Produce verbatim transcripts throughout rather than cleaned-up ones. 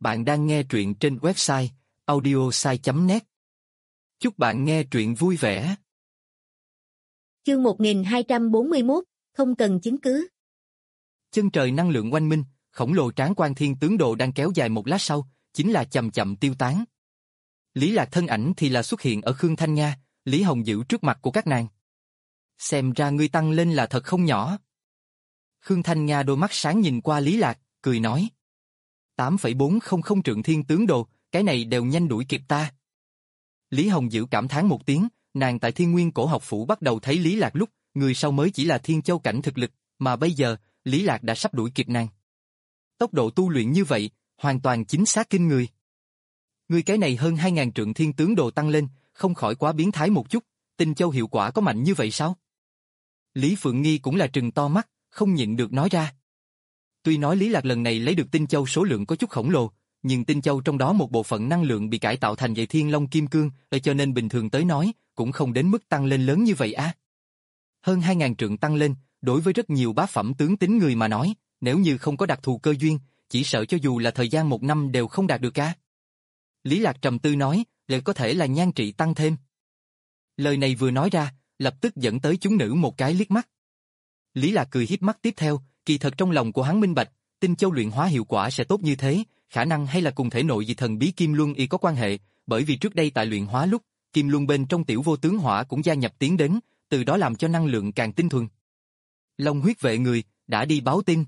Bạn đang nghe truyện trên website audiosai chấm net. Chúc bạn nghe truyện vui vẻ. Chương một nghìn hai trăm bốn mươi mốt, không cần chứng cứ. Chân trời năng lượng oanh minh, khổng lồ tráng quan thiên tướng đồ đang kéo dài một lát sau, chính là chậm chậm tiêu tán. Lý Lạc thân ảnh thì là xuất hiện ở Khương Thanh Nga, Lý Hồng Dữ trước mặt của các nàng. Xem ra ngươi tăng lên là thật không nhỏ. Khương Thanh Nga đôi mắt sáng nhìn qua Lý Lạc, cười nói. tám phẩy bốn không không trượng thiên tướng đồ, cái này đều nhanh đuổi kịp ta. Lý Hồng Dữ cảm thán một tiếng, nàng tại Thiên Nguyên Cổ Học Phủ bắt đầu thấy Lý Lạc lúc, người sau mới chỉ là Thiên Châu cảnh thực lực, mà bây giờ, Lý Lạc đã sắp đuổi kịp nàng. Tốc độ tu luyện như vậy, hoàn toàn chính xác kinh người. Người cái này hơn hai ngàn trượng thiên tướng đồ tăng lên, không khỏi quá biến thái một chút, Tinh Châu hiệu quả có mạnh như vậy sao? Lý Phượng Nghi cũng là trừng to mắt, không nhịn được nói ra. Tuy nói Lý Lạc lần này lấy được Tinh Châu số lượng có chút khổng lồ, nhưng Tinh Châu trong đó một bộ phận năng lượng bị cải tạo thành vậy Thiên Long Kim Cương, cho nên bình thường tới nói, cũng không đến mức tăng lên lớn như vậy á. À. Hơn hai ngàn trượng tăng lên, đối với rất nhiều bá phẩm tướng tính người mà nói, nếu như không có đặc thù cơ duyên, chỉ sợ cho dù là thời gian một năm đều không đạt được cả. Lý Lạc trầm tư nói, liệu có thể là nhan trị tăng thêm. Lời này vừa nói ra, lập tức dẫn tới chúng nữ một cái liếc mắt. Lý Lạc cười híp mắt tiếp theo, kỳ thật trong lòng của hắn minh bạch, Tinh Châu luyện hóa hiệu quả sẽ tốt như thế, khả năng hay là cùng thể nội dị thần bí Kim Luân y có quan hệ, bởi vì trước đây tại luyện hóa lúc, Kim Luân bên trong tiểu vô tướng hỏa cũng gia nhập tiến đến, từ đó làm cho năng lượng càng tinh thuần. Long huyết vệ người, đã đi báo tin.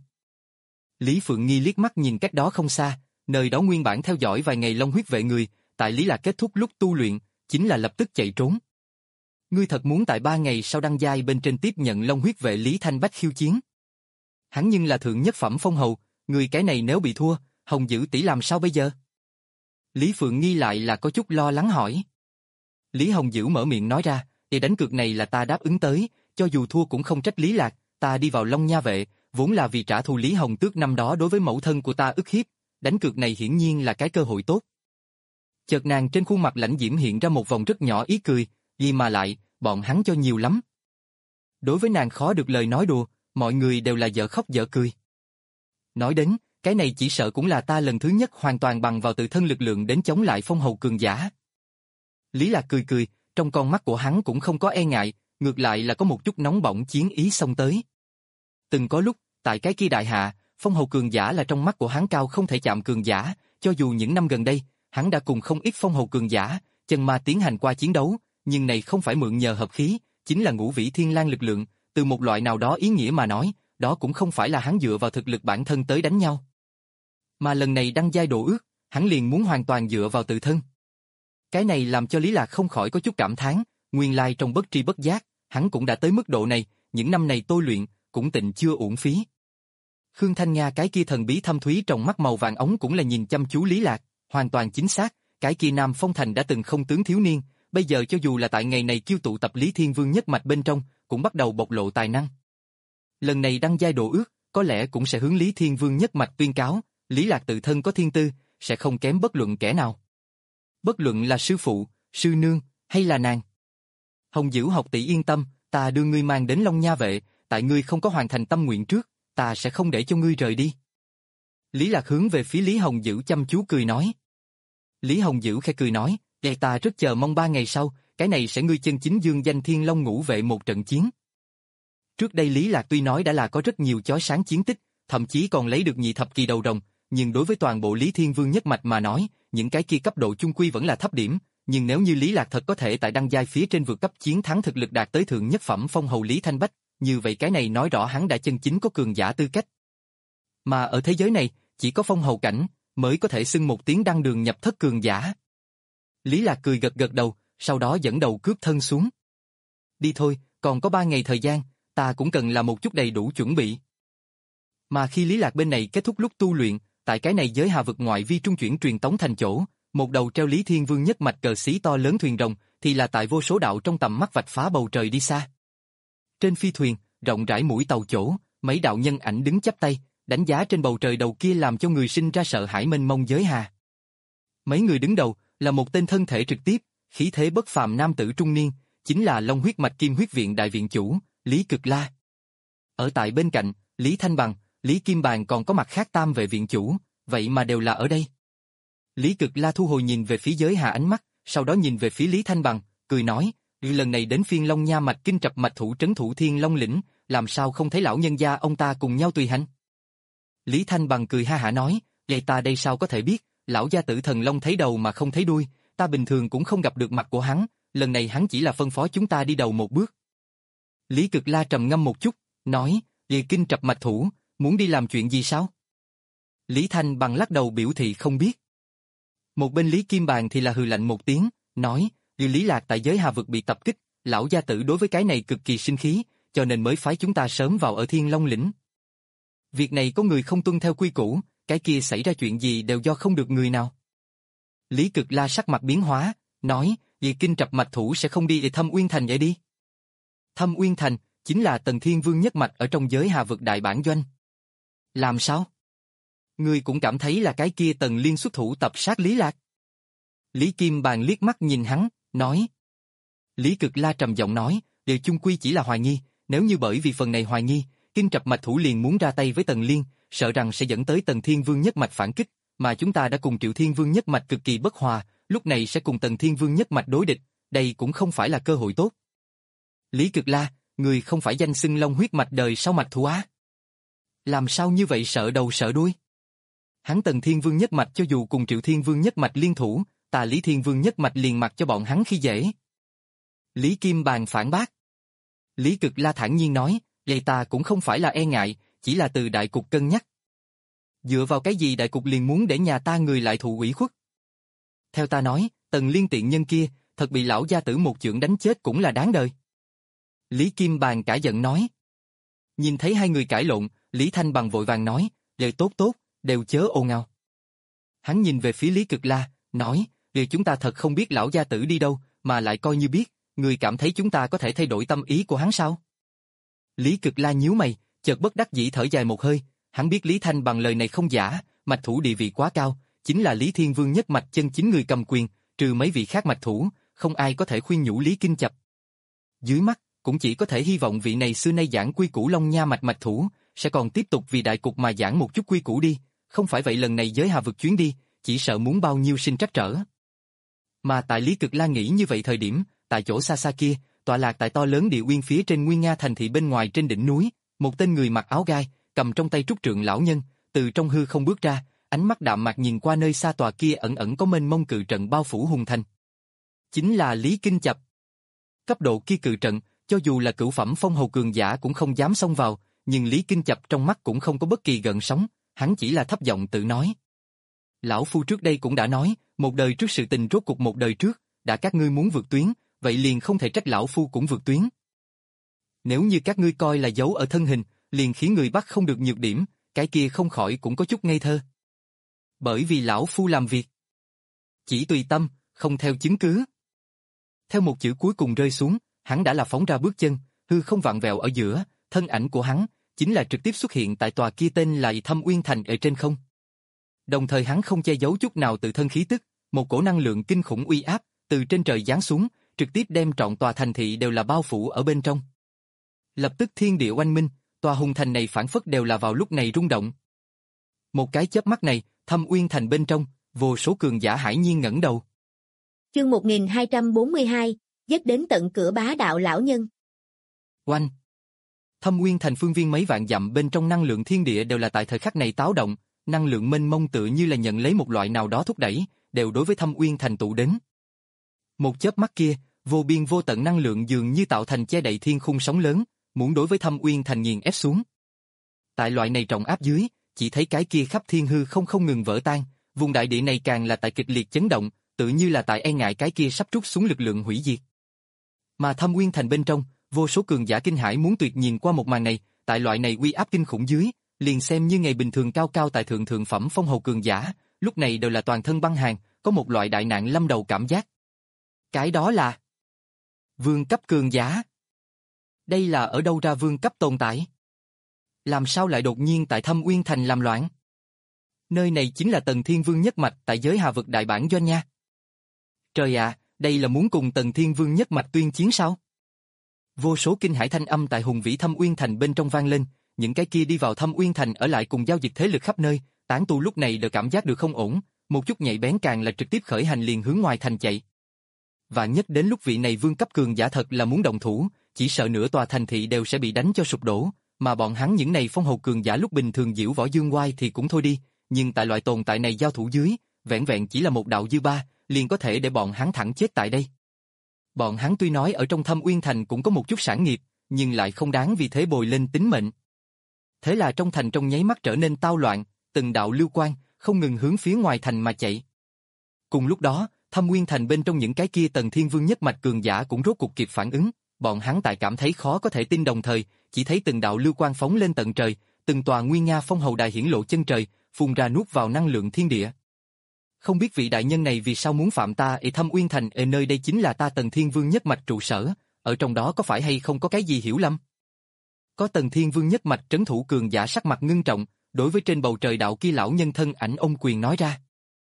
Lý Phượng Nghi liếc mắt nhìn cách đó không xa, nơi đó nguyên bản theo dõi vài ngày Long huyết vệ người, tại Lý Lạc kết thúc lúc tu luyện, chính là lập tức chạy trốn. Ngươi thật muốn tại ba ngày sau đăng giai bên trên tiếp nhận Long huyết vệ Lý Thanh Bách khiêu chiến? Hắn nhưng là thượng nhất phẩm phong hầu, người cái này nếu bị thua, Hồng Dữ tỷ làm sao bây giờ? Lý Phượng Nghi lại là có chút lo lắng hỏi. Lý Hồng Dữ mở miệng nói ra, để đánh cược này là ta đáp ứng tới, cho dù thua cũng không trách Lý Lạc, ta đi vào Long Nha vệ, vốn là vì trả thù Lý Hồng Tước năm đó đối với mẫu thân của ta ức hiếp, đánh cược này hiển nhiên là cái cơ hội tốt. Chợt nàng trên khuôn mặt lãnh diễm hiện ra một vòng rất nhỏ ý cười, gì mà lại, bọn hắn cho nhiều lắm. Đối với nàng khó được lời nói đùa, mọi người đều là dở khóc dở cười. Nói đến, cái này chỉ sợ cũng là ta lần thứ nhất hoàn toàn bằng vào tự thân lực lượng đến chống lại phong hầu cường giả. Lý Lạc cười cười, trong con mắt của hắn cũng không có e ngại, ngược lại là có một chút nóng bỏng chiến ý xông tới. Từng có lúc, tại cái kia đại hạ, phong hầu cường giả là trong mắt của hắn cao không thể chạm cường giả, cho dù những năm gần đây, hắn đã cùng không ít phong hầu cường giả, chân ma tiến hành qua chiến đấu, nhưng này không phải mượn nhờ hợp khí, chính là ngũ vĩ thiên lang lực lượng, từ một loại nào đó ý nghĩa mà nói, đó cũng không phải là hắn dựa vào thực lực bản thân tới đánh nhau. Mà lần này đăng giai độ ước, hắn liền muốn hoàn toàn dựa vào tự thân. Cái này làm cho Lý Lạc không khỏi có chút cảm thán, nguyên lai trong bất tri bất giác, hắn cũng đã tới mức độ này, những năm này tôi luyện, cũng tịnh chưa uổng phí. Khương Thanh Nga cái kia thần bí thâm thúy trong mắt màu vàng ống cũng là nhìn chăm chú Lý Lạc, hoàn toàn chính xác, cái kia Nam Phong Thành đã từng không tướng thiếu niên, bây giờ cho dù là tại ngày này kêu tụ tập Lý Thiên Vương nhất mạch bên trong, cũng bắt đầu bộc lộ tài năng. Lần này đăng giai độ ước, có lẽ cũng sẽ hướng Lý Thiên Vương nhất mạch tuyên cáo, Lý Lạc tự thân có thiên tư, sẽ không kém bất luận kẻ nào. Bất luận là sư phụ, sư nương, hay là nàng. Hồng Dữ học tỷ yên tâm, ta đưa ngươi mang đến Long Nha vệ, tại ngươi không có hoàn thành tâm nguyện trước, ta sẽ không để cho ngươi rời đi. Lý Lạc hướng về phía Lý Hồng Dữ chăm chú cười nói. Lý Hồng Dữ khẽ cười nói, để ta rất chờ mong ba ngày sau, cái này sẽ ngươi chân chính dương danh Thiên Long ngũ vệ một trận chiến. Trước đây Lý Lạc tuy nói đã là có rất nhiều chói sáng chiến tích, thậm chí còn lấy được nhị thập kỳ đầu rồng, nhưng đối với toàn bộ Lý Thiên Vương nhất mạch mà nói, những cái kia cấp độ chung quy vẫn là thấp điểm, nhưng nếu như Lý Lạc thật có thể tại đăng giai phía trên vượt cấp chiến thắng thực lực đạt tới thượng nhất phẩm phong hầu Lý Thanh Bách, như vậy cái này nói rõ hắn đã chân chính có cường giả tư cách. Mà ở thế giới này, chỉ có phong hầu cảnh mới có thể xưng một tiếng đăng đường nhập thất cường giả. Lý Lạc cười gật gật đầu, sau đó dẫn đầu cướp thân xuống. Đi thôi, còn có ba ngày thời gian, ta cũng cần làm một chút đầy đủ chuẩn bị. Mà khi Lý Lạc bên này kết thúc lúc tu luyện, tại cái này giới hà vực ngoại vi trung chuyển truyền tống thành chỗ, một đầu treo Lý Thiên Vương nhất mạch cờ xí to lớn thuyền rồng, thì là tại vô số đạo trong tầm mắt vạch phá bầu trời đi xa. Trên phi thuyền, rộng rãi mũi tàu chỗ, mấy đạo nhân ảnh đứng chắp tay, đánh giá trên bầu trời đầu kia làm cho người sinh ra sợ hãi mênh mông giới hà. Mấy người đứng đầu là một tên thân thể trực tiếp, khí thế bất phàm nam tử trung niên, chính là Long huyết mạch Kim huyết viện đại viện chủ, Lý Cực La. Ở tại bên cạnh, Lý Thanh Bằng, Lý Kim Bàn còn có mặt khác tam vệ viện chủ, vậy mà đều là ở đây. Lý Cực La thu hồi nhìn về phía giới hà ánh mắt, sau đó nhìn về phía Lý Thanh Bằng, cười nói, lần này đến phiên Long Nha mạch kinh trập mạch thủ trấn thủ Thiên Long lĩnh, làm sao không thấy lão nhân gia ông ta cùng nhau tùy hành? Lý Thanh Bằng cười ha hả nói, vậy ta đây sao có thể biết, lão gia tử thần Long thấy đầu mà không thấy đuôi, ta bình thường cũng không gặp được mặt của hắn, lần này hắn chỉ là phân phó chúng ta đi đầu một bước. Lý Cực La trầm ngâm một chút, nói, về kinh trập mạch thủ, muốn đi làm chuyện gì sao? Lý Thanh Bằng lắc đầu biểu thị không biết. Một bên Lý Kim Bàn thì là hừ lạnh một tiếng, nói, vì Lý Lạc tại giới hà vực bị tập kích, lão gia tử đối với cái này cực kỳ sinh khí, cho nên mới phái chúng ta sớm vào ở Thiên Long lĩnh. Việc này có người không tuân theo quy củ, cái kia xảy ra chuyện gì đều do không được người nào. Lý Cực La sắc mặt biến hóa, nói, vì kinh trập mạch thủ sẽ không đi để Thâm Uyên Thành vậy đi. Thâm Uyên Thành chính là Tần Thiên Vương nhất mạch ở trong giới hà vực đại bản doanh. Làm sao? Ngươi cũng cảm thấy là cái kia Tần Liên xuất thủ tập sát Lý Lạc. Lý Kim Bàn liếc mắt nhìn hắn, nói. Lý Cực La trầm giọng nói, đều chung quy chỉ là hoài nghi, nếu như bởi vì phần này hoài nghi, kinh trập mạch thủ liền muốn ra tay với Tần Liên, sợ rằng sẽ dẫn tới Tần Thiên Vương nhất mạch phản kích, mà chúng ta đã cùng Triệu Thiên Vương nhất mạch cực kỳ bất hòa, lúc này sẽ cùng Tần Thiên Vương nhất mạch đối địch, đây cũng không phải là cơ hội tốt. Lý Cực La, người không phải danh xưng long huyết mạch đời sau mạch thủ á? Làm sao như vậy sợ đầu sợ đuôi? Hắn Tần Thiên Vương nhất mạch cho dù cùng Triệu Thiên Vương nhất mạch liên thủ, ta Lý Thiên Vương nhất mạch liền mặc cho bọn hắn khi dễ. Lý Kim Bàn phản bác. Lý Cực La thản nhiên nói, vậy ta cũng không phải là e ngại, chỉ là từ đại cục cân nhắc. Dựa vào cái gì đại cục liền muốn để nhà ta người lại thụ ủy khuất? Theo ta nói, Tần Liên tiện nhân kia, thật bị lão gia tử một chưởng đánh chết cũng là đáng đời. Lý Kim Bàn cả giận nói. Nhìn thấy hai người cãi lộn, Lý Thanh Bằng vội vàng nói, lời tốt tốt, đều chớ ồn ào. Hắn nhìn về phía Lý Cực La, nói, vì chúng ta thật không biết lão gia tử đi đâu, mà lại coi như biết, người cảm thấy chúng ta có thể thay đổi tâm ý của hắn sao? Lý Cực La nhíu mày, chợt bất đắc dĩ thở dài một hơi, hắn biết Lý Thanh Bằng lời này không giả, mạch thủ địa vị quá cao, chính là Lý Thiên Vương nhất mạch chân chính người cầm quyền, trừ mấy vị khác mạch thủ, không ai có thể khuyên nhủ Lý Kinh Chập. Dưới mắt, cũng chỉ có thể hy vọng vị này xưa nay giảng quy củ Long Nha mạch mạch thủ, sẽ còn tiếp tục vì đại cục mà giảng một chút quy củ đi, không phải vậy lần này giới hà vực chuyến đi, chỉ sợ muốn bao nhiêu sinh trắc trở. Mà tại Lý Cực La nghĩ như vậy thời điểm, tại chỗ xa xa kia, tọa lạc tại to lớn địa uyên phía trên Nguyên Nga thành thị bên ngoài trên đỉnh núi, một tên người mặc áo gai, cầm trong tay trúc trượng lão nhân, từ trong hư không bước ra, ánh mắt đạm mạc nhìn qua nơi xa tòa kia ẩn ẩn có mênh mông cự trận bao phủ hùng thành. Chính là Lý Kinh Chập. Cấp độ kia cự trận, cho dù là cửu phẩm phong hầu cường giả cũng không dám xông vào, nhưng Lý Kinh Chập trong mắt cũng không có bất kỳ gợn sóng, hắn chỉ là thấp giọng tự nói. Lão phu trước đây cũng đã nói, một đời trước sự tình rốt cuộc một đời trước, đã các ngươi muốn vượt tuyến, vậy liền không thể trách lão phu cũng vượt tuyến. Nếu như các ngươi coi là dấu ở thân hình, liền khiến người bắt không được nhược điểm, cái kia không khỏi cũng có chút ngây thơ. Bởi vì lão phu làm việc chỉ tùy tâm, không theo chứng cứ. Theo một chữ cuối cùng rơi xuống, hắn đã là phóng ra bước chân, hư không vặn vẹo ở giữa, thân ảnh của hắn chính là trực tiếp xuất hiện tại tòa kia tên là Thâm Uyên Thành ở trên không. Đồng thời hắn không che giấu chút nào tự thân khí tức, một cổ năng lượng kinh khủng uy áp từ trên trời giáng xuống, trực tiếp đem trọn tòa thành thị đều là bao phủ ở bên trong. Lập tức thiên địa oanh minh, tòa hùng thành này phản phất đều là vào lúc này rung động. Một cái chớp mắt này, Thâm Uyên Thành bên trong, vô số cường giả hải nhiên ngẩng đầu. Chương một nghìn hai trăm bốn mươi hai, dứt đến tận cửa bá đạo lão nhân. Oanh! Thâm Uyên Thành phương viên mấy vạn dặm bên trong năng lượng thiên địa đều là tại thời khắc này táo động, năng lượng mênh mông tựa như là nhận lấy một loại nào đó thúc đẩy, đều đối với Thâm Uyên Thành tụ đến. Một chớp mắt kia, vô biên vô tận năng lượng dường như tạo thành che đậy thiên khung sóng lớn, muốn đối với Thâm Uyên Thành nghiền ép xuống. Tại loại này trọng áp dưới, chỉ thấy cái kia khắp thiên hư không không ngừng vỡ tan, vùng đại địa này càng là tại kịch liệt chấn động, tự như là tại e ngại cái kia sắp trút xuống lực lượng hủy diệt. Mà Thâm Uyên Thành bên trong, vô số cường giả kinh hãi muốn tuyệt nhìn qua một màn này, tại loại này uy áp kinh khủng dưới, liền xem như ngày bình thường cao cao tại thượng thượng phẩm phong hầu cường giả, lúc này đều là toàn thân băng hàn, có một loại đại nạn lâm đầu cảm giác. Cái đó là vương cấp cường giả. Đây là ở đâu ra vương cấp tồn tại? Làm sao lại đột nhiên tại Thâm Uyên Thành làm loạn? Nơi này chính là Tần Thiên Vương nhất mạch tại giới hà vực đại bản doanh nha. Trời ạ, đây là muốn cùng Tần Thiên Vương nhất mạch tuyên chiến sao? Vô số kinh hải thanh âm tại hùng vĩ Thâm Uyên Thành bên trong vang lên, những cái kia đi vào Thâm Uyên Thành ở lại cùng giao dịch thế lực khắp nơi, tán tu lúc này đều cảm giác được không ổn, một chút nhạy bén càng là trực tiếp khởi hành liền hướng ngoài thành chạy. Và nhất đến lúc vị này vương cấp cường giả thật là muốn động thủ, chỉ sợ nửa tòa thành thị đều sẽ bị đánh cho sụp đổ, mà bọn hắn những này phong hầu cường giả lúc bình thường diễu võ dương oai thì cũng thôi đi, nhưng tại loại tồn tại này giao thủ dưới, vẹn vẹn chỉ là một đạo dư ba, liền có thể để bọn hắn thẳng chết tại đây. Bọn hắn tuy nói ở trong Thâm Uyên Thành cũng có một chút sản nghiệp, nhưng lại không đáng vì thế bồi lên tính mệnh. Thế là trong thành trong nháy mắt trở nên tao loạn, từng đạo lưu quang không ngừng hướng phía ngoài thành mà chạy. Cùng lúc đó, Thâm Uyên Thành bên trong những cái kia Tần Thiên Vương nhất mạch cường giả cũng rốt cuộc kịp phản ứng, bọn hắn tại cảm thấy khó có thể tin đồng thời, chỉ thấy từng đạo lưu quang phóng lên tận trời, từng tòa nguy nga phong hầu đài hiển lộ chân trời, phun ra nuốt vào năng lượng thiên địa. Không biết vị đại nhân này vì sao muốn phạm ta ở Thâm Uyên Thành, ở nơi đây chính là ta Tần Thiên Vương nhất mạch trụ sở, ở trong đó có phải hay không có cái gì hiểu lầm? Có Tần Thiên Vương nhất mạch trấn thủ cường giả sắc mặt ngưng trọng, đối với trên bầu trời đạo kia lão nhân thân ảnh ông quyền nói ra.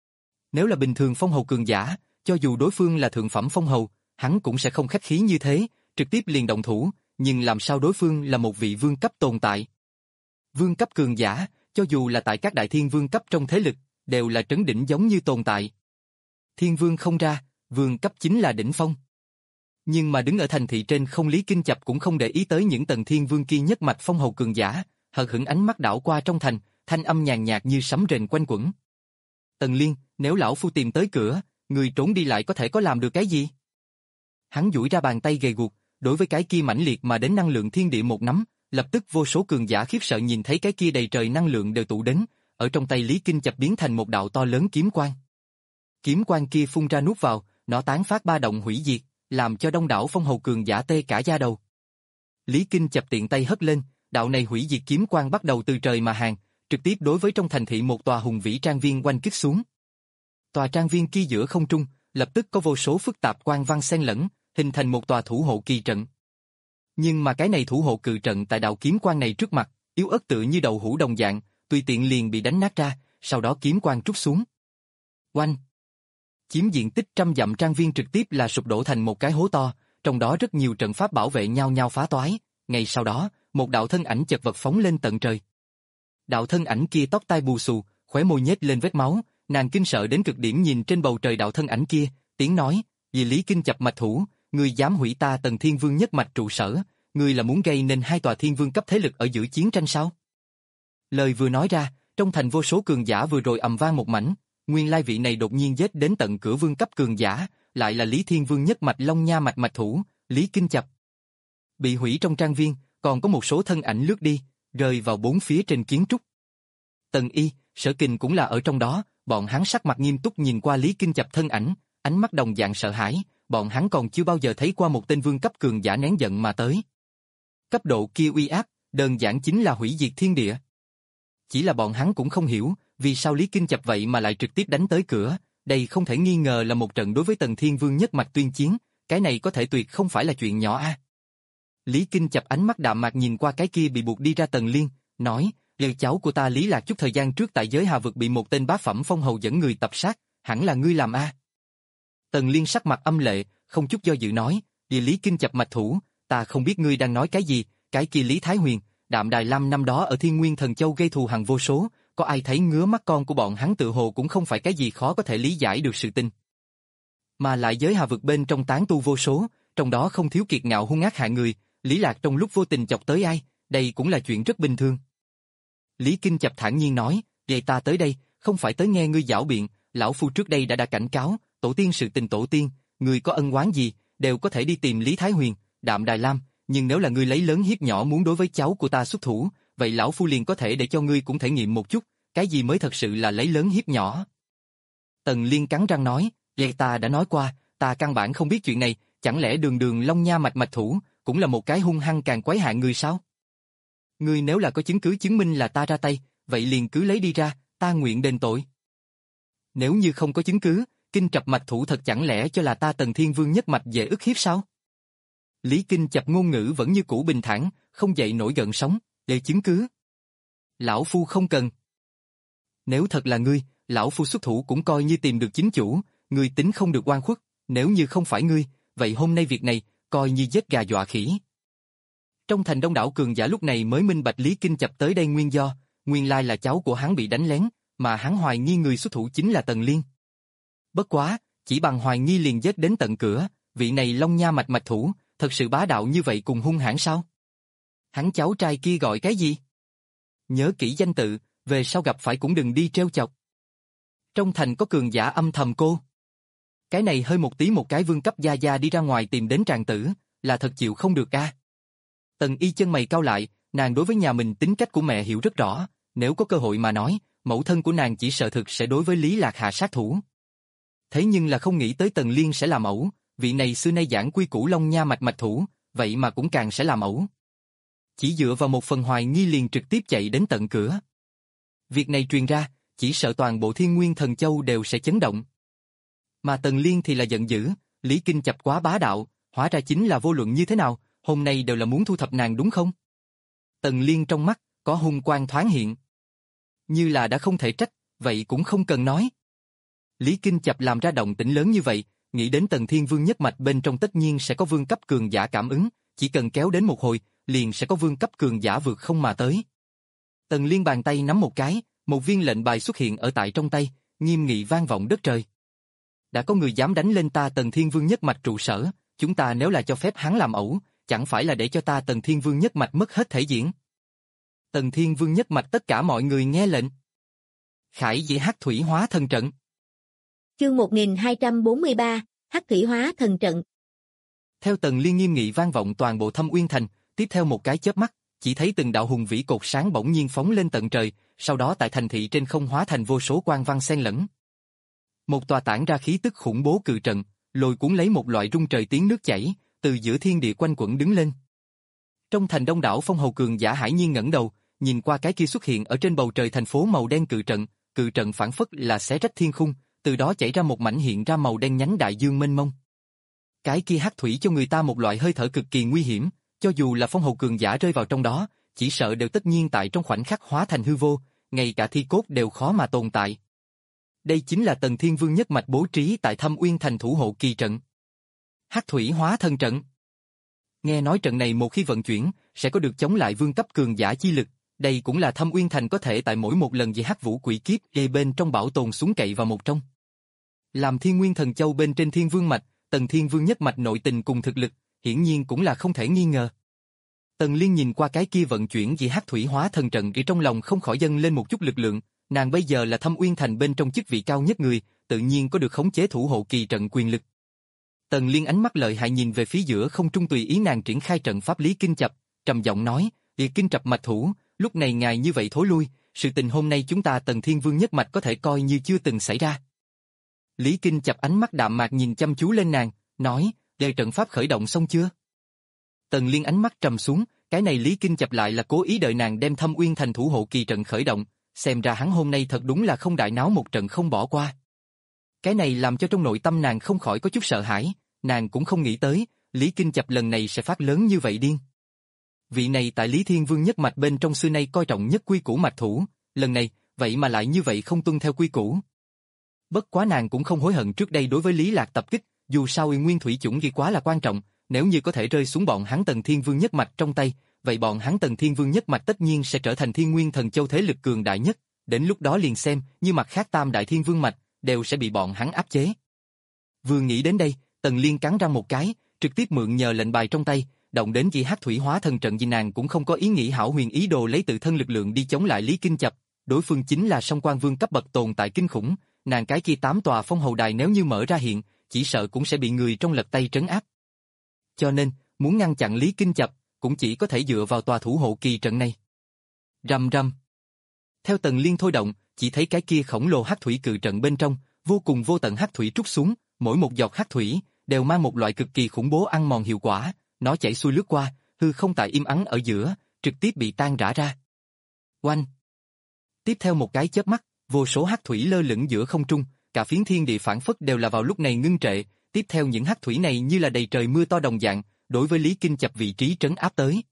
Nếu là bình thường phong hầu cường giả, cho dù đối phương là thượng phẩm phong hầu, hắn cũng sẽ không khách khí như thế, trực tiếp liền động thủ, nhưng làm sao đối phương là một vị vương cấp tồn tại? Vương cấp cường giả, cho dù là tại các đại thiên vương cấp trong thế lực, đều là trấn đỉnh giống như tồn tại. Thiên vương không ra, vương cấp chính là đỉnh phong. Nhưng mà đứng ở thành thị trên không Lý Kinh Chập cũng không để ý tới những tầng thiên vương kia nhất mạch phong hầu cường giả, hờ hững ánh mắt đảo qua trong thành, thanh âm nhàn nhạt như sấm rền quanh quẩn. Tần Liên, nếu lão phu tìm tới cửa, người trốn đi lại có thể có làm được cái gì? Hắn duỗi ra bàn tay gầy guộc, đối với cái kia mãnh liệt mà đến năng lượng thiên địa một nắm, lập tức vô số cường giả khiếp sợ nhìn thấy cái kia đầy trời năng lượng đều tụ đến, ở trong tay Lý Kinh Chập biến thành một đạo to lớn kiếm quang. Kiếm quang kia phun ra nuốt vào, nó tán phát ba động hủy diệt, làm cho đông đảo phong hầu cường giả tê cả da đầu. Lý Kinh Chập tiện tay hất lên, đạo này hủy diệt kiếm quang bắt đầu từ trời mà hàng, trực tiếp đối với trong thành thị một tòa hùng vĩ trang viên oanh kích xuống. Tòa trang viên kia giữa không trung, lập tức có vô số phức tạp quang văn xen lẫn, hình thành một tòa thủ hộ kỳ trận. Nhưng mà cái này thủ hộ cự trận tại đạo kiếm quang này trước mặt, yếu ớt tựa như đầu hũ đồng dạng, tùy tiện liền bị đánh nát ra, sau đó kiếm quang trút xuống. Oanh! Chiếm diện tích trăm dặm trang viên trực tiếp là sụp đổ thành một cái hố to, trong đó rất nhiều trận pháp bảo vệ nhau nhau phá toái. Ngay sau đó, một đạo thân ảnh chật vật phóng lên tận trời. Đạo thân ảnh kia tóc tai bù xù, khóe môi nhếch lên vết máu, nàng kinh sợ đến cực điểm nhìn trên bầu trời đạo thân ảnh kia, tiếng nói: "Vì Lý Kinh Chập mạch thủ, ngươi dám hủy ta Tần Thiên Vương nhất mạch trụ sở, ngươi là muốn gây nên hai tòa thiên vương cấp thế lực ở giữa chiến tranh sao?" Lời vừa nói ra, trong thành vô số cường giả vừa rồi ầm vang một mảnh, nguyên lai vị này đột nhiên giết đến tận cửa vương cấp cường giả, lại là Lý Thiên Vương nhất mạch Long Nha mạch mạch thủ, Lý Kinh Chập. Bị hủy trong trang viên, còn có một số thân ảnh lướt đi, rơi vào bốn phía trên kiến trúc. Tần Y, Sở Kình cũng là ở trong đó, bọn hắn sắc mặt nghiêm túc nhìn qua Lý Kinh Chập thân ảnh, ánh mắt đồng dạng sợ hãi, bọn hắn còn chưa bao giờ thấy qua một tên vương cấp cường giả nén giận mà tới. Cấp độ kia uy áp, đơn giản chính là hủy diệt thiên địa. Chỉ là bọn hắn cũng không hiểu, vì sao Lý Kinh Chập vậy mà lại trực tiếp đánh tới cửa, đây không thể nghi ngờ là một trận đối với Tần Thiên Vương nhất mạch tuyên chiến, cái này có thể tuyệt không phải là chuyện nhỏ a. À. Lý Kinh Chập ánh mắt đạm mạc nhìn qua cái kia bị buộc đi ra Tần Liên, nói: "Lời cháu của ta Lý Lạc chút thời gian trước tại giới Hà vực bị một tên bá phẩm phong hầu dẫn người tập sát, hẳn là ngươi làm a?" À. Tần Liên sắc mặt âm lệ, không chút do dự nói: "Vì Lý Kinh Chập mạch thủ, ta không biết ngươi đang nói cái gì, cái kia Lý Thái Huyền, Đạm Đài Lam năm đó ở Thiên Nguyên Thần Châu gây thù hằn vô số, có ai thấy ngứa mắt con của bọn hắn tự hồ cũng không phải cái gì khó có thể lý giải được sự tình. Mà lại giới Hà vực bên trong tán tu vô số, trong đó không thiếu kiệt ngạo hung ác hại người, Lý Lạc trong lúc vô tình chọc tới ai, đây cũng là chuyện rất bình thường." Lý Kinh Chập thản nhiên nói: "Vậy ta tới đây, không phải tới nghe ngươi giảo biện, lão phu trước đây đã đã cảnh cáo, tổ tiên sự tình tổ tiên, người có ân oán gì, đều có thể đi tìm Lý Thái Huyền, Đạm Đài Lam, nhưng nếu là ngươi lấy lớn hiếp nhỏ muốn đối với cháu của ta xuất thủ, vậy lão phu liền có thể để cho ngươi cũng thể nghiệm một chút, cái gì mới thật sự là lấy lớn hiếp nhỏ." Tần Liên cắn răng nói: "Vậy ta đã nói qua, ta căn bản không biết chuyện này, chẳng lẽ đường đường Long Nha mạch mạch thủ, cũng là một cái hung hăng càng quái hại người sao? Ngươi nếu là có chứng cứ chứng minh là ta ra tay, vậy liền cứ lấy đi ra, ta nguyện đền tội. Nếu như không có chứng cứ, Kinh Chập mạch thủ thật chẳng lẽ cho là ta Tần Thiên Vương nhất mạch dễ ức hiếp sao?" Lý Kinh Chập ngôn ngữ vẫn như cũ bình thản, không dậy nổi gợn sóng, "Để chứng cứ. Lão phu không cần. Nếu thật là ngươi, lão phu xuất thủ cũng coi như tìm được chính chủ, ngươi tính không được oan khuất, nếu như không phải ngươi, vậy hôm nay việc này, coi như giết gà dọa khỉ." Trong thành đông đảo cường giả lúc này mới minh bạch Lý Kinh Chập tới đây nguyên do, nguyên lai là cháu của hắn bị đánh lén, mà hắn hoài nghi người xuất thủ chính là Tần Liên. Bất quá, chỉ bằng hoài nghi liền giết đến tận cửa, vị này Long Nha mạch mạch thủ, thật sự bá đạo như vậy cùng hung hãn sao? Hắn cháu trai kia gọi cái gì? Nhớ kỹ danh tự, về sau gặp phải cũng đừng đi trêu chọc. Trong thành có cường giả âm thầm cô. Cái này hơi một tí một cái vương cấp gia gia đi ra ngoài tìm đến tràng tử, là thật chịu không được a. Tần Y chân mày cau lại, nàng đối với nhà mình tính cách của mẹ hiểu rất rõ, nếu có cơ hội mà nói, mẫu thân của nàng chỉ sợ thực sẽ đối với Lý Lạc hạ sát thủ. Thế nhưng là không nghĩ tới Tần Liên sẽ làm ẩu, vị này xưa nay giảng quy củ Long Nha mạch mạch thủ, vậy mà cũng càng sẽ làm ẩu. Chỉ dựa vào một phần hoài nghi liền trực tiếp chạy đến tận cửa. Việc này truyền ra, chỉ sợ toàn bộ Thiên Nguyên Thần Châu đều sẽ chấn động. Mà Tần Liên thì là giận dữ, Lý Kinh Chập quá bá đạo, hóa ra chính là vô luận như thế nào, hôm nay đều là muốn thu thập nàng đúng không? Tần Liên trong mắt, có hung quang thoáng hiện. Như là đã không thể trách, vậy cũng không cần nói. Lý Kinh Chập làm ra động tĩnh lớn như vậy, nghĩ đến Tần Thiên Vương nhất mạch bên trong tất nhiên sẽ có vương cấp cường giả cảm ứng, chỉ cần kéo đến một hồi, liền sẽ có vương cấp cường giả vượt không mà tới. Tần Liên bàn tay nắm một cái, một viên lệnh bài xuất hiện ở tại trong tay, nghiêm nghị vang vọng đất trời. Đã có người dám đánh lên ta Tần Thiên Vương nhất mạch trụ sở, chúng ta nếu là cho phép hắn làm ẩu, chẳng phải là để cho ta Tần Thiên Vương nhất mạch mất hết thể diện. Tần Thiên Vương nhất mạch tất cả mọi người nghe lệnh. Khải Dĩ Hắc Thủy Hóa Thần Trận. Chương một nghìn hai trăm bốn mươi ba, Hắc Thủy Hóa Thần Trận. Theo Tần Liên nghiêm nghị vang vọng toàn bộ Thâm Uyên Thành, tiếp theo một cái chớp mắt, chỉ thấy từng đạo hùng vĩ cột sáng bỗng nhiên phóng lên tận trời, sau đó tại thành thị trên không hóa thành vô số quang văn xen lẫn. Một tòa tản ra khí tức khủng bố cự trận, lôi cuốn lấy một loại rung trời tiếng nước chảy, từ giữa thiên địa quanh quẩn đứng lên. Trong thành đông đảo phong hầu cường giả hải nhiên ngẩng đầu, nhìn qua cái kia xuất hiện ở trên bầu trời thành phố màu đen cự trận, cự trận phảng phất là xé rách thiên khung, từ đó chảy ra một mảnh hiện ra màu đen nhánh đại dương mênh mông. Cái kia hắc thủy cho người ta một loại hơi thở cực kỳ nguy hiểm, cho dù là phong hầu cường giả rơi vào trong đó, chỉ sợ đều tất nhiên tại trong khoảnh khắc hóa thành hư vô, ngay cả thi cốt đều khó mà tồn tại. Đây chính là Tần Thiên Vương nhất mạch bố trí tại Thâm Uyên Thành thủ hộ kỳ trận. Hắc Thủy Hóa Thần Trận. Nghe nói trận này một khi vận chuyển, sẽ có được chống lại vương cấp cường giả chi lực, đây cũng là Thâm Uyên Thành có thể tại mỗi một lần về hắc vũ quỷ kiếp gây bên trong bảo tồn xuống cậy vào một trong. Làm Thiên Nguyên Thần Châu bên trên Thiên Vương mạch, Tần Thiên Vương nhất mạch nội tình cùng thực lực, hiển nhiên cũng là không thể nghi ngờ. Tần Liên nhìn qua cái kia vận chuyển vì Hắc Thủy Hóa Thần Trận thì trong lòng không khỏi dâng lên một chút lực lượng, nàng bây giờ là Thâm Uyên Thành bên trong chức vị cao nhất người, tự nhiên có được khống chế thủ hộ kỳ trận quyền lực. Tần Liên ánh mắt lợi hại nhìn về phía giữa không trung tùy ý nàng triển khai trận pháp Lý Kinh Chập, trầm giọng nói, "Liệt Kinh Chập mạch thủ, lúc này ngài như vậy thối lui, sự tình hôm nay chúng ta Tần Thiên Vương nhất mạch có thể coi như chưa từng xảy ra." Lý Kinh Chập ánh mắt đạm mạc nhìn chăm chú lên nàng, nói, "Đề trận pháp khởi động xong chưa?" Tần Liên ánh mắt trầm xuống, cái này Lý Kinh Chập lại là cố ý đợi nàng đem Thâm Uyên Thành thủ hộ kỳ trận khởi động, xem ra hắn hôm nay thật đúng là không đại náo một trận không bỏ qua. Cái này làm cho trong nội tâm nàng không khỏi có chút sợ hãi, nàng cũng không nghĩ tới, Lý Kinh Chập lần này sẽ phát lớn như vậy điên. Vị này tại Lý Thiên Vương nhất mạch bên trong xưa nay coi trọng nhất quy củ mạch thủ, lần này, vậy mà lại như vậy không tuân theo quy củ. Bất quá nàng cũng không hối hận trước đây đối với Lý Lạc tập kích, dù sao Uy Nguyên Thủy Chủng ghi quá là quan trọng, nếu như có thể rơi xuống bọn hắn Tần Thiên Vương nhất mạch trong tay, vậy bọn hắn Tần Thiên Vương nhất mạch tất nhiên sẽ trở thành Thiên Nguyên Thần Châu thế lực cường đại nhất, đến lúc đó liền xem, như mặt khác Tam Đại Thiên Vương mạch, đều sẽ bị bọn hắn áp chế. Vừa nghĩ đến đây, Tần Liên cắn răng một cái, trực tiếp mượn nhờ lệnh bài trong tay, động đến vì Hắc Thủy Hóa Thần Trận vì nàng cũng không có ý nghĩ hảo huyền ý đồ lấy tự thân lực lượng đi chống lại Lý Kinh Chập, đối phương chính là Song Quan Vương cấp bậc tồn tại kinh khủng, nàng cái kia tám tòa phong hầu đài nếu như mở ra hiện, chỉ sợ cũng sẽ bị người trong lật tay trấn áp. Cho nên, muốn ngăn chặn Lý Kinh Chập, cũng chỉ có thể dựa vào tòa thủ hộ kỳ trận này. Rầm rầm. Theo Tần Liên thôi động, chỉ thấy cái kia khổng lồ hắc thủy cự trận bên trong, vô cùng vô tận hắc thủy trút xuống, mỗi một giọt hắc thủy đều mang một loại cực kỳ khủng bố ăn mòn hiệu quả, nó chảy xuôi lướt qua, hư không tại im ắng ở giữa, trực tiếp bị tan rã ra. Oanh. Tiếp theo một cái chớp mắt, vô số hắc thủy lơ lửng giữa không trung, cả phiến thiên địa phảng phất đều là vào lúc này ngưng trệ, tiếp theo những hắc thủy này như là đầy trời mưa to đồng dạng, đối với Lý Kinh Chập vị trí trấn áp tới.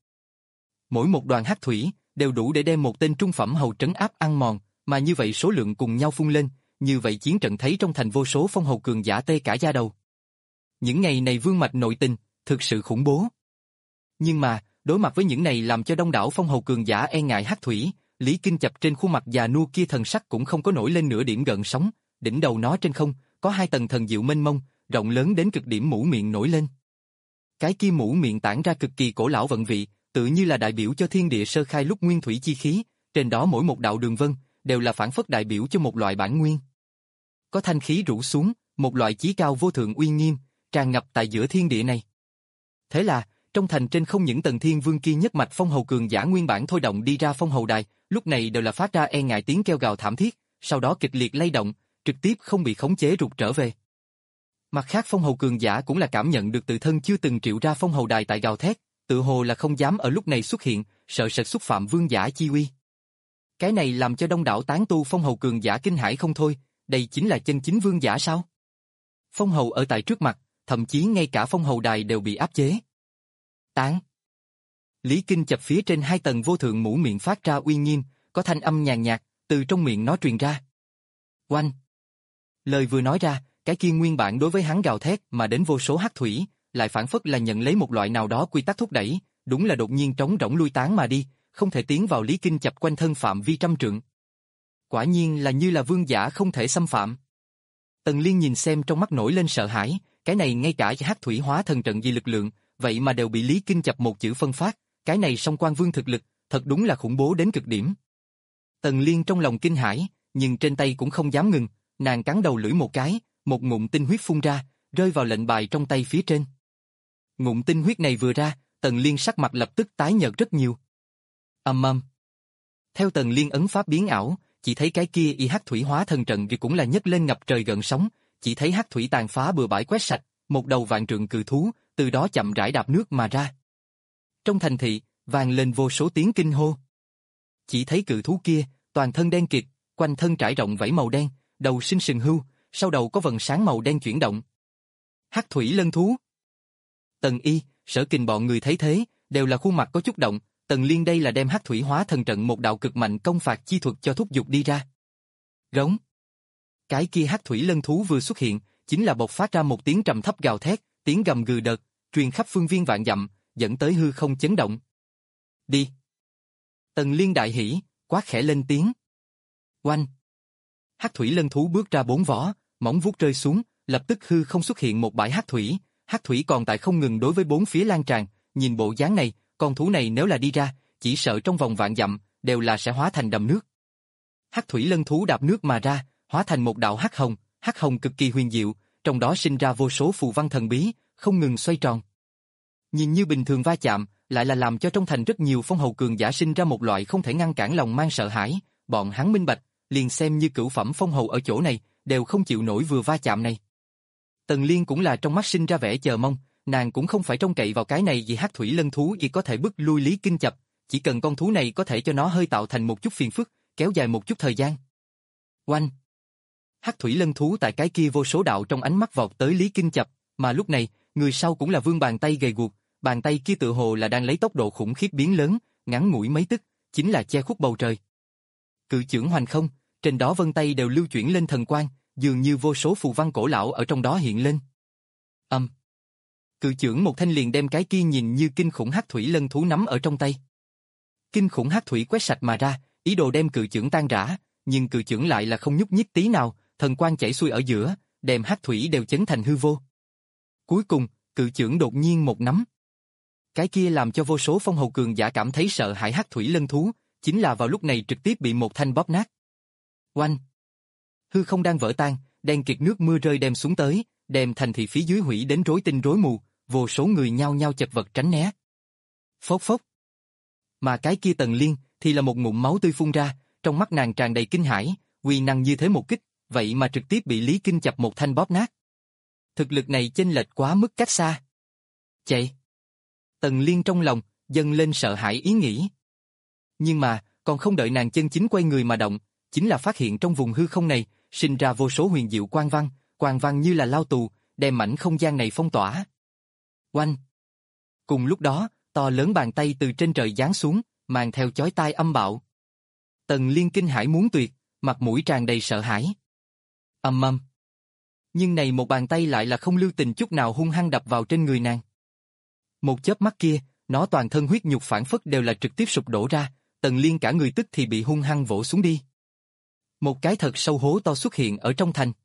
Mỗi một đoàn hắc thủy đều đủ để đem một tên trung phẩm hầu trấn áp ăn mòn, mà như vậy số lượng cùng nhau phun lên, như vậy chiến trận thấy trong thành vô số phong hầu cường giả tê cả da đầu. Những ngày này vương mạch nội tình, thực sự khủng bố. Nhưng mà, đối mặt với những này làm cho đông đảo phong hầu cường giả e ngại hắc thủy, Lý Kinh Chập trên khuôn mặt già nua kia thần sắc cũng không có nổi lên nửa điểm gợn sóng, đỉnh đầu nó trên không, có hai tầng thần diệu mênh mông, rộng lớn đến cực điểm mũ miệng nổi lên. Cái kia mũ miệng tản ra cực kỳ cổ lão vận vị, tự như là đại biểu cho thiên địa sơ khai lúc nguyên thủy chi khí, trên đó mỗi một đạo đường vân, đều là phản phất đại biểu cho một loại bản nguyên. Có thanh khí rủ xuống, một loại chí cao vô thượng uy nghiêm, tràn ngập tại giữa thiên địa này. Thế là, trong thành trên không những tầng thiên vương kia nhất mạch phong hầu cường giả nguyên bản thôi động đi ra phong hầu đài, lúc này đều là phát ra e ngại tiếng kêu gào thảm thiết, sau đó kịch liệt lay động, trực tiếp không bị khống chế rụt trở về. Mặt khác phong hầu cường giả cũng là cảm nhận được tự thân chưa từng triệu ra phong hầu đài tại gào thét, tự hồ là không dám ở lúc này xuất hiện, sợ sệt xúc phạm vương giả chi uy. Cái này làm cho đông đảo tán tu phong hầu cường giả kinh hãi không thôi, đây chính là chân chính vương giả sao? Phong hầu ở tại trước mặt, thậm chí ngay cả phong hầu đài đều bị áp chế. Tán. Lý Kinh Chập phía trên hai tầng vô thượng mũ miệng phát ra uy nghiêm, có thanh âm nhàn nhạt, từ trong miệng nó truyền ra. Oanh. Lời vừa nói ra, cái kia nguyên bản đối với hắn gào thét mà đến vô số hắc thủy, lại phản phất là nhận lấy một loại nào đó quy tắc thúc đẩy, đúng là đột nhiên trống rỗng lui tán mà đi, không thể tiến vào Lý Kinh Chập quanh thân phạm vi trăm trượng. Quả nhiên là như là vương giả không thể xâm phạm. Tần Liên nhìn xem trong mắt nổi lên sợ hãi, cái này ngay cả hắc thủy hóa thần trận di lực lượng, vậy mà đều bị Lý Kinh Chập một chữ phân phát, cái này song quan vương thực lực, thật đúng là khủng bố đến cực điểm. Tần Liên trong lòng kinh hãi, nhưng trên tay cũng không dám ngừng, nàng cắn đầu lưỡi một cái, một ngụm tinh huyết phun ra, rơi vào lệnh bài trong tay phía trên. Ngụm tinh huyết này vừa ra, Tần Liên sắc mặt lập tức tái nhợt rất nhiều. Ầm ầm. Theo Tần Liên ấn pháp biến ảo, chỉ thấy cái kia y hắc thủy hóa thần trận cũng là nhấc lên ngập trời gợn sóng, chỉ thấy hắc thủy tàn phá bừa bãi quét sạch, một đầu vạn trượng cự thú, từ đó chậm rãi đạp nước mà ra. Trong thành thị, vang lên vô số tiếng kinh hô. Chỉ thấy cự thú kia, toàn thân đen kịt, quanh thân trải rộng vảy màu đen, đầu sinh sừng hưu, sau đầu có vầng sáng màu đen chuyển động. Hắc thủy lân thú. Tần Y, Sở Kình bọn người thấy thế, đều là khuôn mặt có chút động, Tần Liên đây là đem hắc thủy hóa thần trận một đạo cực mạnh công phạt chi thuật cho thúc giục đi ra. Rống. Cái kia hắc thủy lân thú vừa xuất hiện, chính là bộc phát ra một tiếng trầm thấp gào thét, tiếng gầm gừ đợt, truyền khắp phương viên vạn dặm, dẫn tới hư không chấn động. Đi. Tần Liên đại hỉ, quát khẽ lên tiếng. Oanh. Hắc thủy lân thú bước ra bốn vó, móng vuốt rơi xuống, lập tức hư không xuất hiện một bãi hắc thủy, hắc thủy còn tại không ngừng đối với bốn phía lan tràn, nhìn bộ dáng này, con thú này nếu là đi ra, chỉ sợ trong vòng vạn dặm, đều là sẽ hóa thành đầm nước. Hắc thủy lân thú đạp nước mà ra, hóa thành một đạo hắc hồng, hắc hồng cực kỳ huyền diệu, trong đó sinh ra vô số phù văn thần bí, không ngừng xoay tròn. Nhìn như bình thường va chạm, lại là làm cho trong thành rất nhiều phong hầu cường giả sinh ra một loại không thể ngăn cản lòng mang sợ hãi, bọn hắn minh bạch, liền xem như cửu phẩm phong hầu ở chỗ này, đều không chịu nổi vừa va chạm này. Tần Liên cũng là trong mắt sinh ra vẻ chờ mong, nàng cũng không phải trông cậy vào cái này vì hắc thủy lân thú chỉ có thể bức lui Lý Kinh Chập, chỉ cần con thú này có thể cho nó hơi tạo thành một chút phiền phức, kéo dài một chút thời gian. Oanh! Hắc thủy lân thú tại cái kia vô số đạo trong ánh mắt vọt tới Lý Kinh Chập, mà lúc này, người sau cũng là vươn bàn tay gầy guộc, bàn tay kia tự hồ là đang lấy tốc độ khủng khiếp biến lớn, ngắn ngủi mấy tức, chính là che khuất bầu trời. Cự chưởng hoành không, trên đó vân tay đều lưu chuyển lên thần quang, dường như vô số phù văn cổ lão ở trong đó hiện lên. Âm. Um. Cự chưởng một thanh liền đem cái kia nhìn như kinh khủng hắc thủy lân thú nắm ở trong tay. Kinh khủng hắc thủy quét sạch mà ra, ý đồ đem cự chưởng tan rã, nhưng cự chưởng lại là không nhúc nhích tí nào, thần quang chảy xuôi ở giữa, đem hắc thủy đều chấn thành hư vô. Cuối cùng, cự chưởng đột nhiên một nắm. Cái kia làm cho vô số phong hầu cường giả cảm thấy sợ hãi hắc thủy lân thú, chính là vào lúc này trực tiếp bị một thanh bóp nát. Oanh! Hư không đang vỡ tan, đen kịt nước mưa rơi đem xuống tới, đem thành thị phía dưới hủy đến rối tinh rối mù, vô số người nhao nhao chật vật tránh né. Phốc phốc. Mà cái kia Tần Liên thì là một ngụm máu tươi phun ra, trong mắt nàng tràn đầy kinh hãi, uy năng như thế một kích, vậy mà trực tiếp bị Lý Kinh Chập một thanh bóp nát. Thực lực này chênh lệch quá mức cách xa. Chạy. Tần Liên trong lòng dâng lên sợ hãi ý nghĩ. Nhưng mà, còn không đợi nàng chân chính quay người mà động, chính là phát hiện trong vùng hư không này sinh ra vô số huyền diệu quang văn, quang văn như là lao tù, đem mảnh không gian này phong tỏa. Oanh! Cùng lúc đó, to lớn bàn tay từ trên trời giáng xuống, mang theo chói tai âm bạo. Tần Liên kinh hãi muốn tuyệt, mặt mũi tràn đầy sợ hãi. Ầm ầm. Nhưng này một bàn tay lại là không lưu tình chút nào hung hăng đập vào trên người nàng. Một chớp mắt kia, nó toàn thân huyết nhục phản phất đều là trực tiếp sụp đổ ra, Tần Liên cả người tức thì bị hung hăng vỗ xuống đi. Một cái thật sâu hố to xuất hiện ở trong thành.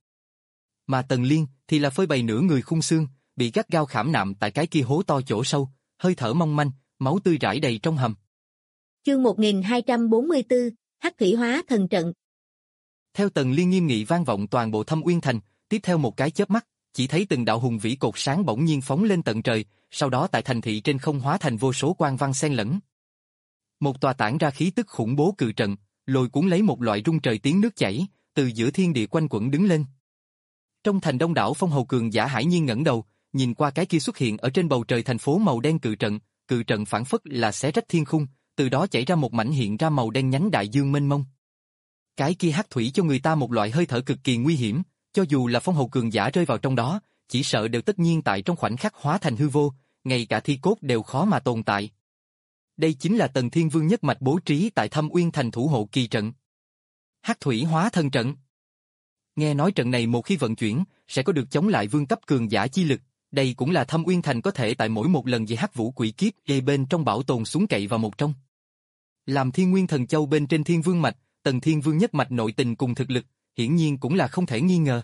Mà Tần Liên thì là phơi bày nửa người khung xương, bị gắt gao khảm nạm tại cái kia hố to chỗ sâu, hơi thở mong manh, máu tươi rải đầy trong hầm. Chương một nghìn hai trăm bốn mươi tư, Hắc thủy hóa thần trận. Theo Tần Liên nghiêm nghị vang vọng toàn bộ Thâm Uyên Thành, tiếp theo một cái chớp mắt, chỉ thấy từng đạo hùng vĩ cột sáng bỗng nhiên phóng lên tận trời, sau đó tại thành thị trên không hóa thành vô số quang văn xen lẫn. Một tòa tản ra khí tức khủng bố cự trận, lôi cuốn lấy một loại rung trời tiếng nước chảy, từ giữa thiên địa quanh quẩn đứng lên. Trong thành đông đảo phong hầu cường giả hải nhiên ngẩng đầu, nhìn qua cái kia xuất hiện ở trên bầu trời thành phố màu đen cự trận, cự trận phảng phất là xé rách thiên khung, từ đó chảy ra một mảnh hiện ra màu đen nhánh đại dương mênh mông. Cái kia hắc thủy cho người ta một loại hơi thở cực kỳ nguy hiểm, cho dù là phong hầu cường giả rơi vào trong đó, chỉ sợ đều tất nhiên tại trong khoảnh khắc hóa thành hư vô, ngay cả thi cốt đều khó mà tồn tại. Đây chính là Tần Thiên Vương nhất mạch bố trí tại Thâm Uyên Thành thủ hộ kỳ trận. Hắc thủy hóa thân trận. Nghe nói trận này một khi vận chuyển, sẽ có được chống lại vương cấp cường giả chi lực, đây cũng là Thâm Uyên Thành có thể tại mỗi một lần về hắc vũ quỷ kiếp gây bên trong bảo tồn xuống cậy vào một trong. Làm Thiên Nguyên Thần Châu bên trên Thiên Vương mạch, Tần Thiên Vương nhất mạch nội tình cùng thực lực, hiển nhiên cũng là không thể nghi ngờ.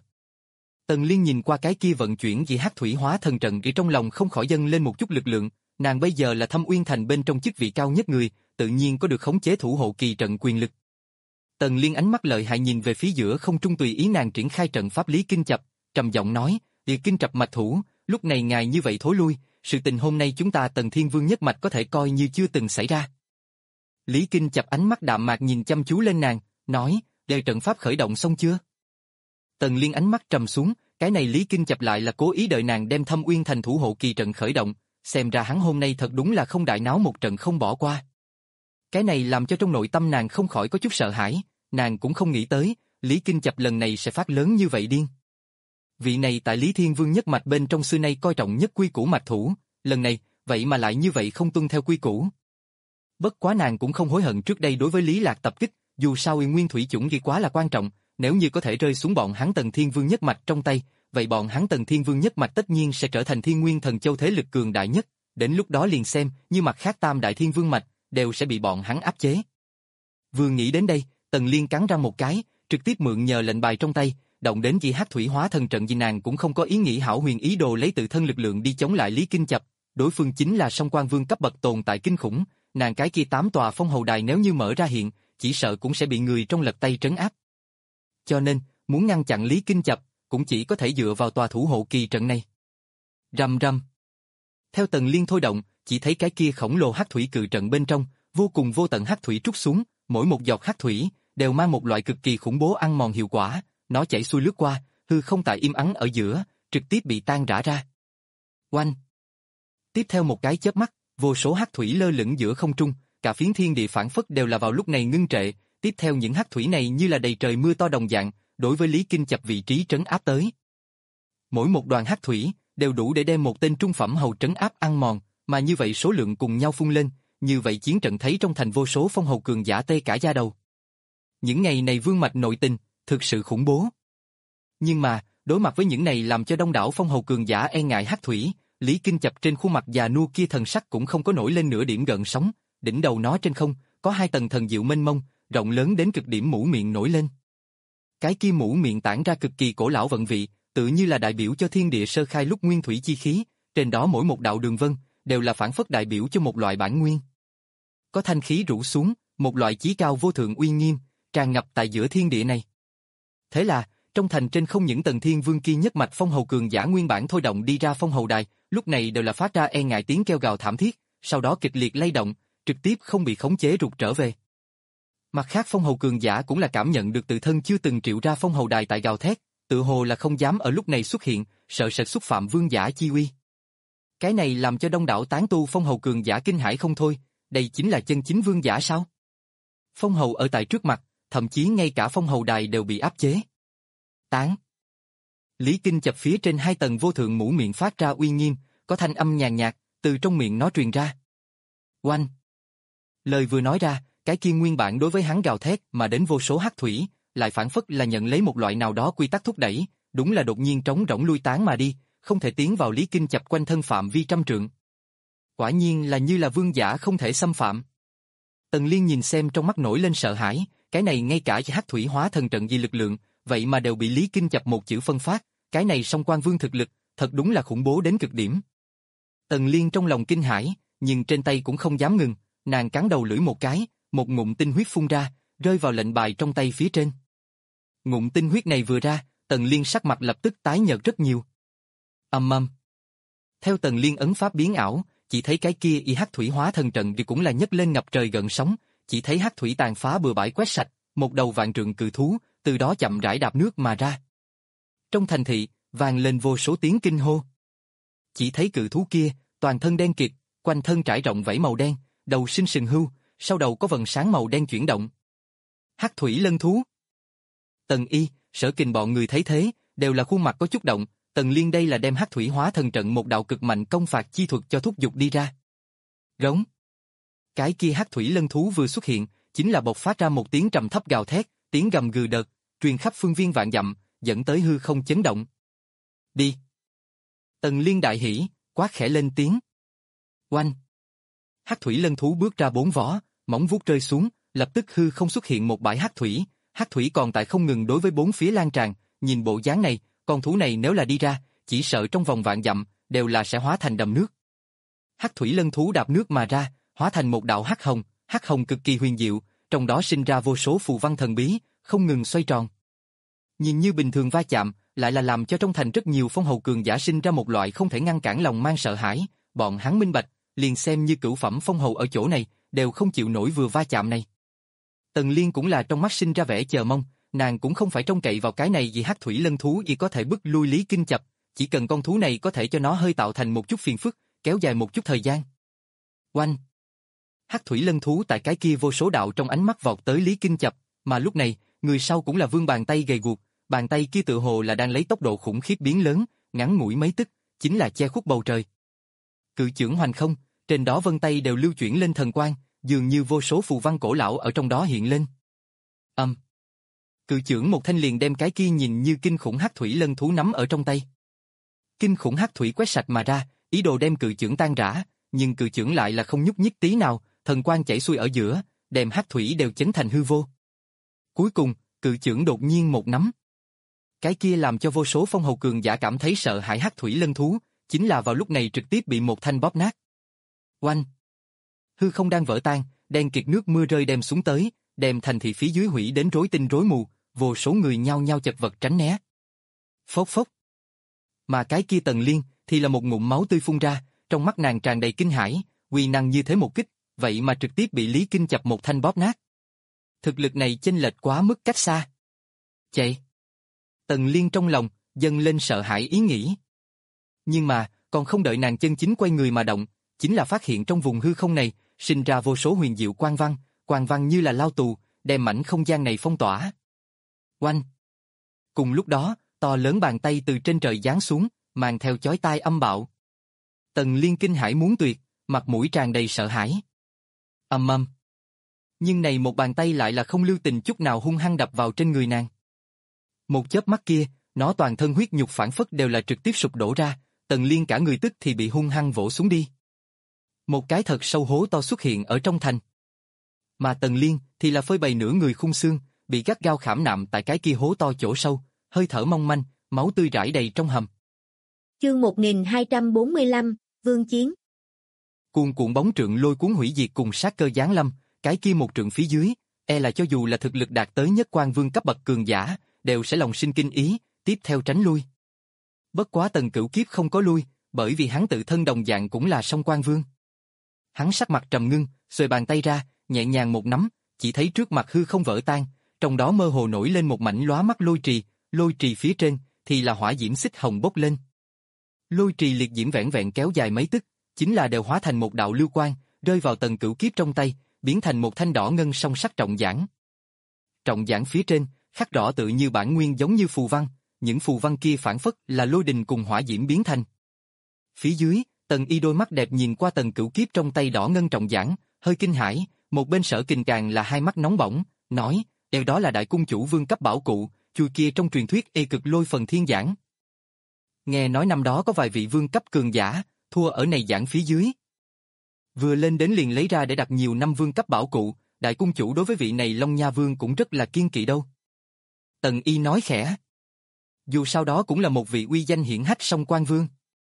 Tần Liên nhìn qua cái kia vận chuyển vì hắc thủy hóa thần trận thì trong lòng không khỏi dâng lên một chút lực lượng, nàng bây giờ là Thâm Uyên Thành bên trong chức vị cao nhất người, tự nhiên có được khống chế thủ hộ kỳ trận quyền lực. Tần Liên ánh mắt lợi hại nhìn về phía giữa không trung tùy ý nàng triển khai trận pháp Lý Kinh Chập, trầm giọng nói, "Địa Kinh Chập mạch thủ, lúc này ngài như vậy thối lui, sự tình hôm nay chúng ta Tần Thiên Vương nhất mạch có thể coi như chưa từng xảy ra." Lý Kinh Chập ánh mắt đạm mạc nhìn chăm chú lên nàng, nói, "Đề trận pháp khởi động xong chưa?" Tần Liên ánh mắt trầm xuống, cái này Lý Kinh Chập lại là cố ý đợi nàng đem Thâm Uyên Thành thủ hộ kỳ trận khởi động, xem ra hắn hôm nay thật đúng là không đại náo một trận không bỏ qua. Cái này làm cho trong nội tâm nàng không khỏi có chút sợ hãi, nàng cũng không nghĩ tới, Lý Kinh Chập lần này sẽ phát lớn như vậy điên. Vị này tại Lý Thiên Vương nhất mạch bên trong xưa nay coi trọng nhất quy củ mạch thủ, lần này, vậy mà lại như vậy không tuân theo quy củ. Bất quá nàng cũng không hối hận trước đây đối với Lý Lạc tập kích, dù sao Uyên Nguyên Thủy Chủng ghi quá là quan trọng, nếu như có thể rơi xuống bọn hắn Tần Thiên Vương nhất mạch trong tay, vậy bọn hắn Tần Thiên Vương nhất mạch tất nhiên sẽ trở thành Thiên Nguyên Thần Châu thế lực cường đại nhất, đến lúc đó liền xem như mặt khác Tam Đại Thiên Vương mạch, đều sẽ bị bọn hắn áp chế. Vừa nghĩ đến đây, Tần Liên cắn răng một cái, trực tiếp mượn nhờ lệnh bài trong tay, động đến vì hắc thủy hóa thần trận vì nàng cũng không có ý nghĩ hảo huyền ý đồ lấy tự thân lực lượng đi chống lại Lý Kinh Chập, đối phương chính là song quan vương cấp bậc tồn tại kinh khủng, nàng cái kia tám tòa phong hầu đài nếu như mở ra hiện, chỉ sợ cũng sẽ bị người trong lật tay trấn áp. Cho nên, muốn ngăn chặn Lý Kinh Chập, cũng chỉ có thể dựa vào tòa thủ hộ kỳ trận này. Rầm rầm. Theo Tần Liên thôi động, chỉ thấy cái kia khổng lồ hắc thủy cự trận bên trong, vô cùng vô tận hắc thủy trút xuống, mỗi một giọt hắc thủy đều mang một loại cực kỳ khủng bố ăn mòn hiệu quả, nó chảy xuôi lướt qua, hư không tại im ắng ở giữa, trực tiếp bị tan rã ra. Oanh! Tiếp theo một cái chớp mắt, vô số hắc thủy lơ lửng giữa không trung, cả phiến thiên địa phảng phất đều là vào lúc này ngưng trệ, tiếp theo những hắc thủy này như là đầy trời mưa to đồng dạng, đối với Lý Kinh Chập vị trí trấn áp tới. Mỗi một đoàn hắc thủy đều đủ để đem một tên trung phẩm hầu trấn áp ăn mòn, mà như vậy số lượng cùng nhau phun lên, như vậy chiến trận thấy trong thành vô số phong hầu cường giả tê cả da đầu. Những ngày này vương mạch nội tình, thực sự khủng bố. Nhưng mà, đối mặt với những này làm cho đông đảo phong hầu cường giả e ngại hắc thủy, Lý Kinh Chập trên khuôn mặt già nua kia thần sắc cũng không có nổi lên nửa điểm gợn sóng, đỉnh đầu nó trên không, có hai tầng thần diệu mênh mông, rộng lớn đến cực điểm mũ miệng nổi lên. Cái kia mũ miệng tản ra cực kỳ cổ lão vận vị, tự như là đại biểu cho thiên địa sơ khai lúc nguyên thủy chi khí, trên đó mỗi một đạo đường vân, đều là phản phất đại biểu cho một loại bản nguyên. Có thanh khí rủ xuống, một loại chí cao vô thượng uy nghiêm, tràn ngập tại giữa thiên địa này. Thế là, trong thành trên không những Tần Thiên Vương kia nhất mạch phong hầu cường giả nguyên bản thôi động đi ra phong hầu đài, lúc này đều là phát ra e ngại tiếng kêu gào thảm thiết, sau đó kịch liệt lay động, trực tiếp không bị khống chế rụt trở về. Mặt khác phong hầu cường giả cũng là cảm nhận được tự thân chưa từng triệu ra phong hầu đài tại gào thét, tự hồ là không dám ở lúc này xuất hiện, sợ sệt xúc phạm vương giả chi uy. Cái này làm cho đông đảo tán tu phong hầu cường giả kinh hãi không thôi, đây chính là chân chính vương giả sao? Phong hầu ở tại trước mặt, thậm chí ngay cả phong hầu đài đều bị áp chế. Tán. Lý Kinh Chập phía trên hai tầng vô thượng mũ miệng phát ra uy nghiêm, có thanh âm nhàn nhạt, từ trong miệng nó truyền ra. Oanh. Lời vừa nói ra, cái kia nguyên bản đối với hắn gào thét mà đến vô số hắc thủy, lại phản phất là nhận lấy một loại nào đó quy tắc thúc đẩy, đúng là đột nhiên trống rỗng lui tán mà đi, không thể tiến vào Lý Kinh Chập quanh thân phạm vi trăm trượng. Quả nhiên là như là vương giả không thể xâm phạm. Tần Liên nhìn xem trong mắt nổi lên sợ hãi, cái này ngay cả hắc thủy hóa thần trận gì lực lượng, vậy mà đều bị Lý Kinh chập một chữ phân phát, cái này song quan vương thực lực, thật đúng là khủng bố đến cực điểm. Tần Liên trong lòng kinh hãi, nhưng trên tay cũng không dám ngừng, nàng cắn đầu lưỡi một cái, một ngụm tinh huyết phun ra, rơi vào lệnh bài trong tay phía trên. Ngụm tinh huyết này vừa ra, Tần Liên sắc mặt lập tức tái nhợt rất nhiều. Ầm ầm. Theo Tần Liên ấn pháp biến ảo, chỉ thấy cái kia y hắc thủy hóa thần trận thì cũng là nhấc lên ngập trời gợn sóng, chỉ thấy hắc thủy tàn phá bừa bãi quét sạch, một đầu vạn trượng cự thú, từ đó chậm rãi đạp nước mà ra. Trong thành thị, vang lên vô số tiếng kinh hô. Chỉ thấy cự thú kia, toàn thân đen kịt, quanh thân trải rộng vảy màu đen, đầu sinh sừng hưu, sau đầu có vầng sáng màu đen chuyển động. Hắc thủy lân thú. Tần Y, Sở Kình bọn người thấy thế, đều là khuôn mặt có chút động, Tần Liên đây là đem hắc thủy hóa thần trận một đạo cực mạnh công phạt chi thuật cho thúc giục đi ra. Rống. Cái kia hắc thủy lân thú vừa xuất hiện, chính là bộc phát ra một tiếng trầm thấp gào thét, tiếng gầm gừ đợt, truyền khắp phương viên vạn dặm, dẫn tới hư không chấn động. Đi. Tần Liên đại hỉ, quát khẽ lên tiếng. Oanh. Hắc thủy lân thú bước ra bốn vó, móng vuốt rơi xuống, lập tức hư không xuất hiện một bãi hắc thủy, hắc thủy còn tại không ngừng đối với bốn phía lan tràn, nhìn bộ dáng này, con thú này nếu là đi ra, chỉ sợ trong vòng vạn dặm, đều là sẽ hóa thành đầm nước. Hắc thủy lân thú đạp nước mà ra, hóa thành một đạo hắc hồng, hắc hồng cực kỳ huyền diệu, trong đó sinh ra vô số phù văn thần bí, không ngừng xoay tròn. Nhìn như bình thường va chạm, lại là làm cho trong thành rất nhiều phong hầu cường giả sinh ra một loại không thể ngăn cản lòng mang sợ hãi, bọn hắn minh bạch, liền xem như cửu phẩm phong hầu ở chỗ này, đều không chịu nổi vừa va chạm này. Tần Liên cũng là trong mắt sinh ra vẻ chờ mong, nàng cũng không phải trông cậy vào cái này vì hắc thủy lân thú chỉ có thể bức lui Lý Kinh chập, chỉ cần con thú này có thể cho nó hơi tạo thành một chút phiền phức, kéo dài một chút thời gian. Oanh! Hắc thủy lân thú tại cái kia vô số đạo trong ánh mắt vọt tới Lý Kinh chập, mà lúc này, người sau cũng là vươn bàn tay gầy guộc, bàn tay kia tự hồ là đang lấy tốc độ khủng khiếp biến lớn, ngắn ngủi mấy tức, chính là che khuất bầu trời. Cự chưởng hoành không, trên đó vân tay đều lưu chuyển lên thần quang, dường như vô số phù văn cổ lão ở trong đó hiện lên. Âm. Um. Cự chưởng một thanh liền đem cái kia nhìn như kinh khủng hắc thủy lân thú nắm ở trong tay. Kinh khủng hắc thủy quét sạch mà ra, ý đồ đem cự chưởng tan rã, nhưng cự chưởng lại là không nhúc nhích tí nào, thần quang chảy xuôi ở giữa, đem hắc thủy đều chấn thành hư vô. Cuối cùng, cự chưởng đột nhiên một nắm. Cái kia làm cho vô số phong hầu cường giả cảm thấy sợ hãi hắc thủy lân thú, chính là vào lúc này trực tiếp bị một thanh bóp nát. Oanh! Hư không đang vỡ tan, đen kịt nước mưa rơi đem xuống tới, đem thành thị phía dưới hủy đến rối tinh rối mù, vô số người nhao nhao chật vật tránh né. Phốc phốc. Mà cái kia Tần Liên thì là một ngụm máu tươi phun ra, trong mắt nàng tràn đầy kinh hãi, uy năng như thế một kích, vậy mà trực tiếp bị Lý Kinh chập một thanh bóp nát. Thực lực này chênh lệch quá mức cách xa. Chạy. Tần Liên trong lòng dâng lên sợ hãi ý nghĩ. Nhưng mà, còn không đợi nàng chân chính quay người mà động, chính là phát hiện trong vùng hư không này sinh ra vô số huyền diệu quang văn, quang văn như là lao tù, đem mảnh không gian này phong tỏa. Oanh! Cùng lúc đó, to lớn bàn tay từ trên trời giáng xuống, mang theo chói tai âm bạo. Tần Liên kinh hãi muốn tuyệt, mặt mũi tràn đầy sợ hãi. Ầm ầm. Nhưng này một bàn tay lại là không lưu tình chút nào hung hăng đập vào trên người nàng. Một chớp mắt kia, nó toàn thân huyết nhục phản phất đều là trực tiếp sụp đổ ra, Tần Liên cả người tức thì bị hung hăng vỗ xuống đi. Một cái thật sâu hố to xuất hiện ở trong thành. Mà Tần Liên thì là phơi bày nửa người khung xương, bị gắt gao khảm nạm tại cái kia hố to chỗ sâu, hơi thở mong manh, máu tươi rải đầy trong hầm. Chương một nghìn hai trăm bốn mươi lăm, Vương Chiến. Cuồn cuộn bóng trượng lôi cuốn hủy diệt cùng sát cơ giáng lâm, cái kia một trượng phía dưới, e là cho dù là thực lực đạt tới nhất quan vương cấp bậc cường giả, đều sẽ lòng sinh kinh ý, tiếp theo tránh lui. Bất quá Tần Cửu Kiếp không có lui, bởi vì hắn tự thân đồng dạng cũng là song quan vương. Hắn sắc mặt trầm ngưng, xuề bàn tay ra, nhẹ nhàng một nắm, chỉ thấy trước mặt hư không vỡ tan, trong đó mơ hồ nổi lên một mảnh lóa mắt lôi trì, lôi trì phía trên thì là hỏa diễm xích hồng bốc lên. Lôi trì liệt diễm vẹn vẹn kéo dài mấy tức, chính là đều hóa thành một đạo lưu quang, rơi vào Tần Cửu Kiếp trong tay, biến thành một thanh đỏ ngân song sắc trọng giản. Trọng giản phía trên khắc rõ tự như bản nguyên giống như phù văn, những phù văn kia phản phất là lôi đình cùng hỏa diễm biến thành. Phía dưới, Tần Y đôi mắt đẹp nhìn qua Tần Cửu Kiếp trong tay đỏ ngân trọng giản, hơi kinh hãi, một bên Sở Kình càng là hai mắt nóng bỏng, nói, "Điều đó là đại cung chủ vương cấp bảo cụ, chui kia trong truyền thuyết ê cực lôi phần thiên giản." Nghe nói năm đó có vài vị vương cấp cường giả, thua ở này giản phía dưới. Vừa lên đến liền lấy ra để đặt nhiều năm vương cấp bảo cụ, đại cung chủ đối với vị này Long Nha Vương cũng rất là kiên kỵ đâu. Tần Y nói khẽ. Dù sao đó cũng là một vị uy danh hiển hách Song Quan Vương.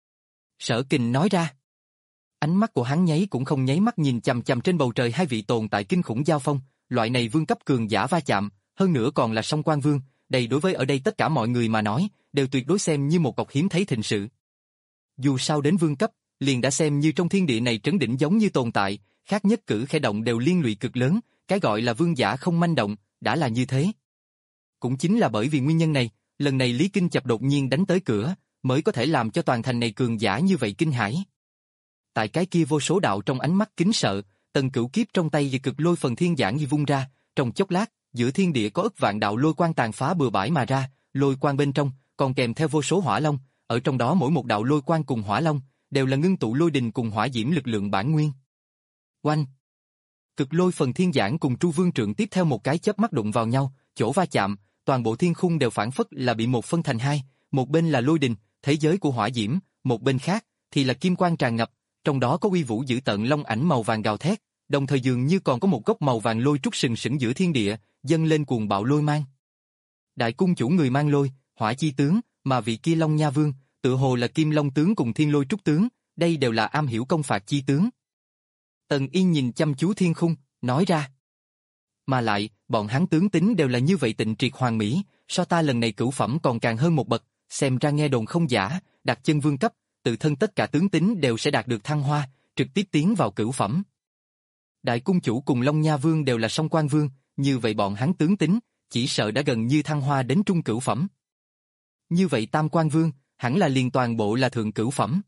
Sở Kình nói ra. Ánh mắt của hắn nháy cũng không nháy mắt nhìn chằm chằm trên bầu trời hai vị tồn tại kinh khủng giao phong, loại này vương cấp cường giả va chạm, hơn nữa còn là Song Quan Vương, đây đối với ở đây tất cả mọi người mà nói, đều tuyệt đối xem như một cọc hiếm thấy thịnh sự. Dù sao đến vương cấp, liền đã xem như trong thiên địa này trấn đỉnh giống như tồn tại, khác nhất cử khẽ động đều liên lụy cực lớn, cái gọi là vương giả không manh động, đã là như thế. Cũng chính là bởi vì nguyên nhân này, lần này Lý Kinh Chập đột nhiên đánh tới cửa, mới có thể làm cho toàn thành này cường giả như vậy kinh hãi. Tại cái kia vô số đạo trong ánh mắt kính sợ, Tần Cửu Kiếp trong tay vì cực lôi phần thiên giảng như vung ra, trong chốc lát, giữa thiên địa có ức vạn đạo lôi quang tàn phá bừa bãi mà ra, lôi quang bên trong còn kèm theo vô số hỏa long, ở trong đó mỗi một đạo lôi quang cùng hỏa long đều là ngưng tụ lôi đình cùng hỏa diễm lực lượng bản nguyên. Oanh! Cực lôi phần thiên giảng cùng Tru Vương Trượng tiếp theo một cái chớp mắt đụng vào nhau, chỗ va chạm, toàn bộ thiên khung đều phản phất là bị một phân thành hai, một bên là lôi đình, thế giới của hỏa diễm, một bên khác thì là kim quang tràn ngập, trong đó có uy vũ dữ tợn long ảnh màu vàng gào thét, đồng thời dường như còn có một gốc màu vàng lôi trúc sừng sững giữa thiên địa, dâng lên cuồng bạo lôi mang. Đại cung chủ người mang lôi, hỏa chi tướng, mà vị kia Long Nha Vương, tự hồ là Kim Long tướng cùng Thiên Lôi trúc tướng, đây đều là am hiểu công phạt chi tướng. Tần Yên nhìn chăm chú thiên khung, nói ra. Mà lại, bọn hắn tướng tính đều là như vậy tịnh triệt hoàn mỹ, so ta lần này cửu phẩm còn càng hơn một bậc, xem ra nghe đồn không giả, đặt chân vương cấp, tự thân tất cả tướng tính đều sẽ đạt được thăng hoa, trực tiếp tiến vào cửu phẩm. Đại cung chủ cùng Long Nha Vương đều là Song Quan Vương, như vậy bọn hắn tướng tính, chỉ sợ đã gần như thăng hoa đến trung cửu phẩm. Như vậy Tam Quan Vương, hẳn là liền toàn bộ là thượng cửu phẩm.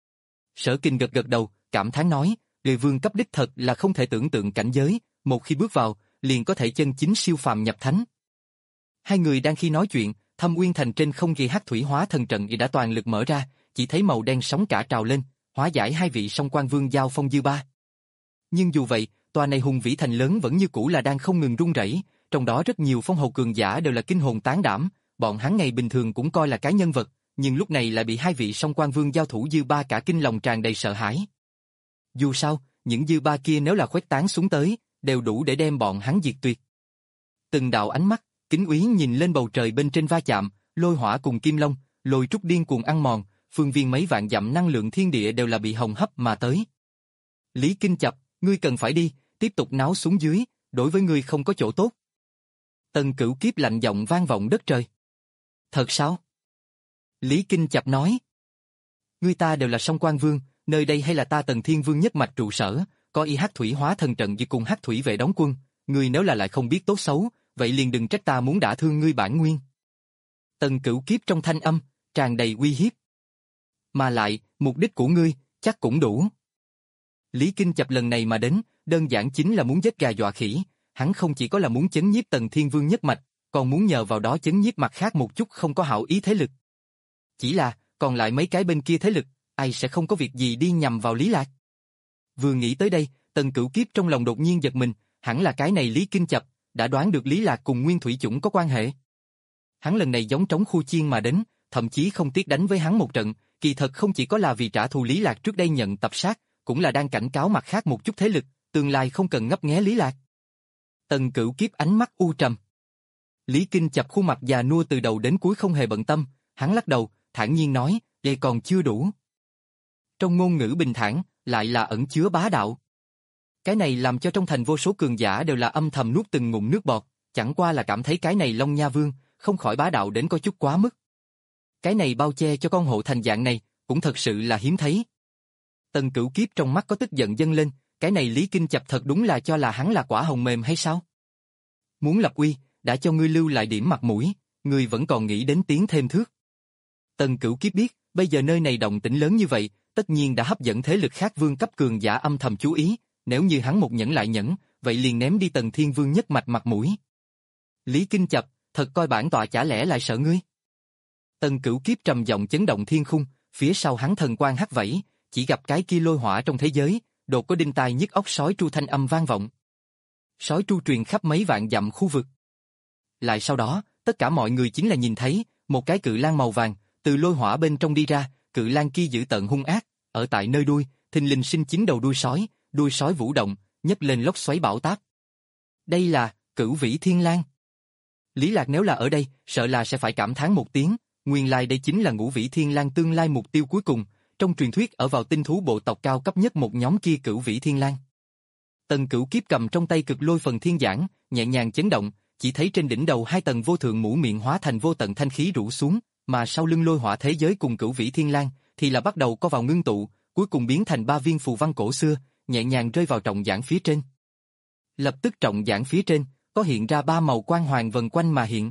Sở Kình gật gật đầu, cảm thán nói, người vương cấp đích thật là không thể tưởng tượng cảnh giới, một khi bước vào, liền có thể chân chính siêu phàm nhập thánh. Hai người đang khi nói chuyện, Thâm Uyên Thành trên không ghi hắc thủy hóa thần trận đã toàn lực mở ra, chỉ thấy màu đen sóng cả trào lên, hóa giải hai vị Song Quan Vương giao phong dư ba. Nhưng dù vậy, tòa này hùng vĩ thành lớn vẫn như cũ là đang không ngừng rung rẩy, trong đó rất nhiều phong hầu cường giả đều là kinh hồn tán đảm, bọn hắn ngày bình thường cũng coi là cái nhân vật, nhưng lúc này lại bị hai vị Song Quan Vương giao thủ dư ba cả kinh lòng tràn đầy sợ hãi. Dù sao, những dư ba kia nếu là khuếch tán xuống tới, đều đủ để đem bọn hắn diệt tuyệt. Từng đạo ánh mắt, Kính Úy nhìn lên bầu trời bên trên va chạm, lôi hỏa cùng kim long, lôi trúc điên cuồng ăn mòn, phương viên mấy vạn dặm năng lượng thiên địa đều là bị hồng hấp mà tới. Lý Kinh Chập, ngươi cần phải đi, tiếp tục náo xuống dưới, đối với ngươi không có chỗ tốt. Tần Cửu Kiếp lạnh giọng vang vọng đất trời. Thật sao? Lý Kinh Chập nói. Ngươi ta đều là Song Quan Vương, nơi đây hay là ta Tần Thiên Vương nhất mạch trụ sở, có y hắc thủy hóa thần trận với cùng hắc thủy vệ đóng quân, ngươi nếu là lại không biết tốt xấu, vậy liền đừng trách ta muốn đả thương ngươi bản nguyên. Tần Cửu Kiếp trong thanh âm, tràn đầy uy hiếp. Mà lại, mục đích của ngươi, chắc cũng đủ. Lý Kinh Chập lần này mà đến, đơn giản chính là muốn giết gà dọa khỉ, hắn không chỉ có là muốn chấn nhiếp Tần Thiên Vương nhất mạch, còn muốn nhờ vào đó chấn nhiếp mặt khác một chút không có hảo ý thế lực. Chỉ là, còn lại mấy cái bên kia thế lực, ai sẽ không có việc gì đi nhằm vào Lý Lạc. Vừa nghĩ tới đây, Tần Cửu Kiếp trong lòng đột nhiên giật mình, hẳn là cái này Lý Kinh Chập, đã đoán được Lý Lạc cùng Nguyên Thủy Chủng có quan hệ. Hắn lần này giống trống khu chiên mà đến, thậm chí không tiếc đánh với hắn một trận, kỳ thật không chỉ có là vì trả thù Lý Lạc trước đây nhận tập sát, cũng là đang cảnh cáo mặt khác một chút thế lực, tương lai không cần ngấp nghé Lý Lạc. Tần Cửu Kiếp ánh mắt u trầm. Lý Kinh Chập khuôn mặt già nua từ đầu đến cuối không hề bận tâm, hắn lắc đầu, thản nhiên nói, đây còn chưa đủ. Trong ngôn ngữ bình thản, lại là ẩn chứa bá đạo. Cái này làm cho trong thành vô số cường giả đều là âm thầm nuốt từng ngụm nước bọt, chẳng qua là cảm thấy cái này Long Nha Vương, không khỏi bá đạo đến có chút quá mức. Cái này bao che cho con hộ thành dạng này, cũng thật sự là hiếm thấy. Tần Cửu Kiếp trong mắt có tức giận dâng lên, cái này Lý Kinh Chập thật đúng là cho là hắn là quả hồng mềm hay sao? Muốn lập uy, đã cho ngươi lưu lại điểm mặt mũi, ngươi vẫn còn nghĩ đến tiến thêm thước. Tần Cửu Kiếp biết, bây giờ nơi này động tĩnh lớn như vậy, tất nhiên đã hấp dẫn thế lực khác vương cấp cường giả âm thầm chú ý, nếu như hắn một nhẫn lại nhẫn, vậy liền ném đi Tần Thiên Vương nhất mạch mặt mũi. Lý Kinh Chập, thật coi bản tọa chả lẽ lại sợ ngươi? Tần Cửu Kiếp trầm giọng chấn động thiên khung, phía sau hắn thần quang hắt vẫy, chỉ gặp cái kia lôi hỏa trong thế giới, đột có đinh tai nhức óc sói tru thanh âm vang vọng. Sói tru truyền khắp mấy vạn dặm khu vực. Lại sau đó, tất cả mọi người chính là nhìn thấy, một cái cự lang màu vàng, từ lôi hỏa bên trong đi ra, cự lang kia dữ tợn hung ác, ở tại nơi đuôi, thình lình sinh chín đầu đuôi sói, đuôi sói vũ động, nhấc lên lốc xoáy bão táp. Đây là Cửu Vĩ Thiên Lang. Lý Lạc nếu là ở đây, sợ là sẽ phải cảm thán một tiếng, nguyên lai đây chính là Ngũ Vĩ Thiên Lang tương lai mục tiêu cuối cùng, trong truyền thuyết ở vào tinh thú bộ tộc cao cấp nhất một nhóm kia Cửu Vĩ Thiên Lang. Tần Cửu Kiếp cầm trong tay cực lôi phần thiên giảng, nhẹ nhàng chấn động, chỉ thấy trên đỉnh đầu hai tầng vô thượng mũ miệng hóa thành vô tận thanh khí rủ xuống, mà sau lưng lôi hỏa thế giới cùng Cửu Vĩ Thiên Lang thì là bắt đầu co vào ngưng tụ, cuối cùng biến thành ba viên phù văn cổ xưa, nhẹ nhàng rơi vào trọng giảng phía trên. Lập tức trọng giảng phía trên có hiện ra ba màu quang hoàng vần quanh mà hiện.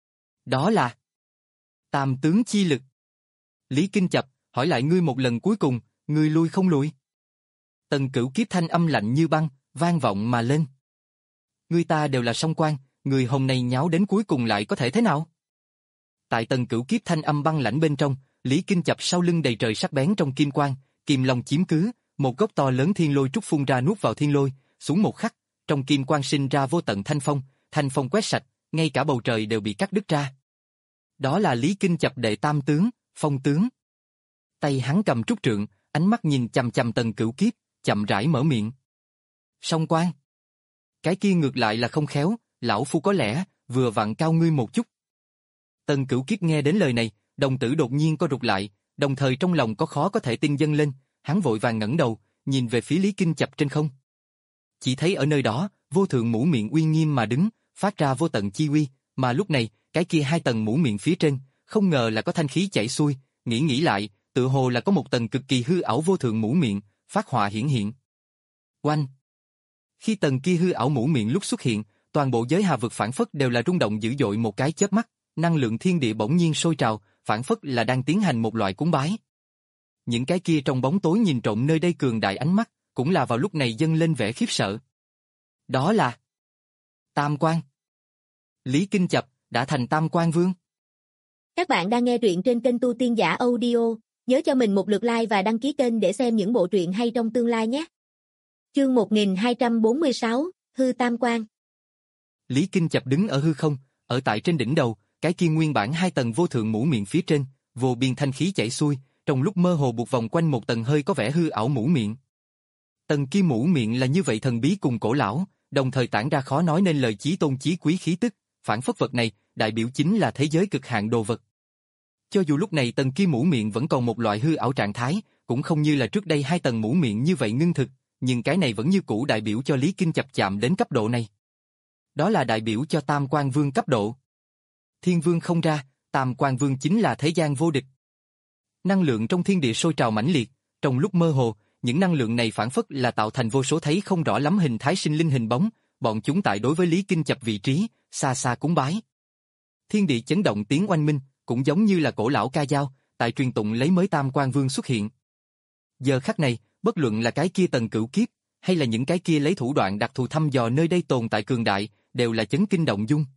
Đó là Tam tướng chi lực. Lý Kinh Chập hỏi lại ngươi một lần cuối cùng, ngươi lui không lui? Tần Cửu Kiếp thanh âm lạnh như băng, vang vọng mà lên. Ngươi ta đều là song quan, người hôm nay nháo đến cuối cùng lại có thể thế nào? Tại Tần Cửu Kiếp thanh âm băng lãnh bên trong, Lý Kinh Chập sau lưng đầy trời sắc bén trong kim quang, kim long chiếm cứ, một gốc to lớn thiên lôi trúc phun ra nuốt vào thiên lôi, xuống một khắc, trong kim quang sinh ra vô tận thanh phong, thanh phong quét sạch, ngay cả bầu trời đều bị cắt đứt ra. Đó là Lý Kinh Chập đệ tam tướng, Phong tướng. Tay hắn cầm trúc trượng, ánh mắt nhìn chằm chằm Tần Cửu Kiếp, chậm rãi mở miệng. Song quan. Cái kia ngược lại là không khéo, lão phu có lẽ vừa vặn cao ngươi một chút. Tần Cửu Kiếp nghe đến lời này, đồng tử đột nhiên co rụt lại, đồng thời trong lòng có khó có thể tin dâng lên, hắn vội vàng ngẩng đầu, nhìn về phía Lý Kinh Chập trên không. Chỉ thấy ở nơi đó, vô thượng mũ miệng uy nghiêm mà đứng, phát ra vô tận chi uy, mà lúc này, cái kia hai tầng mũ miệng phía trên, không ngờ là có thanh khí chảy xuôi, nghĩ nghĩ lại, tự hồ là có một tầng cực kỳ hư ảo vô thượng mũ miệng, phát họa hiển hiện. Oanh! Khi tầng kia hư ảo mũ miệng lúc xuất hiện, toàn bộ giới hà vực phản phất đều là rung động dữ dội một cái chớp mắt, năng lượng thiên địa bỗng nhiên sôi trào, phản phất là đang tiến hành một loại cúng bái. Những cái kia trong bóng tối nhìn trộm nơi đây cường đại ánh mắt, cũng là vào lúc này dâng lên vẻ khiếp sợ. Đó là Tam Quan. Lý Kinh Chập đã thành Tam Quan Vương. Các bạn đang nghe truyện trên kênh Tu Tiên Giả Audio, nhớ cho mình một lượt like và đăng ký kênh để xem những bộ truyện hay trong tương lai nhé. Chương một nghìn hai trăm bốn mươi sáu, Hư Tam Quan. Lý Kinh Chập đứng ở hư không, ở tại trên đỉnh đầu, cái kia nguyên bản hai tầng vô thượng mũ miệng phía trên, vô biên thanh khí chảy xuôi, trong lúc mơ hồ buộc vòng quanh một tầng hơi có vẻ hư ảo mũ miệng. Tầng kia mũ miệng là như vậy thần bí cùng cổ lão, đồng thời tản ra khó nói nên lời chí tôn chí quý khí tức, phản phất vật này, đại biểu chính là thế giới cực hạn đồ vật. Cho dù lúc này tầng kia mũ miệng vẫn còn một loại hư ảo trạng thái, cũng không như là trước đây hai tầng mũ miệng như vậy ngưng thực, nhưng cái này vẫn như cũ đại biểu cho Lý Kinh Chập chạm đến cấp độ này. Đó là đại biểu cho Tam Quan Vương cấp độ. Thiên Vương không ra, Tam Quan Vương chính là thế gian vô địch. Năng lượng trong thiên địa sôi trào mãnh liệt, trong lúc mơ hồ, những năng lượng này phản phất là tạo thành vô số thấy không rõ lắm hình thái sinh linh hình bóng, bọn chúng tại đối với Lý Kinh Chập vị trí, xa xa cúng bái. Thiên địa chấn động tiếng oanh minh, cũng giống như là cổ lão ca dao, tại truyền tụng lấy mới Tam Quan Vương xuất hiện. Giờ khắc này, bất luận là cái kia Tần Cửu Kiếp, hay là những cái kia lấy thủ đoạn đặc thù thăm dò nơi đây tồn tại cường đại, đều là chấn kinh động dung.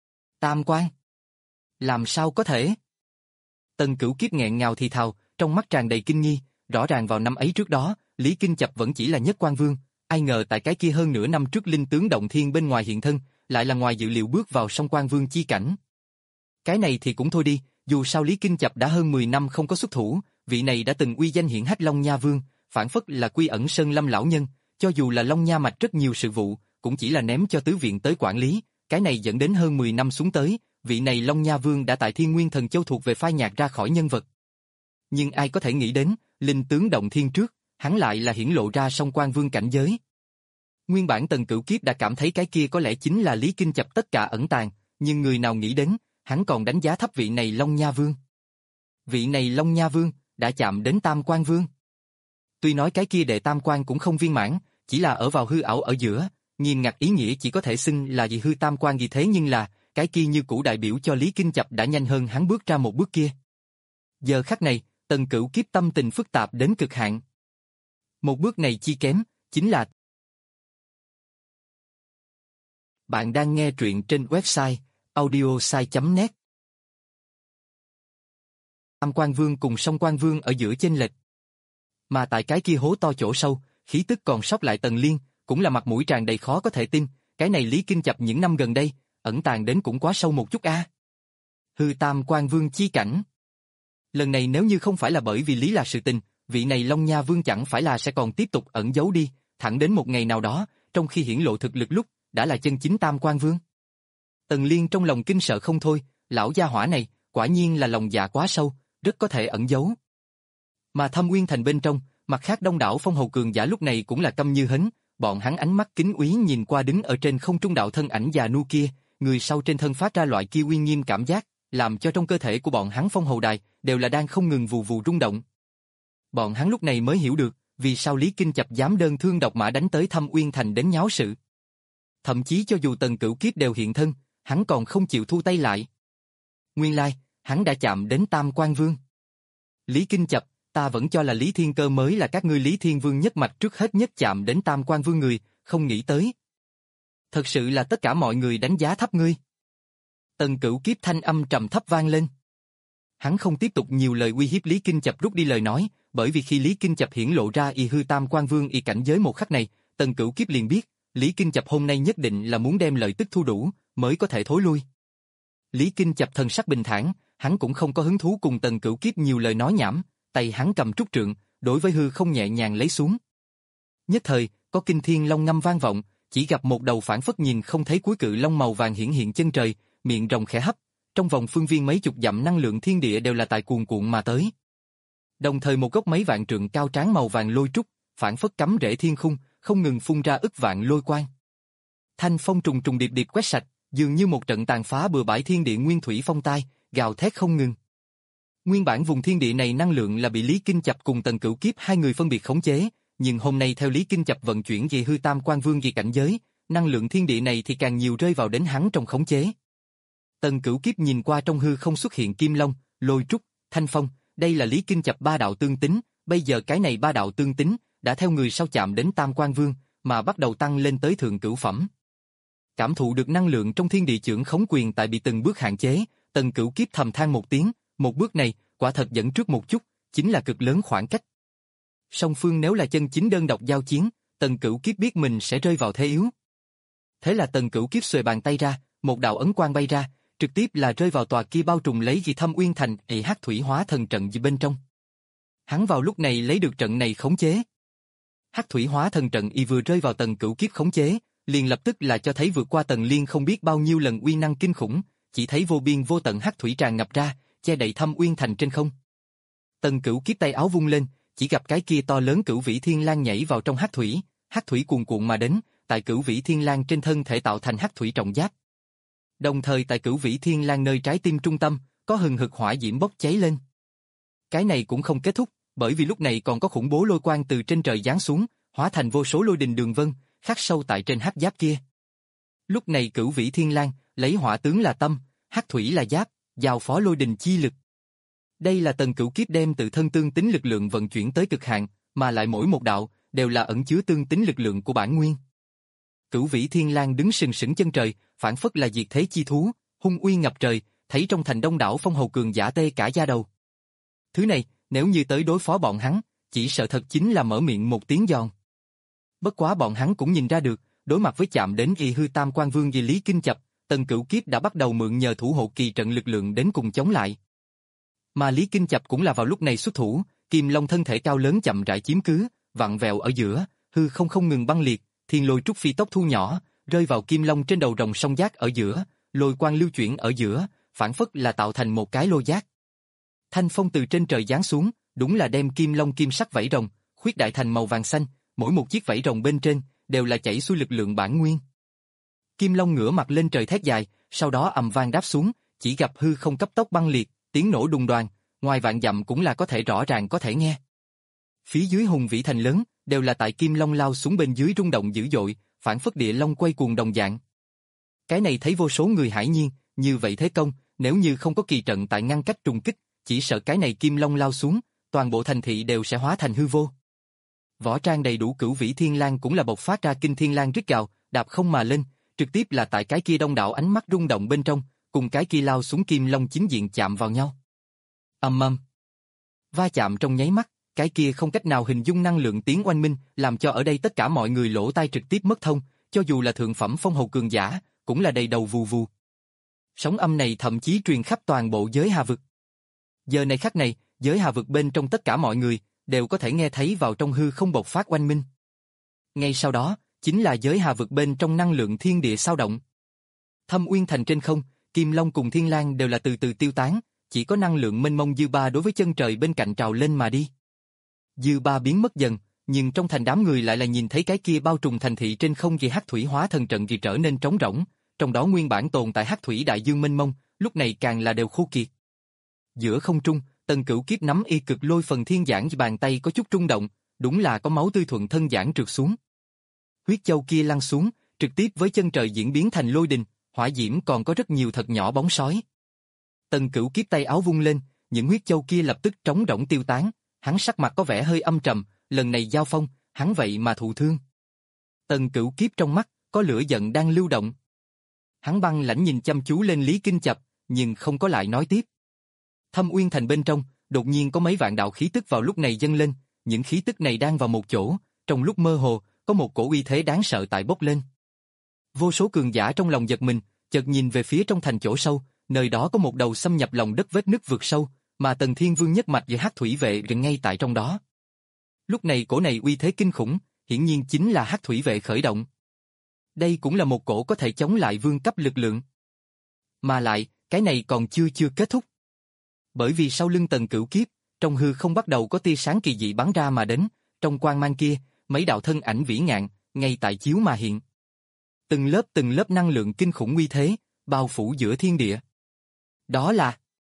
Tam Quan? Làm sao có thể? Tần Cửu Kiếp nghẹn ngào thì thào, trong mắt tràn đầy kinh nghi, rõ ràng vào năm ấy trước đó, Lý Kinh Chập vẫn chỉ là nhất quan vương, ai ngờ tại cái kia hơn nửa năm trước linh tướng động thiên bên ngoài hiện thân, lại là ngoài dự liệu bước vào song quan vương chi cảnh. Cái này thì cũng thôi đi, dù sao Lý Kinh Chập đã hơn mười năm không có xuất thủ, vị này đã từng uy danh hiển hách Long Nha Vương, phản phất là quy ẩn sơn lâm lão nhân, cho dù là Long Nha mạch rất nhiều sự vụ, cũng chỉ là ném cho tứ viện tới quản lý, cái này dẫn đến hơn mười năm xuống tới, vị này Long Nha Vương đã tại Thiên Nguyên Thần Châu thuộc về phai nhạt ra khỏi nhân vật. Nhưng ai có thể nghĩ đến, linh tướng động thiên trước, hắn lại là hiển lộ ra song quan vương cảnh giới. Nguyên bản Tần Cửu Kiếp đã cảm thấy cái kia có lẽ chính là Lý Kinh Chập tất cả ẩn tàng, nhưng người nào nghĩ đến, hắn còn đánh giá thấp vị này Long Nha Vương. Vị này Long Nha Vương đã chạm đến Tam Quan Vương. Tuy nói cái kia đệ tam quan cũng không viên mãn, chỉ là ở vào hư ảo ở giữa, nghiêm ngặt ý nghĩa chỉ có thể xưng là gì hư tam quan gì thế, nhưng là cái kia như cũ đại biểu cho Lý Kinh Chập đã nhanh hơn hắn bước ra một bước kia. Giờ khắc này, Tần Cửu Kiếp tâm tình phức tạp đến cực hạn. Một bước này chi kém, chính là bạn đang nghe truyện trên website audiosai chấm net. Tam Quan Vương cùng Song Quan Vương ở giữa chênh lệch. Mà tại cái kia hố to chỗ sâu, khí tức còn sót lại Tần Liên, cũng là mặt mũi tràn đầy khó có thể tin, cái này Lý Kinh Chập những năm gần đây, ẩn tàng đến cũng quá sâu một chút a. Hư Tam Quan Vương chi cảnh. Lần này nếu như không phải là bởi vì Lý là sự tình, vị này Long Nha Vương chẳng phải là sẽ còn tiếp tục ẩn giấu đi, thẳng đến một ngày nào đó, trong khi hiển lộ thực lực lúc, đã là chân chính Tam Quan Vương. Tần Liên trong lòng kinh sợ không thôi, lão gia hỏa này, quả nhiên là lòng dạ quá sâu, rất có thể ẩn giấu. Mà Thâm Uyên Thành bên trong, mặt khác đông đảo phong hầu cường giả lúc này cũng là câm như hến, bọn hắn ánh mắt kính úy nhìn qua đứng ở trên không trung đạo thân ảnh già nua kia, người sau trên thân phát ra loại kia uy nghiêm cảm giác, làm cho trong cơ thể của bọn hắn phong hầu đài đều là đang không ngừng vù vù rung động. Bọn hắn lúc này mới hiểu được, vì sao Lý Kinh Chập dám đơn thương độc mã đánh tới Thâm Uyên Thành đến nháo sự. Thậm chí cho dù Tần Cửu Kiếp đều hiện thân, hắn còn không chịu thu tay lại. Nguyên lai, hắn đã chạm đến Tam Quan Vương. Lý Kinh Chập, ta vẫn cho là Lý Thiên Cơ mới là các ngươi Lý Thiên Vương nhất mạch trước hết nhất chạm đến Tam Quan Vương người, không nghĩ tới. Thật sự là tất cả mọi người đánh giá thấp ngươi. Tần Cửu Kiếp thanh âm trầm thấp vang lên. Hắn không tiếp tục nhiều lời uy hiếp Lý Kinh Chập rút đi lời nói, bởi vì khi Lý Kinh Chập hiển lộ ra y hư Tam Quan Vương y cảnh giới một khắc này, Tần Cửu Kiếp liền biết, Lý Kinh Chập hôm nay nhất định là muốn đem lợi tức thu đủ, mới có thể thối lui. Lý Kinh Chập thần sắc bình thản, hắn cũng không có hứng thú cùng Tần Cửu Kiếp nhiều lời nói nhảm, tay hắn cầm trúc trượng, đối với hư không nhẹ nhàng lấy xuống. Nhất thời, có kinh thiên long ngâm vang vọng, chỉ gặp một đầu phản phất nhìn không thấy cuối cự long màu vàng hiển hiện chân trời, miệng rồng khẽ hấp, trong vòng phương viên mấy chục dặm năng lượng thiên địa đều là tại cuồn cuộn mà tới. Đồng thời một gốc mấy vạn trượng cao tráng màu vàng lôi trúc, phản phất cắm rễ thiên khung, không ngừng phun ra ức vạn lôi quang. Thanh phong trùng trùng điệp điệp quét sạch, dường như một trận tàn phá bừa bãi thiên địa nguyên thủy phong tai, gào thét không ngừng. Nguyên bản vùng thiên địa này năng lượng là bị Lý Kinh Chập cùng Tần Cửu Kiếp hai người phân biệt khống chế, nhưng hôm nay theo Lý Kinh Chập vận chuyển về hư Tam Quan Vương về cảnh giới, năng lượng thiên địa này thì càng nhiều rơi vào đến hắn trong khống chế. Tần Cửu Kiếp nhìn qua trong hư không xuất hiện kim long, lôi trúc, thanh phong, đây là Lý Kinh Chập ba đạo tương tính, bây giờ cái này ba đạo tương tính đã theo người sau chạm đến Tam Quan Vương, mà bắt đầu tăng lên tới thượng cửu phẩm. Cảm thụ được năng lượng trong thiên địa chưởng khống quyền tại bị từng bước hạn chế, Tần Cửu Kiếp thầm than một tiếng, một bước này, quả thật dẫn trước một chút, chính là cực lớn khoảng cách. Song phương nếu là chân chính đơn độc giao chiến, Tần Cửu Kiếp biết mình sẽ rơi vào thế yếu. Thế là Tần Cửu Kiếp xuề bàn tay ra, một đạo ấn quang bay ra, trực tiếp là rơi vào tòa kia bao trùm lấy vì Thâm Uyên Thành ị hắc thủy hóa thần trận gì bên trong. Hắn vào lúc này lấy được trận này khống chế. Hắc thủy hóa thần trận y vừa rơi vào Tần Cửu Kiếp khống chế, liền lập tức là cho thấy vượt qua Tần Liên không biết bao nhiêu lần uy năng kinh khủng, chỉ thấy vô biên vô tận hắc thủy tràn ngập ra, che đậy Thâm Uyên Thành trên không. Tần Cửu Kiếp tay áo vung lên, chỉ gặp cái kia to lớn Cửu Vĩ Thiên Lang nhảy vào trong hắc thủy, hắc thủy cuồn cuộn mà đến, tại Cửu Vĩ Thiên Lang trên thân thể tạo thành hắc thủy trọng giáp. Đồng thời tại Cửu Vĩ Thiên Lang nơi trái tim trung tâm, có hừng hực hỏa diễm bốc cháy lên. Cái này cũng không kết thúc, bởi vì lúc này còn có khủng bố lôi quang từ trên trời giáng xuống, hóa thành vô số lôi đình đường vân, khắc sâu tại trên hắc giáp kia. Lúc này Cửu Vĩ Thiên Lang lấy hỏa tướng là tâm, hắc thủy là giáp, giao phó lôi đình chi lực. Đây là Tần Cửu Kiếp đem tự thân tương tính lực lượng vận chuyển tới cực hạn, mà lại mỗi một đạo đều là ẩn chứa tương tính lực lượng của bản nguyên. Cửu Vĩ Thiên Lang đứng sừng sững chân trời, phản phất là diệt thế chi thú, hung uy ngập trời, thấy trong thành đông đảo phong hầu cường giả tê cả da đầu. Thứ này, nếu như tới đối phó bọn hắn, chỉ sợ thật chính là mở miệng một tiếng giòn. Bất quá bọn hắn cũng nhìn ra được, đối mặt với chạm đến y hư Tam Quan Vương vì Lý Kinh Chập, Tần Cửu Kiếp đã bắt đầu mượn nhờ thủ hộ kỳ trận lực lượng đến cùng chống lại. Mà Lý Kinh Chập cũng là vào lúc này xuất thủ, Kim Long thân thể cao lớn chậm rãi chiếm cứ, vặn vẹo ở giữa, hư không không ngừng băng liệt, thiên lôi trúc phi tốc thu nhỏ, rơi vào Kim Long trên đầu rồng song giác ở giữa, lôi quang lưu chuyển ở giữa, phản phất là tạo thành một cái lôi giác. Thanh phong từ trên trời giáng xuống, đúng là đem Kim Long kim sắc vảy rồng, khuyết đại thành màu vàng xanh, mỗi một chiếc vảy rồng bên trên đều là chảy xuôi lực lượng bản nguyên. Kim Long ngửa mặt lên trời thét dài, sau đó ầm vang đáp xuống, chỉ gặp hư không cấp tốc băng liệt, tiếng nổ đùng đoàng, ngoài vạn dặm cũng là có thể rõ ràng có thể nghe. Phía dưới hùng vĩ thành lớn, đều là tại Kim Long lao xuống bên dưới rung động dữ dội, phản phất địa long quay cuồng đồng dạng. Cái này thấy vô số người hãi nhiên, như vậy thế công, nếu như không có kỳ trận tại ngăn cách trùng kích, chỉ sợ cái này Kim Long lao xuống, toàn bộ thành thị đều sẽ hóa thành hư vô. Võ trang đầy đủ Cửu Vĩ Thiên Lang cũng là bộc phát ra kinh thiên lang rít gào, đạp không mà lên, trực tiếp là tại cái kia đông đảo ánh mắt rung động bên trong, cùng cái kia lao xuống Kim Long chính diện chạm vào nhau. Ầm ầm. Va chạm trong nháy mắt, cái kia không cách nào hình dung năng lượng tiếng oanh minh, làm cho ở đây tất cả mọi người lỗ tai trực tiếp mất thông, cho dù là thượng phẩm phong hầu cường giả, cũng là đầy đầu vù vù. Sóng âm này thậm chí truyền khắp toàn bộ giới hà vực. Giờ này khắc này, giới hà vực bên trong tất cả mọi người đều có thể nghe thấy vào trong hư không bộc phát oanh minh. Ngay sau đó, chính là giới hà vực bên trong năng lượng thiên địa sao động. Thâm Uyên Thành trên không, Kim Long cùng Thiên Lang đều là từ từ tiêu tán, chỉ có năng lượng mênh mông dư ba đối với chân trời bên cạnh trào lên mà đi. Dư ba biến mất dần, nhưng trong thành đám người lại là nhìn thấy cái kia bao trùm thành thị trên không kỳ hắc thủy hóa thần trận kỳ trở nên trống rỗng, trong đó nguyên bản tồn tại hắc thủy đại dương mênh mông, lúc này càng là đều khô kiệt. Giữa không trung, Tần Cửu Kiếp nắm y cực lôi phần thiên giảng bàn tay có chút rung động, đúng là có máu tươi thuận thân giảng trượt xuống. Huyết châu kia lăn xuống, trực tiếp với chân trời diễn biến thành lôi đình, hỏa diễm còn có rất nhiều thật nhỏ bóng sói. Tần Cửu Kiếp tay áo vung lên, những huyết châu kia lập tức trống rỗng tiêu tán, hắn sắc mặt có vẻ hơi âm trầm, lần này giao phong, hắn vậy mà thụ thương. Tần Cửu Kiếp trong mắt có lửa giận đang lưu động. Hắn băng lãnh nhìn chăm chú lên Lý Kinh Chập, nhưng không có lại nói tiếp. Thâm Uyên Thành bên trong, đột nhiên có mấy vạn đạo khí tức vào lúc này dâng lên, những khí tức này đang vào một chỗ, trong lúc mơ hồ, có một cổ uy thế đáng sợ tại bốc lên. Vô số cường giả trong lòng giật mình, chợt nhìn về phía trong thành chỗ sâu, nơi đó có một đầu xâm nhập lòng đất vết nứt vượt sâu, mà Tần Thiên Vương nhất mạch và Hắc Thủy Vệ gần ngay tại trong đó. Lúc này cổ này uy thế kinh khủng, hiển nhiên chính là Hắc Thủy Vệ khởi động. Đây cũng là một cổ có thể chống lại vương cấp lực lượng. Mà lại, cái này còn chưa chưa kết thúc. Bởi vì sau lưng Tần Cửu Kiếp, trong hư không bắt đầu có tia sáng kỳ dị bắn ra mà đến, trong quang mang kia, mấy đạo thân ảnh vĩ ngạn, ngay tại chiếu mà hiện. Từng lớp từng lớp năng lượng kinh khủng uy thế, bao phủ giữa thiên địa. Đó là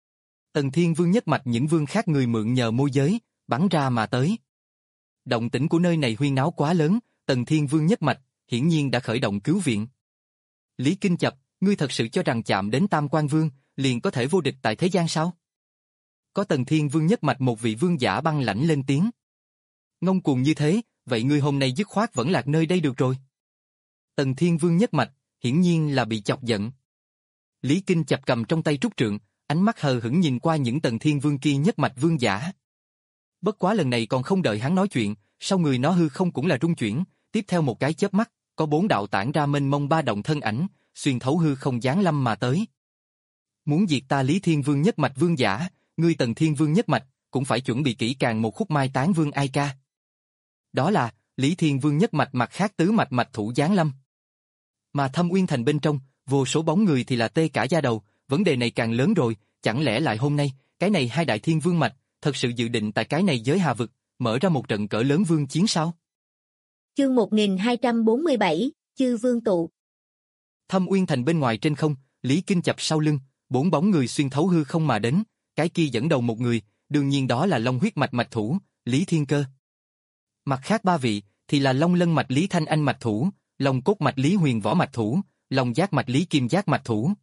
Tần Thiên Vương nhất mạch những vương khác người mượn nhờ môi giới, bắn ra mà tới. Động tĩnh của nơi này huyên náo quá lớn, Tần Thiên Vương nhất mạch, hiển nhiên đã khởi động cứu viện. Lý Kinh Chập, ngươi thật sự cho rằng chạm đến Tam Quan Vương, liền có thể vô địch tại thế gian sao? Có Tần Thiên Vương nhất mạch một vị vương giả băng lãnh lên tiếng. Ngông cuồng như thế, vậy ngươi hôm nay dứt khoát vẫn lạc nơi đây được rồi. Tần Thiên Vương nhất mạch, hiển nhiên là bị chọc giận. Lý Kinh Chập cầm trong tay trúc trượng, ánh mắt hờ hững nhìn qua những Tần Thiên Vương kia nhất mạch vương giả. Bất quá lần này còn không đợi hắn nói chuyện, sau người nó hư không cũng là rung chuyển, tiếp theo một cái chớp mắt, có bốn đạo tản ra mênh mông ba động thân ảnh, xuyên thấu hư không giáng lâm mà tới. Muốn diệt ta Lý Thiên Vương nhất mạch vương giả, ngươi Tần Thiên Vương nhất mạch, cũng phải chuẩn bị kỹ càng một khúc mai táng vương ai ca. Đó là, Lý Thiên Vương nhất mạch mặt khác tứ mạch mạch thủ giáng lâm. Mà Thâm Uyên Thành bên trong, vô số bóng người thì là tê cả da đầu, vấn đề này càng lớn rồi, chẳng lẽ lại hôm nay, cái này hai đại thiên vương mạch, thật sự dự định tại cái này giới hà vực, mở ra một trận cỡ lớn vương chiến sao? Chương một nghìn hai trăm bốn mươi bảy, Chư Vương tụ. Thâm Uyên Thành bên ngoài trên không, Lý Kinh Chập sau lưng, bốn bóng người xuyên thấu hư không mà đến, cái kia dẫn đầu một người, đương nhiên đó là Long huyết mạch mạch thủ, Lý Thiên Cơ. Mặt khác ba vị, thì là Long lân mạch Lý Thanh Anh mạch thủ, Long cốt mạch Lý Huyền Võ mạch thủ, Long giác mạch Lý Kim Giác mạch thủ.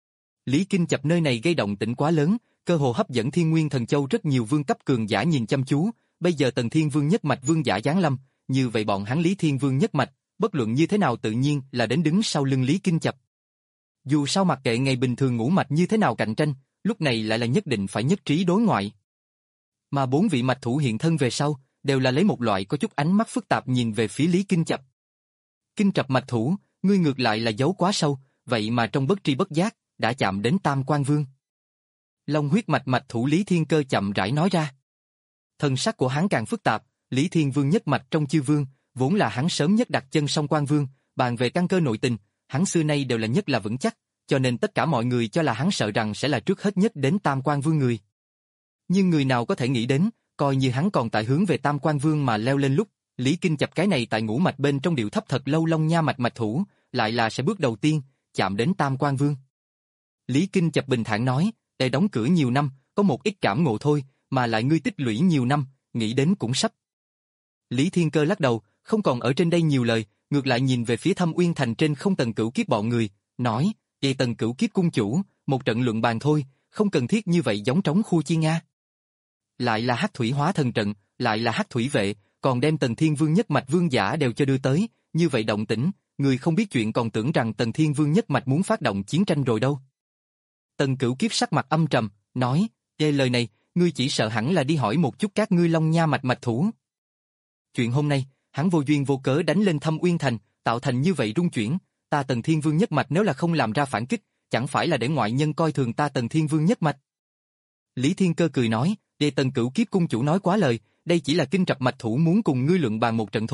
Lý Kinh Chập nơi này gây động tĩnh quá lớn, cơ hồ hấp dẫn Thiên Nguyên Thần Châu rất nhiều vương cấp cường giả nhìn chăm chú, bây giờ Tần Thiên Vương nhất mạch vương giả giáng lâm, như vậy bọn hắn Lý Thiên Vương nhất mạch, bất luận như thế nào tự nhiên là đến đứng sau lưng Lý Kinh Chập. Dù sao mặc kệ ngày bình thường ngũ mạch như thế nào cạnh tranh, lúc này lại là nhất định phải nhất trí đối ngoại. Mà bốn vị mạch thủ hiện thân về sau, đều là lấy một loại có chút ánh mắt phức tạp nhìn về phía Lý Kinh Chập. Kinh Chập mạch thủ, ngươi ngược lại là giấu quá sâu, vậy mà trong bất tri bất giác, đã chạm đến Tam Quan Vương. Long huyết mạch mạch thủ Lý Thiên Cơ chậm rãi nói ra. Thần sắc của hắn càng phức tạp, Lý Thiên Vương nhất mạch trong chư vương, vốn là hắn sớm nhất đặt chân song Quan Vương, bàn về căn cơ nội tình, hắn xưa nay đều là nhất là vững chắc, cho nên tất cả mọi người cho là hắn sợ rằng sẽ là trước hết nhất đến Tam Quan Vương người. Nhưng người nào có thể nghĩ đến, coi như hắn còn tại hướng về Tam Quan Vương mà leo lên lúc, Lý Kinh Chập cái này tại ngũ mạch bên trong điệu thấp thật lâu Long nha mạch mạch thủ, lại là sẽ bước đầu tiên, chạm đến Tam Quan Vương. Lý Kinh Chập bình thản nói, để đóng cửa nhiều năm, có một ít cảm ngộ thôi, mà lại ngươi tích lũy nhiều năm, nghĩ đến cũng sắp. Lý Thiên Cơ lắc đầu, không còn ở trên đây nhiều lời, ngược lại nhìn về phía Thâm Uyên Thành trên không Tần Cửu Kiếp bọn người, nói, vậy Tần Cửu Kiếp cung chủ, một trận luận bàn thôi, không cần thiết như vậy giống trống khu chi nga. Lại là hắc thủy hóa thần trận, lại là hắc thủy vệ, còn đem Tần Thiên Vương nhất mạch vương giả đều cho đưa tới, như vậy động tĩnh, người không biết chuyện còn tưởng rằng Tần Thiên Vương nhất mạch muốn phát động chiến tranh rồi đâu. Tần Cửu Kiếp sắc mặt âm trầm, nói, nghe lời này, ngươi chỉ sợ hẳn là đi hỏi một chút các ngươi Long nha mạch mạch thủ. Chuyện hôm nay, hắn vô duyên vô cớ đánh lên Thâm Uyên Thành, tạo thành như vậy rung chuyển, ta Tần Thiên Vương nhất mạch nếu là không làm ra phản kích, chẳng phải là để ngoại nhân coi thường ta Tần Thiên Vương nhất mạch. Lý Thiên Cơ cười nói, để Tần Cửu Kiếp cung chủ nói quá lời, đây chỉ là Kinh Trập mạch thủ muốn cùng ngươi luận bàn một trận thôi,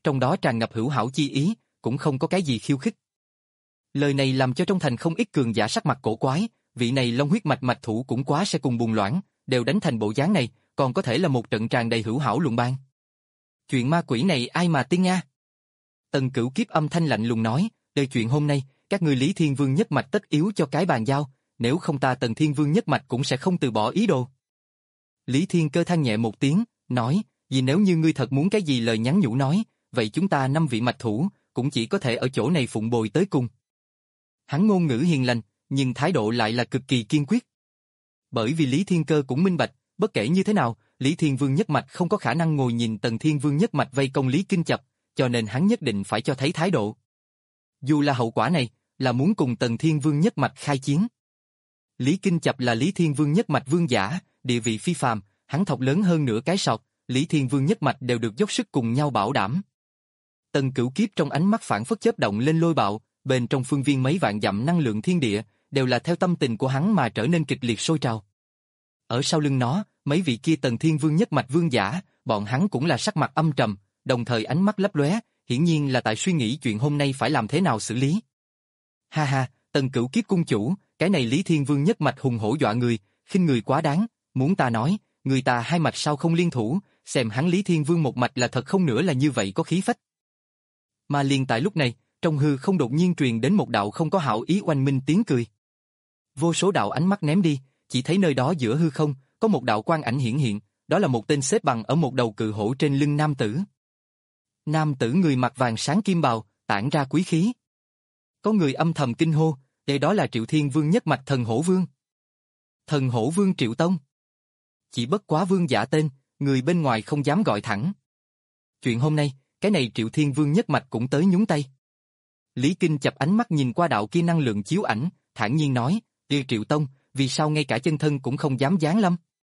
trong đó tràn ngập hữu hảo chi ý, cũng không có cái gì khiêu khích. Lời này làm cho trong thành không ít cường giả sắc mặt cổ quái, vị này long huyết mạch mạch thủ cũng quá sẽ cùng bùng loãng, đều đánh thành bộ dáng này, còn có thể là một trận tràn đầy hữu hảo luận ban. Chuyện ma quỷ này ai mà tin nga? Tần Cửu Kiếp âm thanh lạnh lùng nói, đời chuyện hôm nay, các ngươi Lý Thiên Vương nhất mạch tất yếu cho cái bàn giao, nếu không ta Tần Thiên Vương nhất mạch cũng sẽ không từ bỏ ý đồ. Lý Thiên Cơ than nhẹ một tiếng, nói, vì nếu như ngươi thật muốn cái gì lời nhắn nhủ nói, vậy chúng ta năm vị mạch thủ, cũng chỉ có thể ở chỗ này phụng bồi tới cùng. Hắn ngôn ngữ hiền lành, nhưng thái độ lại là cực kỳ kiên quyết. Bởi vì Lý Thiên Cơ cũng minh bạch, bất kể như thế nào, Lý Thiên Vương nhất mạch không có khả năng ngồi nhìn Tần Thiên Vương nhất mạch vây công Lý Kinh Chập, cho nên hắn nhất định phải cho thấy thái độ. Dù là hậu quả này, là muốn cùng Tần Thiên Vương nhất mạch khai chiến. Lý Kinh Chập là Lý Thiên Vương nhất mạch vương giả, địa vị phi phàm, hắn thọc lớn hơn nửa cái sọt, Lý Thiên Vương nhất mạch đều được dốc sức cùng nhau bảo đảm. Tần Cửu Kiếp trong ánh mắt phản phất chớp động lên lôi bạo, bên trong phương viên mấy vạn dặm năng lượng thiên địa, đều là theo tâm tình của hắn mà trở nên kịch liệt sôi trào. Ở sau lưng nó, mấy vị kia Tần Thiên Vương nhất mạch vương giả, bọn hắn cũng là sắc mặt âm trầm, đồng thời ánh mắt lấp lóe, hiển nhiên là tại suy nghĩ chuyện hôm nay phải làm thế nào xử lý. Ha ha, Tần Cửu Kiếp cung chủ, cái này Lý Thiên Vương nhất mạch hùng hổ dọa người, khinh người quá đáng, muốn ta nói, người ta hai mạch sao không liên thủ, xem hắn Lý Thiên Vương một mạch là thật không nữa là như vậy có khí phách. Mà liền tại lúc này, trong hư không đột nhiên truyền đến một đạo không có hảo ý oanh minh tiếng cười. Vô số đạo ánh mắt ném đi, chỉ thấy nơi đó giữa hư không, có một đạo quang ảnh hiển hiện, đó là một tên xếp bằng ở một đầu cự hổ trên lưng nam tử. Nam tử người mặc vàng sáng kim bào, tản ra quý khí. Có người âm thầm kinh hô, đây đó là Triệu Thiên Vương nhất mạch Thần Hổ Vương. Thần Hổ Vương Triệu Tông. Chỉ bất quá vương giả tên, người bên ngoài không dám gọi thẳng. Chuyện hôm nay, cái này Triệu Thiên Vương nhất mạch cũng tới nhúng tay. Lý Kinh Chập ánh mắt nhìn qua đạo kia năng lượng chiếu ảnh, thản nhiên nói, "Ê Triệu Tông, vì sao ngay cả chân thân cũng không dám giáng lâm?"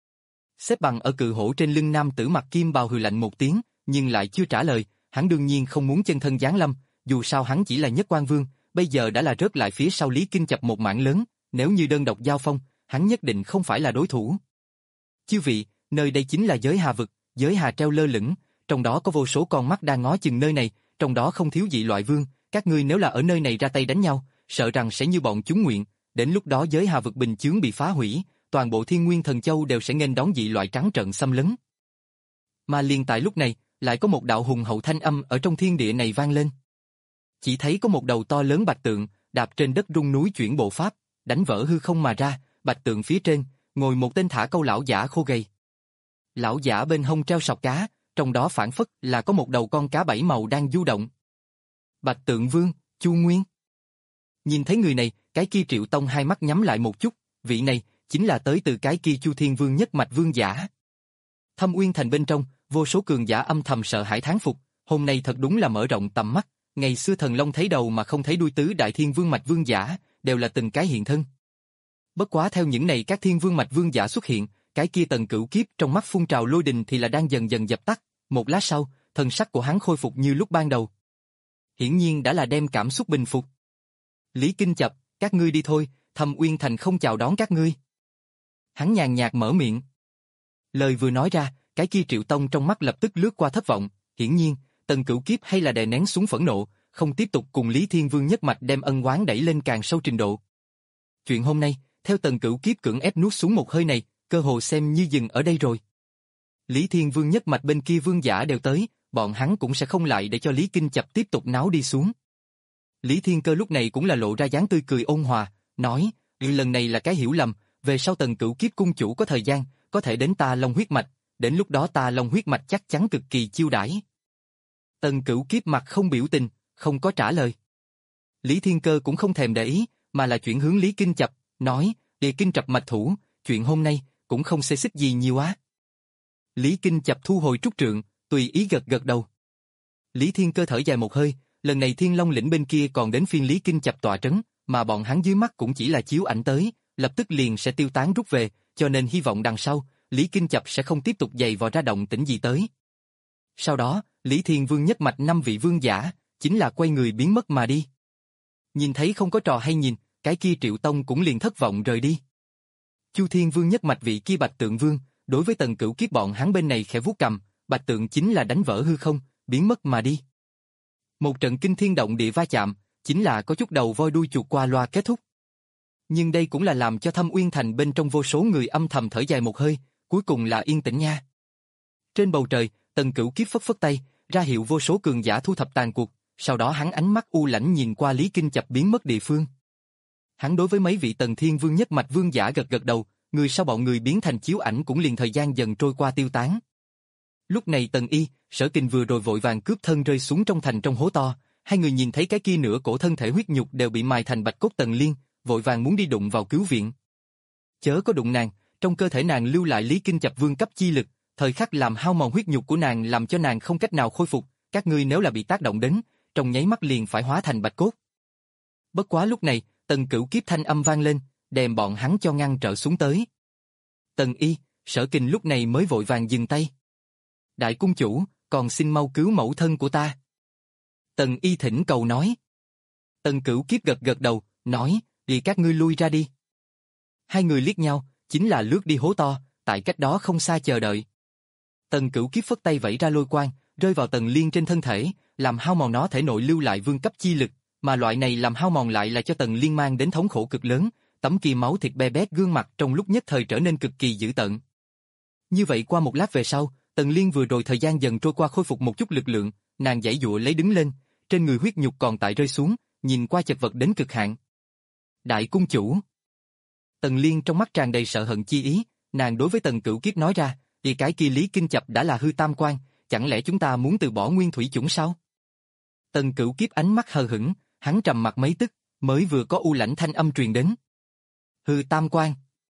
Xếp bằng ở cự hổ trên lưng nam tử mặc kim bào hừ lạnh một tiếng, nhưng lại chưa trả lời, hắn đương nhiên không muốn chân thân giáng lâm, dù sao hắn chỉ là nhất quan vương, bây giờ đã là rớt lại phía sau Lý Kinh Chập một mảng lớn, nếu như đơn độc giao phong, hắn nhất định không phải là đối thủ. Chư vị, nơi đây chính là giới hà vực, giới hà treo lơ lửng, trong đó có vô số con mắt đang ngó chừng nơi này, trong đó không thiếu dị loại vương, các ngươi nếu là ở nơi này ra tay đánh nhau, sợ rằng sẽ như bọn chúng nguyện, đến lúc đó giới hà vực bình chướng bị phá hủy, toàn bộ Thiên Nguyên Thần Châu đều sẽ nghênh đón dị loại trắng trợn xâm lấn. Mà liền tại lúc này, lại có một đạo hùng hậu thanh âm ở trong thiên địa này vang lên. Chỉ thấy có một đầu to lớn bạch tượng, đạp trên đất rung núi chuyển bộ pháp, đánh vỡ hư không mà ra, bạch tượng phía trên, ngồi một tên thả câu lão giả khô gầy. Lão giả bên hông treo sọc cá, trong đó phản phất là có một đầu con cá bảy màu đang du động. Bạch Tượng Vương, Chu Nguyên. Nhìn thấy người này, cái kia Triệu Tông hai mắt nhắm lại một chút, vị này chính là tới từ cái kia Chu Thiên Vương nhất mạch vương giả. Thâm Uyên Thành bên trong, vô số cường giả âm thầm sợ hãi thán phục, hôm nay thật đúng là mở rộng tầm mắt, ngày xưa Thần Long thấy đầu mà không thấy đuôi tứ đại thiên vương mạch vương giả, đều là từng cái hiện thân. Bất quá theo những này các thiên vương mạch vương giả xuất hiện, cái kia Tần Cửu Kiếp trong mắt phun trào lôi đình thì là đang dần dần dập tắt, một lát sau, thần sắc của hắn khôi phục như lúc ban đầu. Hiển nhiên đã là đem cảm xúc bình phục. Lý Kinh Chập, các ngươi đi thôi, Thâm Uyên Thành không chào đón các ngươi. Hắn nhàn nhạt mở miệng. Lời vừa nói ra, cái kia Triệu Tông trong mắt lập tức lướt qua thất vọng, hiển nhiên, Tần Cửu Kiếp hay là đè nén xuống phẫn nộ, không tiếp tục cùng Lý Thiên Vương nhất mạch đem ân oán đẩy lên càng sâu trình độ. Chuyện hôm nay, theo Tần Cửu Kiếp cưỡng ép nuốt xuống một hơi này, cơ hồ xem như dừng ở đây rồi. Lý Thiên Vương nhất mạch bên kia vương giả đều tới, bọn hắn cũng sẽ không lại để cho Lý Kinh Chập tiếp tục náo đi xuống. Lý Thiên Cơ lúc này cũng là lộ ra dáng tươi cười ôn hòa, nói, lần này là cái hiểu lầm, về sau Tần Cửu Kiếp cung chủ có thời gian, có thể đến ta Long huyết mạch, đến lúc đó ta Long huyết mạch chắc chắn cực kỳ chiêu đãi. Tần Cửu Kiếp mặt không biểu tình, không có trả lời. Lý Thiên Cơ cũng không thèm để ý, mà là chuyển hướng Lý Kinh Chập, nói, địa Kinh Chập mạch thủ, chuyện hôm nay cũng không xê xích gì nhiều á. Lý Kinh Chập thu hồi trúc trượng, tùy ý gật gật đầu. Lý Thiên Cơ thở dài một hơi, lần này Thiên Long lĩnh bên kia còn đến phiên Lý Kinh Chập tọa trấn, mà bọn hắn dưới mắt cũng chỉ là chiếu ảnh tới, lập tức liền sẽ tiêu tán rút về, cho nên hy vọng đằng sau, Lý Kinh Chập sẽ không tiếp tục giày vò ra động tĩnh gì tới. Sau đó, Lý Thiên Vương nhất mạch năm vị vương giả, chính là quay người biến mất mà đi. Nhìn thấy không có trò hay nhìn, cái kia Triệu Tông cũng liền thất vọng rời đi. Chu Thiên Vương nhất mạch vị kia Bạch Tượng Vương, đối với Tần Cửu Kiếp bọn hắn bên này khẽ vuốt cầm, Bạch Tượng chính là đánh vỡ hư không, biến mất mà đi. Một trận kinh thiên động địa va chạm, chính là có chút đầu voi đuôi chuột qua loa kết thúc. Nhưng đây cũng là làm cho Thâm Uyên Thành bên trong vô số người âm thầm thở dài một hơi, cuối cùng là yên tĩnh nha. Trên bầu trời, Tần Cửu Kiếp phất phất tay, ra hiệu vô số cường giả thu thập tàn cuộc, sau đó hắn ánh mắt u lãnh nhìn qua Lý Kinh Chập biến mất địa phương. Hắn đối với mấy vị Tần Thiên Vương nhất mạch vương giả gật gật đầu, người sau bọn người biến thành chiếu ảnh cũng liền thời gian dần trôi qua tiêu tán. Lúc này Tần Y, Sở Kình vừa rồi vội vàng cướp thân rơi xuống trong thành trong hố to, hai người nhìn thấy cái kia nửa cổ thân thể huyết nhục đều bị mài thành bạch cốt Tần Liên, vội vàng muốn đi đụng vào cứu viện. Chớ có đụng nàng, trong cơ thể nàng lưu lại Lý Kinh Chập vương cấp chi lực, thời khắc làm hao mòn huyết nhục của nàng làm cho nàng không cách nào khôi phục, các ngươi nếu là bị tác động đến, trong nháy mắt liền phải hóa thành bạch cốt. Bất quá lúc này, Tần Cửu Kiếp thanh âm vang lên, đem bọn hắn cho ngăn trở xuống tới. Tần Y, Sở Kình lúc này mới vội vàng dừng tay. Đại cung chủ, còn xin mau cứu mẫu thân của ta. Tần Y thỉnh cầu nói. Tần Cửu Kiếp gật gật đầu, nói, đi các ngươi lui ra đi. Hai người liếc nhau, chính là lướt đi hố to, tại cách đó không xa chờ đợi. Tần Cửu Kiếp phất tay vẫy ra lôi quang, rơi vào Tần Liên trên thân thể, làm hao mòn nó thể nội lưu lại vương cấp chi lực, mà loại này làm hao mòn lại là cho Tần Liên mang đến thống khổ cực lớn, tấm kia máu thịt be bét gương mặt trong lúc nhất thời trở nên cực kỳ dữ tợn. Như vậy qua một lát về sau, Tần Liên vừa rồi thời gian dần trôi qua khôi phục một chút lực lượng, nàng giãy giụa lấy đứng lên, trên người huyết nhục còn tại rơi xuống, nhìn qua chật vật đến cực hạn. Đại cung chủ. Tần Liên trong mắt tràn đầy sợ hận chi ý, nàng đối với Tần Cửu Kiếp nói ra, vì cái kia Lý Kinh Chập đã là hư tam quan, chẳng lẽ chúng ta muốn từ bỏ nguyên thủy chủng sao? Tần Cửu Kiếp ánh mắt hờ hững, hắn trầm mặt mấy tức, mới vừa có u lãnh thanh âm truyền đến. Hư tam quan.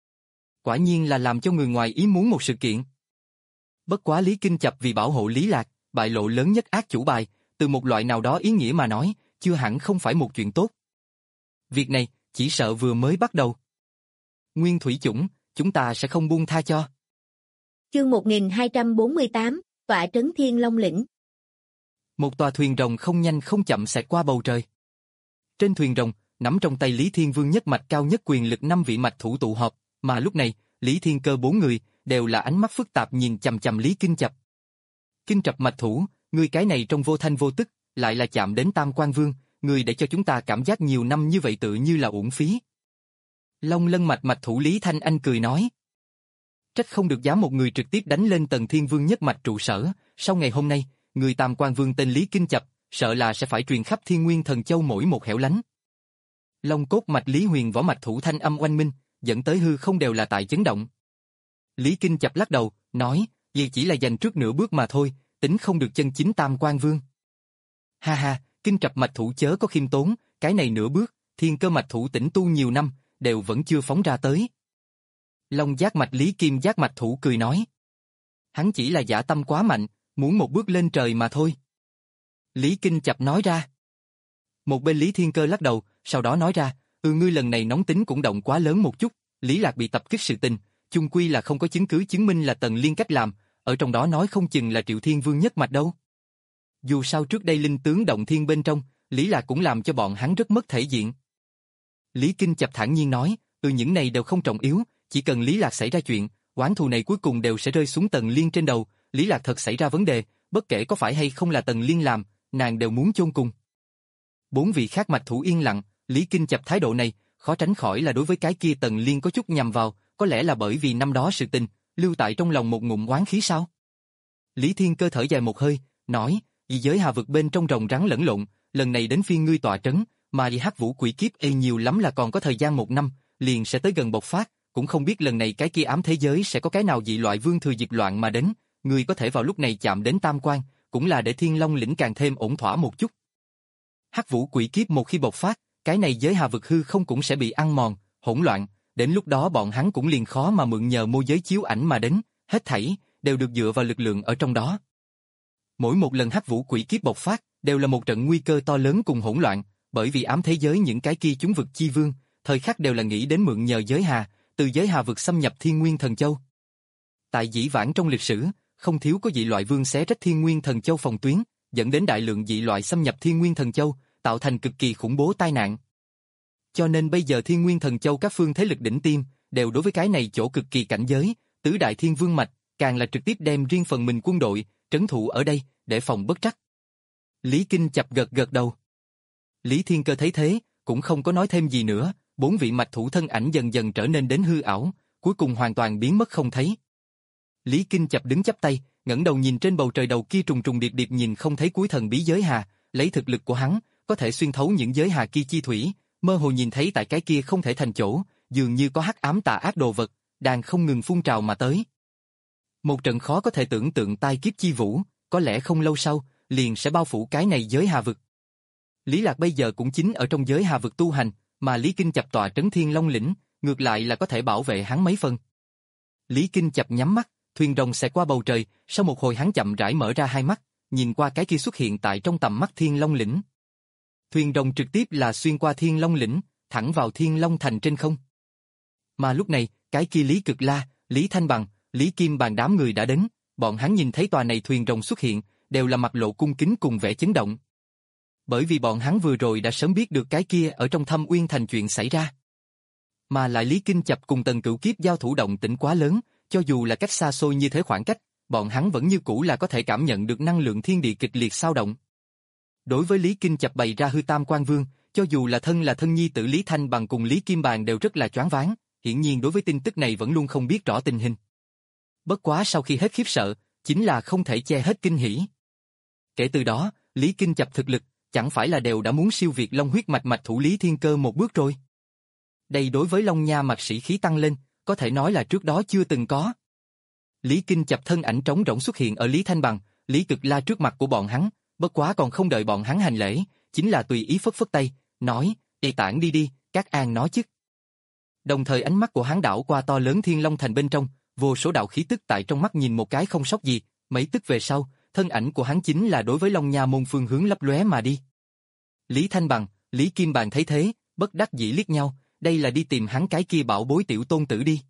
Quả nhiên là làm cho người ngoài ý muốn một sự kiện. Bất quá Lý Kinh Chập vì bảo hộ Lý Lạc, bại lộ lớn nhất ác chủ bài, từ một loại nào đó ý nghĩa mà nói, chưa hẳn không phải một chuyện tốt. Việc này, chỉ sợ vừa mới bắt đầu. Nguyên thủy chủng, chúng ta sẽ không buông tha cho. Chương một nghìn hai trăm bốn mươi tám, tọa trấn Thiên Long Lĩnh. Một tòa thuyền rồng không nhanh không chậm xẹt qua bầu trời. Trên thuyền rồng, nắm trong tay Lý Thiên Vương nhất mạch cao nhất quyền lực năm vị mạch thủ tụ họp, mà lúc này, Lý Thiên Cơ bốn người, đều là ánh mắt phức tạp nhìn chằm chằm Lý Kinh Chập. Kinh Chập mạch thủ, người cái này trong vô thanh vô tức, lại là chạm đến Tam Quan Vương, người để cho chúng ta cảm giác nhiều năm như vậy tự như là uổng phí. Long Lân mạch mạch thủ Lý Thanh Anh cười nói. Trách không được dám một người trực tiếp đánh lên Tần Thiên Vương nhất mạch trụ sở, sau ngày hôm nay, người Tam Quan Vương tên Lý Kinh Chập, sợ là sẽ phải truyền khắp Thiên Nguyên Thần Châu mỗi một hẻo lánh. Long cốt mạch Lý Huyền võ mạch thủ thanh âm oanh minh, dẫn tới hư không đều là tại chấn động. Lý Kinh Chập lắc đầu, nói, vì chỉ là giành trước nửa bước mà thôi, tính không được chân chính Tam Quan Vương. Ha ha, Kinh Chập mạch thủ chớ có khiêm tốn, cái này nửa bước, Thiên Cơ mạch thủ tĩnh tu nhiều năm, đều vẫn chưa phóng ra tới. Long giác mạch Lý Kim giác mạch thủ cười nói. Hắn chỉ là dạ tâm quá mạnh, muốn một bước lên trời mà thôi. Lý Kinh Chập nói ra. Một bên Lý Thiên Cơ lắc đầu, sau đó nói ra, ừ ngươi lần này nóng tính cũng động quá lớn một chút, Lý Lạc bị tập kích sự tình, chung quy là không có chứng cứ chứng minh là Tần Liên cách làm, ở trong đó nói không chừng là Triệu Thiên Vương nhất mạch đâu. Dù sao trước đây linh tướng động thiên bên trong, Lý Lạc cũng làm cho bọn hắn rất mất thể diện. Lý Kinh Chập thản nhiên nói, ừ những này đều không trọng yếu, chỉ cần Lý Lạc xảy ra chuyện, oán thù này cuối cùng đều sẽ rơi xuống Tần Liên trên đầu, Lý Lạc thật xảy ra vấn đề, bất kể có phải hay không là Tần Liên làm, nàng đều muốn chôn cùng. Bốn vị khác mạch thủ yên lặng, Lý Kinh Chập thái độ này, khó tránh khỏi là đối với cái kia Tần Liên có chút nhầm vào, có lẽ là bởi vì năm đó sự tình, lưu tại trong lòng một ngụm oán khí sao? Lý Thiên Cơ thở dài một hơi, nói, dị giới hà vực bên trong rồng rắn lẫn lộn, lần này đến phiên ngươi tọa trấn, mà đi hắc vũ quỷ kiếp ê nhiều lắm là còn có thời gian một năm, liền sẽ tới gần bộc phát, cũng không biết lần này cái kia ám thế giới sẽ có cái nào dị loại vương thừa diệt loạn mà đến, ngươi có thể vào lúc này chạm đến Tam Quan, cũng là để Thiên Long lĩnh càng thêm ổn thỏa một chút. Hắc vũ quỷ kiếp một khi bộc phát, cái này giới hà vực hư không cũng sẽ bị ăn mòn, hỗn loạn, đến lúc đó bọn hắn cũng liền khó mà mượn nhờ môi giới chiếu ảnh mà đến, hết thảy đều được dựa vào lực lượng ở trong đó. Mỗi một lần hắc vũ quỷ kiếp bộc phát, đều là một trận nguy cơ to lớn cùng hỗn loạn, bởi vì ám thế giới những cái kia chúng vực chi vương, thời khắc đều là nghĩ đến mượn nhờ giới hà, từ giới hà vực xâm nhập Thiên Nguyên Thần Châu. Tại dĩ vãng trong lịch sử, không thiếu có dị loại vương xé rách Thiên Nguyên Thần Châu phòng tuyến, dẫn đến đại lượng dị loại xâm nhập Thiên Nguyên Thần Châu, tạo thành cực kỳ khủng bố tai nạn. Cho nên bây giờ Thiên Nguyên Thần Châu các phương thế lực đỉnh tiêm, đều đối với cái này chỗ cực kỳ cảnh giới, tứ đại thiên vương mạch, càng là trực tiếp đem riêng phần mình quân đội, trấn thủ ở đây, để phòng bất trắc. Lý Kinh Chập gật gật đầu. Lý Thiên Cơ thấy thế, cũng không có nói thêm gì nữa, bốn vị mạch thủ thân ảnh dần dần trở nên đến hư ảo, cuối cùng hoàn toàn biến mất không thấy. Lý Kinh Chập đứng chắp tay, ngẩng đầu nhìn trên bầu trời đầu kia trùng trùng điệp điệp nhìn không thấy cuối thần bí giới hà, lấy thực lực của hắn, có thể xuyên thấu những giới hà kia chi thủy, mơ hồ nhìn thấy tại cái kia không thể thành chỗ, dường như có hắc ám tà ác đồ vật, đang không ngừng phun trào mà tới. Một trận khó có thể tưởng tượng tai kiếp chi vũ, có lẽ không lâu sau, liền sẽ bao phủ cái này giới hà vực. Lý Lạc bây giờ cũng chính ở trong giới hà vực tu hành, mà Lý Kinh Chập tọa trấn Thiên Long lĩnh, ngược lại là có thể bảo vệ hắn mấy phần. Lý Kinh Chập nhắm mắt, thuyền rồng xẹt qua bầu trời, sau một hồi hắn chậm rãi mở ra hai mắt, nhìn qua cái kia xuất hiện tại trong tầm mắt Thiên Long lĩnh. Thuyền rồng trực tiếp là xuyên qua Thiên Long lĩnh, thẳng vào Thiên Long thành trên không. Mà lúc này, cái kia Lý Cực La, Lý Thanh Bằng, Lý Kim Bàn đám người đã đến, bọn hắn nhìn thấy tòa này thuyền rồng xuất hiện, đều là mặt lộ cung kính cùng vẻ chấn động. Bởi vì bọn hắn vừa rồi đã sớm biết được cái kia ở trong Thâm Uyên thành chuyện xảy ra. Mà lại Lý Kinh Chập cùng Tần Cửu Kiếp giao thủ động tĩnh quá lớn, cho dù là cách xa xôi như thế khoảng cách, bọn hắn vẫn như cũ là có thể cảm nhận được năng lượng thiên địa kịch liệt xao động. Đối với Lý Kinh Chập bày ra hư tam quan vương, cho dù là thân là thân nhi tử Lý Thanh Bằng cùng Lý Kim Bàn đều rất là choáng váng, hiển nhiên đối với tin tức này vẫn luôn không biết rõ tình hình. Bất quá sau khi hết khiếp sợ, chính là không thể che hết kinh hỉ. Kể từ đó, Lý Kinh Chập thực lực, chẳng phải là đều đã muốn siêu việt Long huyết mạch mạch thủ Lý Thiên Cơ một bước rồi. Đây đối với Long Nha mạch sĩ khí tăng lên, có thể nói là trước đó chưa từng có. Lý Kinh Chập thân ảnh trống rỗng xuất hiện ở Lý Thanh Bằng, Lý Cực La trước mặt của bọn hắn, bất quá còn không đợi bọn hắn hành lễ, chính là tùy ý phất phất tay, nói, "Ê tản đi đi, các an nói chứ." Đồng thời ánh mắt của hắn đảo qua to lớn Thiên Long thành bên trong, vô số đạo khí tức tại trong mắt nhìn một cái không sót gì, mấy tức về sau, thân ảnh của hắn chính là đối với Long Nha môn phương hướng lấp lóe mà đi. Lý Thanh Bằng, Lý Kim Bàn thấy thế, bất đắc dĩ liếc nhau, đây là đi tìm hắn cái kia bảo bối tiểu tôn tử đi.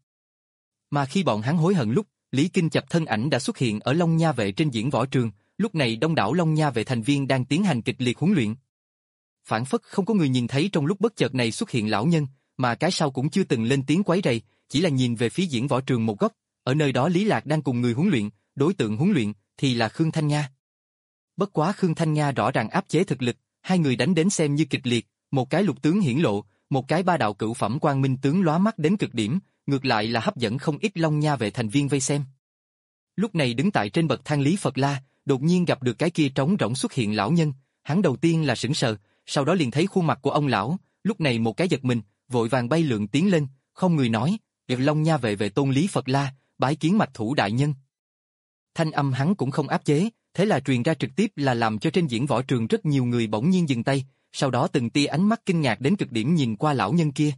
Mà khi bọn hắn hối hận lúc, Lý Kinh Chập thân ảnh đã xuất hiện ở Long Nha vệ trên diễn võ trường, lúc này đông đảo Long Nha vệ thành viên đang tiến hành kịch liệt huấn luyện. Phản phất không có người nhìn thấy trong lúc bất chợt này xuất hiện lão nhân, mà cái sau cũng chưa từng lên tiếng quấy rầy, chỉ là nhìn về phía diễn võ trường một góc, ở nơi đó Lý Lạc đang cùng người huấn luyện, đối tượng huấn luyện thì là Khương Thanh Nga. Bất quá Khương Thanh Nga rõ ràng áp chế thực lực, hai người đánh đến xem như kịch liệt, một cái lục tướng hiển lộ, một cái ba đạo cửu phẩm quang minh tướng lóa mắt đến cực điểm, ngược lại là hấp dẫn không ít Long Nha vệ thành viên vây xem. Lúc này đứng tại trên bậc thang Lý Phật La, đột nhiên gặp được cái kia trống rỗng xuất hiện lão nhân, hắn đầu tiên là sững sờ, sau đó liền thấy khuôn mặt của ông lão, lúc này một cái giật mình, vội vàng bay lượn tiến lên, không người nói, "Điệp Long Nha vệ vệ tôn Lý Phật La, bái kiến mạch thủ đại nhân." Thanh âm hắn cũng không áp chế, thế là truyền ra trực tiếp là làm cho trên diễn võ trường rất nhiều người bỗng nhiên dừng tay, sau đó từng tia ánh mắt kinh ngạc đến cực điểm nhìn qua lão nhân kia.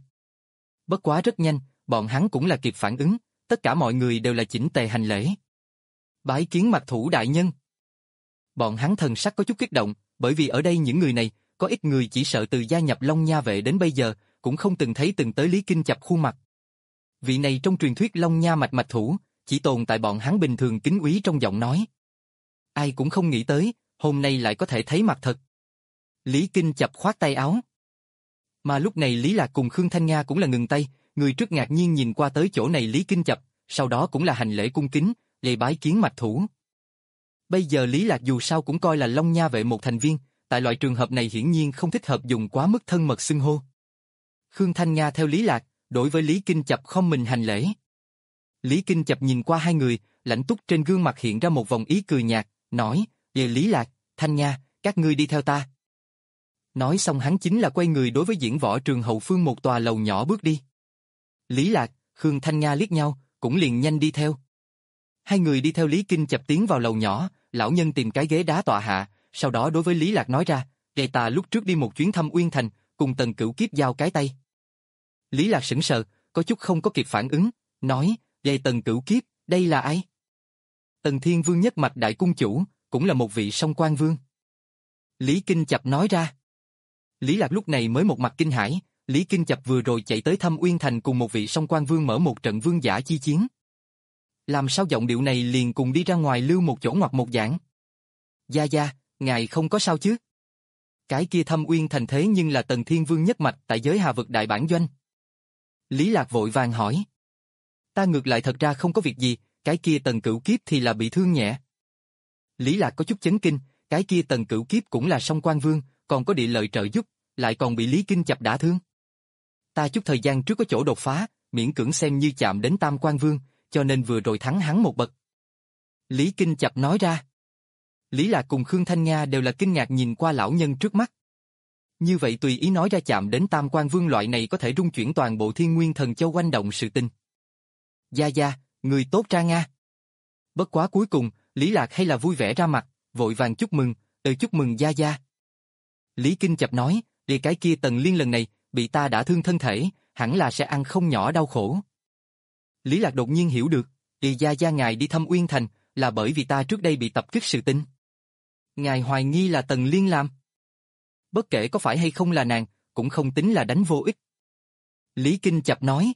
Bất quá rất nhanh, bọn hắn cũng là kịp phản ứng, tất cả mọi người đều là chỉnh tề hành lễ. Bái kiến mạch thủ đại nhân. Bọn hắn thần sắc có chút kích động, bởi vì ở đây những người này, có ít người chỉ sợ từ gia nhập Long Nha vệ đến bây giờ, cũng không từng thấy từng tới Lý Kinh Chập khuôn mặt. Vị này trong truyền thuyết Long Nha mạch mạch thủ, chỉ tồn tại bọn hắn bình thường kính úy trong giọng nói. Ai cũng không nghĩ tới, hôm nay lại có thể thấy mặt thật. Lý Kinh Chập khoát tay áo. Mà lúc này Lý Lạc cùng Khương Thanh Nga cũng là ngừng tay, người trước ngạc nhiên nhìn qua tới chỗ này Lý Kinh Chập, sau đó cũng là hành lễ cung kính, lễ bái kiến mạch thủ. Bây giờ Lý Lạc dù sao cũng coi là Long Nha vệ một thành viên, tại loại trường hợp này hiển nhiên không thích hợp dùng quá mức thân mật xưng hô. Khương Thanh Nga theo Lý Lạc, đối với Lý Kinh Chập không mình hành lễ. Lý Kinh Chập nhìn qua hai người, lãnh túc trên gương mặt hiện ra một vòng ý cười nhạt, nói, "Về Lý Lạc, Thanh Nga, các ngươi đi theo ta." Nói xong hắn chính là quay người đối với diễn võ trường hậu phương một tòa lầu nhỏ bước đi. Lý Lạc, Khương Thanh Nga liếc nhau, cũng liền nhanh đi theo. Hai người đi theo Lý Kinh Chập tiến vào lầu nhỏ, lão nhân tìm cái ghế đá tọa hạ, sau đó đối với Lý Lạc nói ra, "Đệ ta lúc trước đi một chuyến thăm Uyên Thành, cùng Tần Cửu Kiếp giao cái tay." Lý Lạc sững sờ, có chút không có kịp phản ứng, nói, "Về Tần Cửu Kiếp, đây là ai?" Tần Thiên Vương nhất mạch đại cung chủ, cũng là một vị song quan vương. Lý Kinh Chập nói ra. Lý Lạc lúc này mới một mặt kinh hãi, Lý Kinh Chập vừa rồi chạy tới thăm Uyên Thành cùng một vị song quan vương mở một trận vương giả chi chiến. Làm sao giọng điệu này liền cùng đi ra ngoài lưu một chỗ ngoặt một giảng. "Gia gia, ngài không có sao chứ?" Cái kia thăm Uyên Thành thế nhưng là Tần Thiên Vương nhất mạch tại giới Hà vực đại bản doanh. Lý Lạc vội vàng hỏi. "Ta ngược lại thật ra không có việc gì, cái kia Tần Cửu Kiếp thì là bị thương nhẹ." Lý Lạc có chút chấn kinh, Cái kia Tần Cửu Kiếp cũng là song quan vương, còn có địa lợi trợ giúp, lại còn bị Lý Kinh Chập đả thương. Ta chút thời gian trước có chỗ đột phá, miễn cưỡng xem như chạm đến tam quan vương, cho nên vừa rồi thắng hắn một bậc. Lý Kinh Chập nói ra. Lý Lạc cùng Khương Thanh Nga đều là kinh ngạc nhìn qua lão nhân trước mắt. Như vậy tùy ý nói ra chạm đến tam quan vương loại này có thể rung chuyển toàn bộ Thiên Nguyên Thần Châu quanh động sự tình. Gia Gia, người tốt ra Nga. Bất quá cuối cùng, Lý Lạc hay là vui vẻ ra mặt, vội vàng chúc mừng, từ chúc mừng Gia Gia. Lý Kinh Chập nói, đi cái kia Tần Liên lần này, bị ta đã thương thân thể, hẳn là sẽ ăn không nhỏ đau khổ. Lý Lạc đột nhiên hiểu được, đi Gia Gia ngài đi thăm Uyên Thành, là bởi vì ta trước đây bị tập kích sự tình. Ngài hoài nghi là Tần Liên làm. Bất kể có phải hay không là nàng, cũng không tính là đánh vô ích. Lý Kinh Chập nói.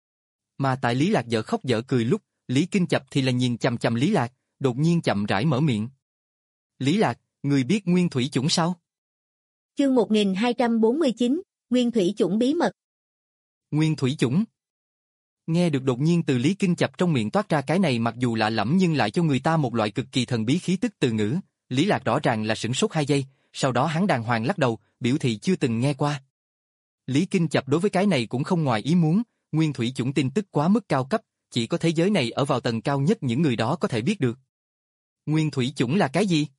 Mà tại Lý Lạc dở khóc dở cười lúc, Lý Kinh Chập thì là nhìn chằm chằm Lý Lạc, đột nhiên chậm rãi mở miệng. Lý Lạc, người biết nguyên thủy chủng sao? Chương một nghìn hai trăm bốn mươi chín, Nguyên thủy chủng bí mật. Nguyên thủy chủng. Nghe được đột nhiên từ Lý Kinh Chập trong miệng toát ra cái này mặc dù lạ lẫm nhưng lại cho người ta một loại cực kỳ thần bí khí tức từ ngữ, Lý Lạc rõ ràng là sửng sốt hai giây, sau đó hắn đàng hoàng lắc đầu, biểu thị chưa từng nghe qua. Lý Kinh Chập đối với cái này cũng không ngoài ý muốn, nguyên thủy chủng tin tức quá mức cao cấp, chỉ có thế giới này ở vào tầng cao nhất những người đó có thể biết được. Nguyên thủy chủng là cái gì?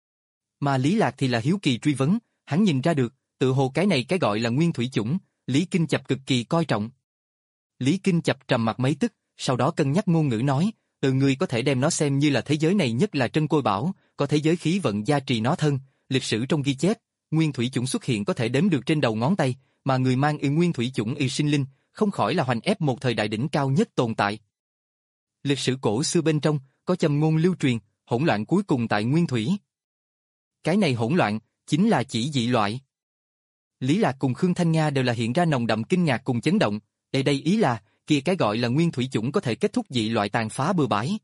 Mà Lý Lạc thì là hiếu kỳ truy vấn, hắn nhìn ra được, tự hồ cái này cái gọi là nguyên thủy chủng, Lý Kinh Chập cực kỳ coi trọng. Lý Kinh Chập trầm mặt mấy tức, sau đó cân nhắc ngôn ngữ nói, từ người có thể đem nó xem như là thế giới này nhất là trân côi bảo, có thế giới khí vận gia trì nó thân, lịch sử trong ghi chép, nguyên thủy chủng xuất hiện có thể đếm được trên đầu ngón tay, mà người mang y nguyên thủy chủng y sinh linh, không khỏi là hoành ép một thời đại đỉnh cao nhất tồn tại. Lịch sử cổ xưa bên trong, có châm ngôn lưu truyền, hỗn loạn cuối cùng tại nguyên thủy. Cái này hỗn loạn, chính là chỉ dị loại. Lý Lạc cùng Khương Thanh Nga đều là hiện ra nồng đậm kinh ngạc cùng chấn động, đây đây ý là, kia cái gọi là nguyên thủy chủng có thể kết thúc dị loại tàn phá bừa bãi.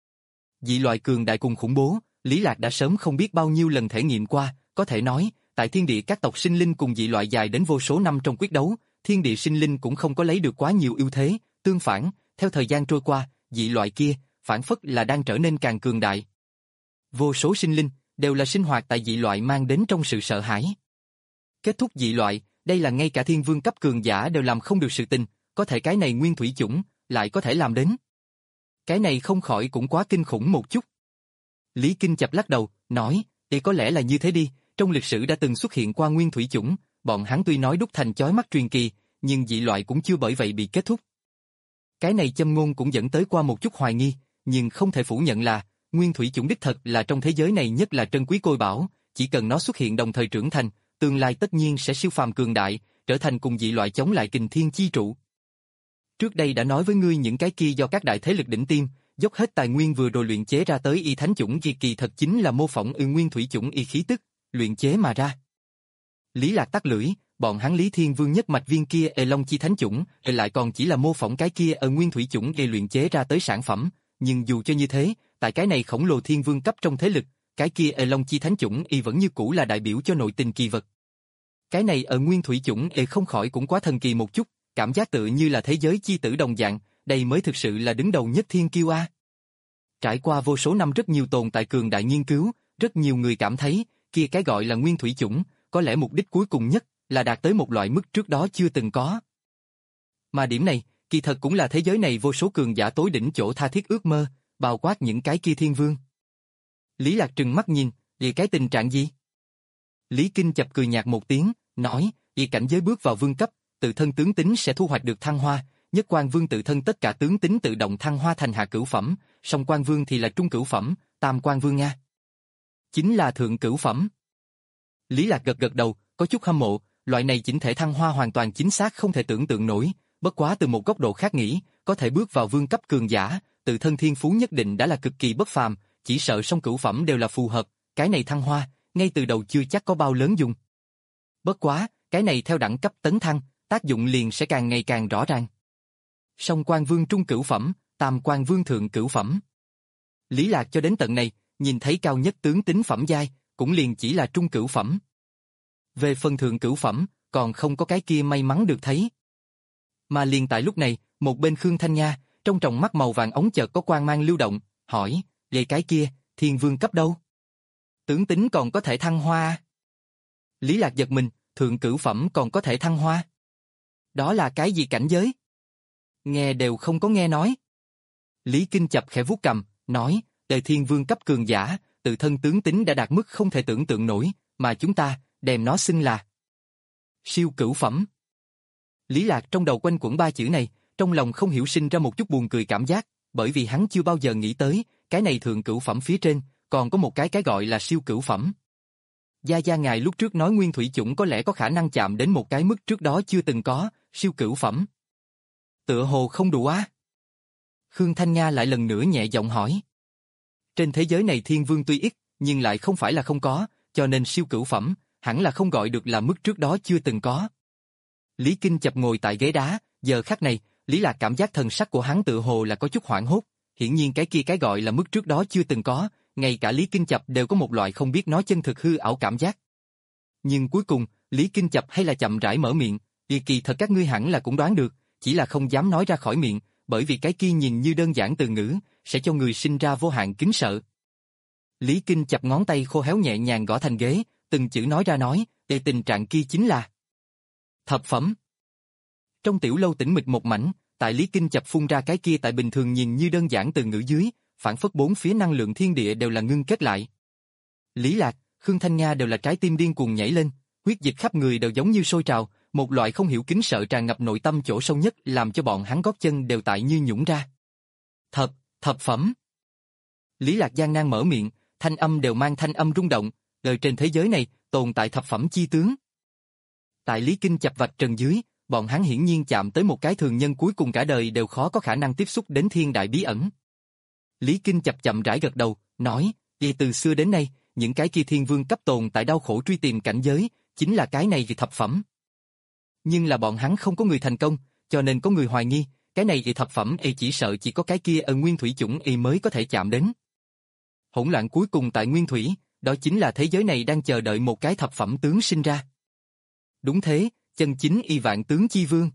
Dị loại cường đại cùng khủng bố, Lý Lạc đã sớm không biết bao nhiêu lần thể nghiệm qua, có thể nói, tại thiên địa các tộc sinh linh cùng dị loại dài đến vô số năm trong quyết đấu, thiên địa sinh linh cũng không có lấy được quá nhiều ưu thế, tương phản, theo thời gian trôi qua, dị loại kia, phản phất là đang trở nên càng cường đại. Vô số sinh linh, đều là sinh hoạt tại dị loại mang đến trong sự sợ hãi. Kết thúc dị loại, đây là ngay cả thiên vương cấp cường giả đều làm không được sự tình, có thể cái này nguyên thủy chủng, lại có thể làm đến. Cái này không khỏi cũng quá kinh khủng một chút. Lý Kinh Chập lắc đầu, nói, thì có lẽ là như thế đi, trong lịch sử đã từng xuất hiện qua nguyên thủy chủng, bọn hắn tuy nói đúc thành chói mắt truyền kỳ, nhưng dị loại cũng chưa bởi vậy bị kết thúc. Cái này châm ngôn cũng dẫn tới qua một chút hoài nghi, nhưng không thể phủ nhận là, nguyên thủy chủng đích thật là trong thế giới này nhất là trân quý côi bảo, chỉ cần nó xuất hiện đồng thời trưởng thành, tương lai tất nhiên sẽ siêu phàm cường đại, trở thành cùng dị loại chống lại kình thiên chi trụ. Trước đây đã nói với ngươi những cái kia do các đại thế lực đỉnh tiêm, dốc hết tài nguyên vừa rồi luyện chế ra tới y thánh chủng kỳ kỳ thật chính là mô phỏng y nguyên thủy chủng y khí tức, luyện chế mà ra. Lý Lạc tắt lưỡi, bọn hắn Lý Thiên Vương nhất mạch viên kia e long chi thánh chủng, lại còn chỉ là mô phỏng cái kia ở nguyên thủy chủng y luyện chế ra tới sản phẩm, nhưng dù cho như thế, tại cái này khổng lồ thiên vương cấp trong thế lực, cái kia e long chi thánh chủng y vẫn như cũ là đại biểu cho nội tình kỳ vật. Cái này ở nguyên thủy chủng y không khỏi cũng quá thần kỳ một chút, cảm giác tự như là thế giới chi tử đồng dạng, đây mới thực sự là đứng đầu nhất thiên kiêu a. Trải qua vô số năm rất nhiều tồn tại cường đại nghiên cứu, rất nhiều người cảm thấy, kia cái gọi là nguyên thủy chủng, có lẽ mục đích cuối cùng nhất là đạt tới một loại mức trước đó chưa từng có. Mà điểm này, kỳ thật cũng là thế giới này vô số cường giả tối đỉnh chỗ tha thiết ước mơ, bao quát những cái kia thiên vương. Lý Lạc trừng mắt nhìn, vì cái tình trạng gì? Lý Kinh Chập cười nhạt một tiếng, nói, vì cảnh giới bước vào vương cấp, tự thân tướng tính sẽ thu hoạch được thăng hoa, nhất quan vương tự thân tất cả tướng tính tự động thăng hoa thành hạ cửu phẩm, song quan vương thì là trung cửu phẩm, tam quan vương nha. Chính là thượng cửu phẩm. Lý Lạc gật gật đầu, có chút hâm mộ, loại này chỉnh thể thăng hoa hoàn toàn chính xác không thể tưởng tượng nổi, bất quá từ một góc độ khác nghĩ, có thể bước vào vương cấp cường giả, tự thân thiên phú nhất định đã là cực kỳ bất phàm, chỉ sợ song cửu phẩm đều là phù hợp, cái này thăng hoa, ngay từ đầu chưa chắc có bao lớn dùng. Bất quá, cái này theo đẳng cấp tấn thăng, tác dụng liền sẽ càng ngày càng rõ ràng. Song quan vương trung cửu phẩm, tam quan vương thượng cửu phẩm. Lý Lạc cho đến tận này, nhìn thấy cao nhất tướng tính phẩm giai, cũng liền chỉ là trung cửu phẩm. Về phần thượng cửu phẩm, còn không có cái kia may mắn được thấy. Mà liền tại lúc này, một bên Khương Thanh Nga, trong tròng mắt màu vàng ống chợt có quang mang lưu động, hỏi, vậy cái kia, thiên vương cấp đâu? Tướng tính còn có thể thăng hoa. Lý Lạc giật mình, thượng cửu phẩm còn có thể thăng hoa. Đó là cái gì cảnh giới? Nghe đều không có nghe nói. Lý Kinh Chập khẽ vuốt cằm, nói, đời thiên vương cấp cường giả, tự thân tướng tính đã đạt mức không thể tưởng tượng nổi, mà chúng ta, đem nó xưng là siêu cửu phẩm. Lý Lạc trong đầu quanh quẩn ba chữ này, trong lòng không hiểu sinh ra một chút buồn cười cảm giác, bởi vì hắn chưa bao giờ nghĩ tới, cái này thượng cửu phẩm phía trên, còn có một cái cái gọi là siêu cửu phẩm. Gia Gia ngài lúc trước nói nguyên thủy chủng có lẽ có khả năng chạm đến một cái mức trước đó chưa từng có, siêu cửu phẩm. Tựa hồ không đủ á. Khương Thanh Nga lại lần nữa nhẹ giọng hỏi. Trên thế giới này thiên vương tuy ít, nhưng lại không phải là không có, cho nên siêu cửu phẩm, hẳn là không gọi được là mức trước đó chưa từng có. Lý Kinh Chập ngồi tại ghế đá, giờ khắc này, Lý Lạc cảm giác thần sắc của hắn tựa hồ là có chút hoảng hốt, hiển nhiên cái kia cái gọi là mức trước đó chưa từng có, ngay cả Lý Kinh Chập đều có một loại không biết nói chân thực hư ảo cảm giác. Nhưng cuối cùng, Lý Kinh Chập hay là chậm rãi mở miệng, "Kỳ kỳ thật các ngươi hẳn là cũng đoán được, chỉ là không dám nói ra khỏi miệng, bởi vì cái kia nhìn như đơn giản từ ngữ, sẽ cho người sinh ra vô hạn kính sợ." Lý Kinh Chập ngón tay khô héo nhẹ nhàng gõ thành ghế, từng chữ nói ra nói, "Để tình trạng kia chính là thập phẩm." Trong tiểu lâu tĩnh mịch một mảnh, tại Lý Kinh Chập phun ra cái kia tại bình thường nhìn như đơn giản từ ngữ dưới, phản phất bốn phía năng lượng thiên địa đều là ngưng kết lại. Lý Lạc, Khương Thanh Nga đều là trái tim điên cuồng nhảy lên, huyết dịch khắp người đều giống như sôi trào, một loại không hiểu kính sợ tràn ngập nội tâm chỗ sâu nhất làm cho bọn hắn gót chân đều tại như nhũn ra. Thập, thập phẩm. Lý Lạc gian nan mở miệng, thanh âm đều mang thanh âm rung động, ở trên thế giới này tồn tại thập phẩm chi tướng. Tại Lý Kinh Chập vạch trần dưới, bọn hắn hiển nhiên chạm tới một cái thường nhân cuối cùng cả đời đều khó có khả năng tiếp xúc đến thiên đại bí ẩn. Lý Kinh Chập chậm rãi gật đầu, nói, "Vì từ xưa đến nay, những cái kia thiên vương cấp tồn tại đau khổ truy tìm cảnh giới, chính là cái này vì thập phẩm. Nhưng là bọn hắn không có người thành công, cho nên có người hoài nghi, cái này vì thập phẩm y chỉ sợ chỉ có cái kia ở nguyên thủy chủng y mới có thể chạm đến. Hỗn loạn cuối cùng tại nguyên thủy, đó chính là thế giới này đang chờ đợi một cái thập phẩm tướng sinh ra. Đúng thế, chân chính y vạn tướng chi vương."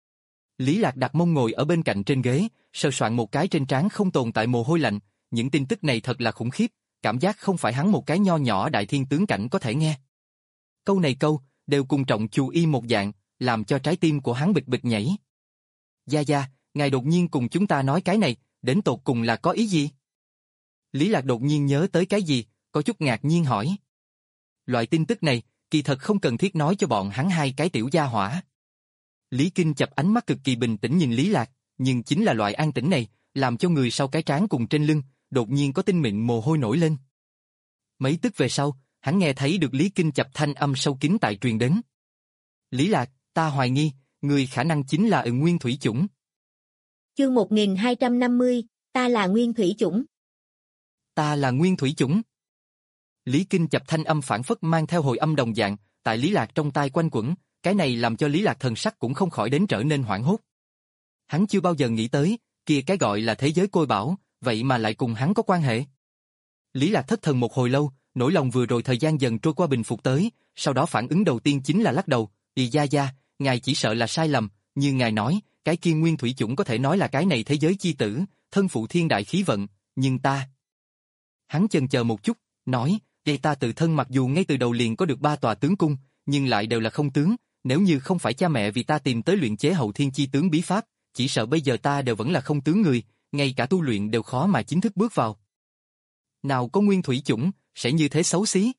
Lý Lạc đặt mông ngồi ở bên cạnh trên ghế, sờ soạn một cái trên trán không tồn tại mồ hôi lạnh, những tin tức này thật là khủng khiếp, cảm giác không phải hắn một cái nho nhỏ đại thiên tướng cảnh có thể nghe. Câu này câu, đều cùng trọng chú y một dạng, làm cho trái tim của hắn bịch bịch nhảy. "Gia Gia, ngài đột nhiên cùng chúng ta nói cái này, đến tột cùng là có ý gì?" Lý Lạc đột nhiên nhớ tới cái gì, có chút ngạc nhiên hỏi. Loại tin tức này, kỳ thật không cần thiết nói cho bọn hắn hai cái tiểu gia hỏa. Lý Kinh Chập ánh mắt cực kỳ bình tĩnh nhìn Lý Lạc, nhưng chính là loại an tĩnh này, làm cho người sau cái trán cùng trên lưng, đột nhiên có tinh mịn mồ hôi nổi lên. Mấy tức về sau, hắn nghe thấy được Lý Kinh Chập thanh âm sâu kín tại truyền đến. "Lý Lạc, ta hoài nghi, người khả năng chính là ứng nguyên thủy chủng." Chương một nghìn hai trăm năm mươi, ta là nguyên thủy chủng. Ta là nguyên thủy chủng. Lý Kinh Chập thanh âm phản phất mang theo hồi âm đồng dạng, tại Lý Lạc trong tai quanh quẩn, cái này làm cho Lý Lạc thần sắc cũng không khỏi đến trở nên hoảng hốt. Hắn chưa bao giờ nghĩ tới, kia cái gọi là thế giới côi bảo, vậy mà lại cùng hắn có quan hệ. Lý Lạc thất thần một hồi lâu, nỗi lòng vừa rồi thời gian dần trôi qua bình phục tới, sau đó phản ứng đầu tiên chính là lắc đầu, "Ì Gia Gia, ngài chỉ sợ là sai lầm, như ngài nói, cái kia nguyên thủy chủng có thể nói là cái này thế giới chi tử, thân phụ thiên đại khí vận, nhưng ta..." Hắn chần chờ một chút, nói, "Vậy ta tự thân mặc dù ngay từ đầu liền có được ba tòa tướng cung, nhưng lại đều là không tướng, nếu như không phải cha mẹ vì ta tìm tới luyện chế hậu thiên chi tướng bí pháp, chỉ sợ bây giờ ta đều vẫn là không tướng người, ngay cả tu luyện đều khó mà chính thức bước vào. Nào có nguyên thủy chủng, sẽ như thế xấu xí."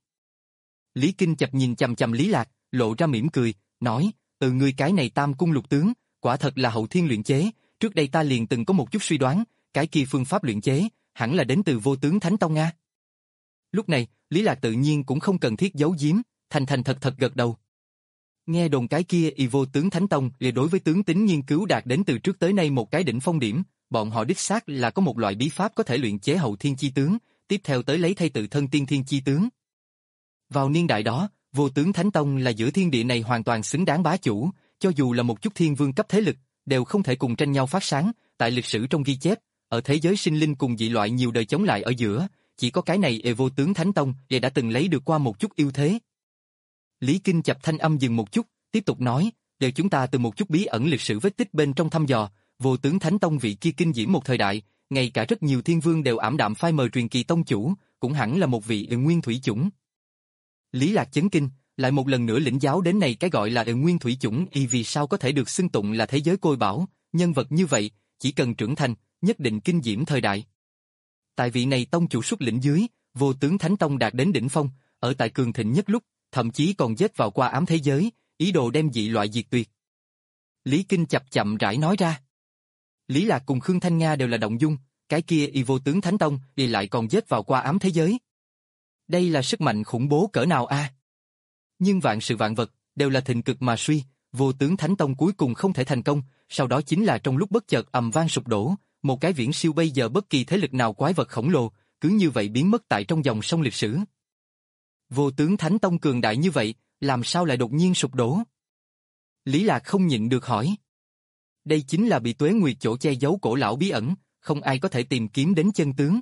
Lý Kinh Chập nhìn chằm chằm Lý Lạc, lộ ra mỉm cười, nói, "Từ ngươi cái này tam cung lục tướng, quả thật là hậu thiên luyện chế, trước đây ta liền từng có một chút suy đoán, cái kia phương pháp luyện chế, hẳn là đến từ Vô Tướng Thánh Tông a." Lúc này, Lý Lạc tự nhiên cũng không cần thiết giấu giếm, thành thành thật thật gật đầu. Nghe đồn cái kia y Vô Tướng Thánh Tông là đối với tướng tính nghiên cứu đạt đến từ trước tới nay một cái đỉnh phong điểm, bọn họ đích xác là có một loại bí pháp có thể luyện chế hậu thiên chi tướng, tiếp theo tới lấy thay tự thân tiên thiên chi tướng. Vào niên đại đó, Vô Tướng Thánh Tông là giữa thiên địa này hoàn toàn xứng đáng bá chủ, cho dù là một chút thiên vương cấp thế lực, đều không thể cùng tranh nhau phát sáng, tại lịch sử trong ghi chép, ở thế giới sinh linh cùng dị loại nhiều đời chống lại ở giữa, chỉ có cái này e Vô Tướng Thánh Tông và đã từng lấy được qua một chút ưu thế. Lý Kinh Chập thanh âm dừng một chút, tiếp tục nói, "Đều chúng ta từ một chút bí ẩn lịch sử vết tích bên trong thăm dò, Vô Tướng Thánh Tông vị kia kinh diễm một thời đại, ngay cả rất nhiều thiên vương đều ảm đạm phai mờ truyền kỳ tông chủ, cũng hẳn là một vị ưng nguyên thủy chủng. Lý Lạc chấn kinh, lại một lần nữa lĩnh giáo đến này cái gọi là ưng nguyên thủy chủng y vì sao có thể được xưng tụng là thế giới côi bảo, nhân vật như vậy, chỉ cần trưởng thành, nhất định kinh diễm thời đại. Tại vị này tông chủ xuất lĩnh dưới, vô tướng Thánh Tông đạt đến đỉnh phong, ở tại cường thịnh nhất lúc, thậm chí còn giết vào qua ám thế giới, ý đồ đem dị loại diệt tuyệt. Lý Kinh chập chậm rãi nói ra. Lý Lạc cùng Khương Thanh Nga đều là động dung, cái kia y vô tướng Thánh Tông y lại còn giết vào qua ám thế giới. Đây là sức mạnh khủng bố cỡ nào a? À? Nhưng vạn sự vạn vật đều là thịnh cực mà suy, vô tướng Thánh Tông cuối cùng không thể thành công, sau đó chính là trong lúc bất chợt ầm vang sụp đổ, một cái viễn siêu bây giờ bất kỳ thế lực nào quái vật khổng lồ, cứ như vậy biến mất tại trong dòng sông lịch sử. Vô tướng Thánh Tông cường đại như vậy, làm sao lại đột nhiên sụp đổ? Lý Lạc không nhịn được hỏi. Đây chính là bị Tuế Nguyệt chỗ che giấu cổ lão bí ẩn, không ai có thể tìm kiếm đến chân tướng.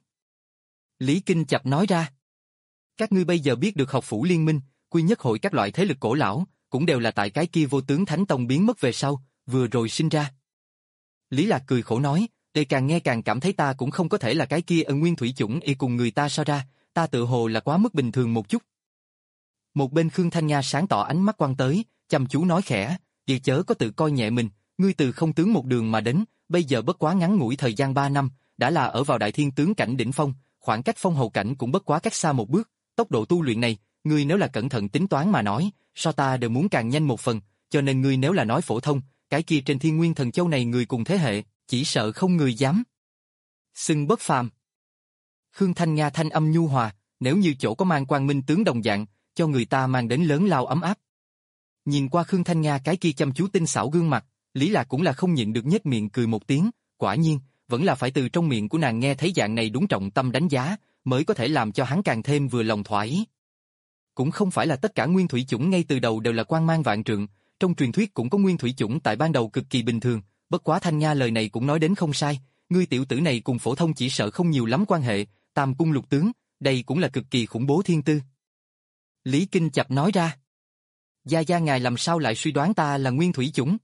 Lý Kinh chập nói ra. Các ngươi bây giờ biết được học phủ liên minh, quy nhất hội các loại thế lực cổ lão, cũng đều là tại cái kia vô tướng Thánh Tông biến mất về sau, vừa rồi sinh ra. Lý Lạc cười khổ nói, để càng nghe càng cảm thấy ta cũng không có thể là cái kia ân nguyên thủy chủng y cùng người ta so ra, ta tự hồ là quá mức bình thường một chút. Một bên Khương Thanh Nga sáng tỏ ánh mắt quan tới, chăm chú nói khẽ, "Địa chớ có tự coi nhẹ mình, ngươi từ không tướng một đường mà đến, bây giờ bất quá ngắn ngủi thời gian ba năm, đã là ở vào đại thiên tướng cảnh đỉnh phong, khoảng cách phong hầu cảnh cũng bất quá cách xa một bước, tốc độ tu luyện này, ngươi nếu là cẩn thận tính toán mà nói, so ta đều muốn càng nhanh một phần, cho nên ngươi nếu là nói phổ thông, cái kia trên Thiên Nguyên Thần Châu này người cùng thế hệ, chỉ sợ không người dám xưng bất phàm." Khương Thanh Nga thanh âm nhu hòa, nếu như chỗ có mang quang minh tướng đồng dạng, cho người ta mang đến lớn lao ấm áp. Nhìn qua Khương Thanh Nga cái kia chăm chú tinh xảo gương mặt, Lý Lạc cũng là không nhịn được nhếch miệng cười một tiếng, quả nhiên, vẫn là phải từ trong miệng của nàng nghe thấy dạng này đúng trọng tâm đánh giá, mới có thể làm cho hắn càng thêm vừa lòng thỏa ý. Cũng không phải là tất cả nguyên thủy chủng ngay từ đầu đều là quang mang vạn trượng, trong truyền thuyết cũng có nguyên thủy chủng tại ban đầu cực kỳ bình thường, bất quá Thanh Nga lời này cũng nói đến không sai, ngươi tiểu tử này cùng phổ thông chỉ sợ không nhiều lắm quan hệ, tam cung lục tướng, đây cũng là cực kỳ khủng bố thiên tư. Lý Kinh chập nói ra. Gia Gia ngài làm sao lại suy đoán ta là nguyên thủy chủng?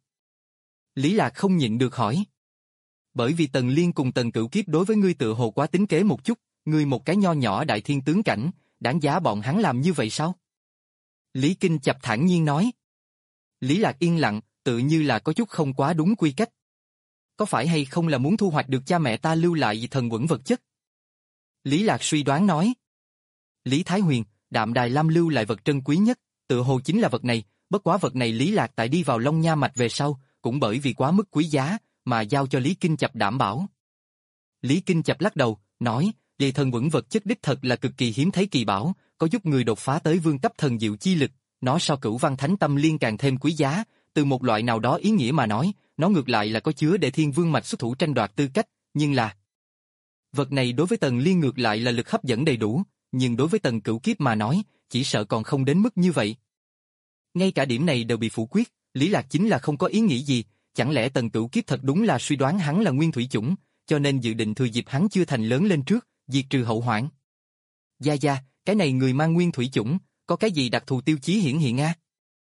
Lý Lạc không nhịn được hỏi. Bởi vì Tần Liên cùng Tần Cửu Kiếp đối với ngươi tự hồ quá tính kế một chút, ngươi một cái nho nhỏ đại thiên tướng cảnh, đáng giá bọn hắn làm như vậy sao? Lý Kinh chập thản nhiên nói. Lý Lạc yên lặng, tự như là có chút không quá đúng quy cách. Có phải hay không là muốn thu hoạch được cha mẹ ta lưu lại thần quẩn vật chất? Lý Lạc suy đoán nói. Lý Thái Huyền, Đạm Đài Lam lưu lại vật trân quý nhất, tự hồ chính là vật này, bất quá vật này Lý Lạc tại đi vào Long Nha Mạch về sau, cũng bởi vì quá mức quý giá, mà giao cho Lý Kinh chập đảm bảo. Lý Kinh chập lắc đầu, nói, vậy thần quẩn vật chất đích thật là cực kỳ hiếm thấy kỳ bảo, có giúp người đột phá tới vương cấp thần diệu chi lực, nó so Cửu Văn Thánh Tâm Liên càng thêm quý giá, từ một loại nào đó ý nghĩa mà nói, nó ngược lại là có chứa để Thiên Vương Mạch xuất thủ tranh đoạt tư cách, nhưng là vật này đối với Tần Liên ngược lại là lực hấp dẫn đầy đủ, nhưng đối với Tần Cửu Kiếp mà nói, chỉ sợ còn không đến mức như vậy. Ngay cả điểm này đều bị phủ quyết, Lý Lạc chính là không có ý nghĩ gì, chẳng lẽ Tần Cửu Kiếp thật đúng là suy đoán hắn là nguyên thủy chủng, cho nên dự định thừa dịp hắn chưa thành lớn lên trước, diệt trừ hậu hoạn. Gia Gia, cái này người mang nguyên thủy chủng, có cái gì đặc thù tiêu chí hiển hiện a?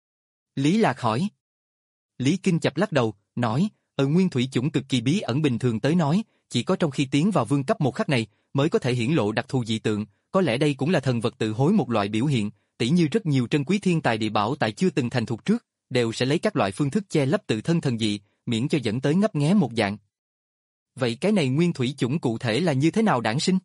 Lý Lạc hỏi. Lý Kinh chập lắc đầu, nói, ở nguyên thủy chủng cực kỳ bí ẩn bình thường tới nói, chỉ có trong khi tiến vào vương cấp một khắc này, mới có thể hiển lộ đặc thù dị tượng, có lẽ đây cũng là thần vật tự hối một loại biểu hiện, tỉ như rất nhiều trân quý thiên tài địa bảo tại chưa từng thành thục trước, đều sẽ lấy các loại phương thức che lấp tự thân thần dị, miễn cho dẫn tới ngấp nghé một dạng. Vậy cái này nguyên thủy chủng cụ thể là như thế nào đản sinh?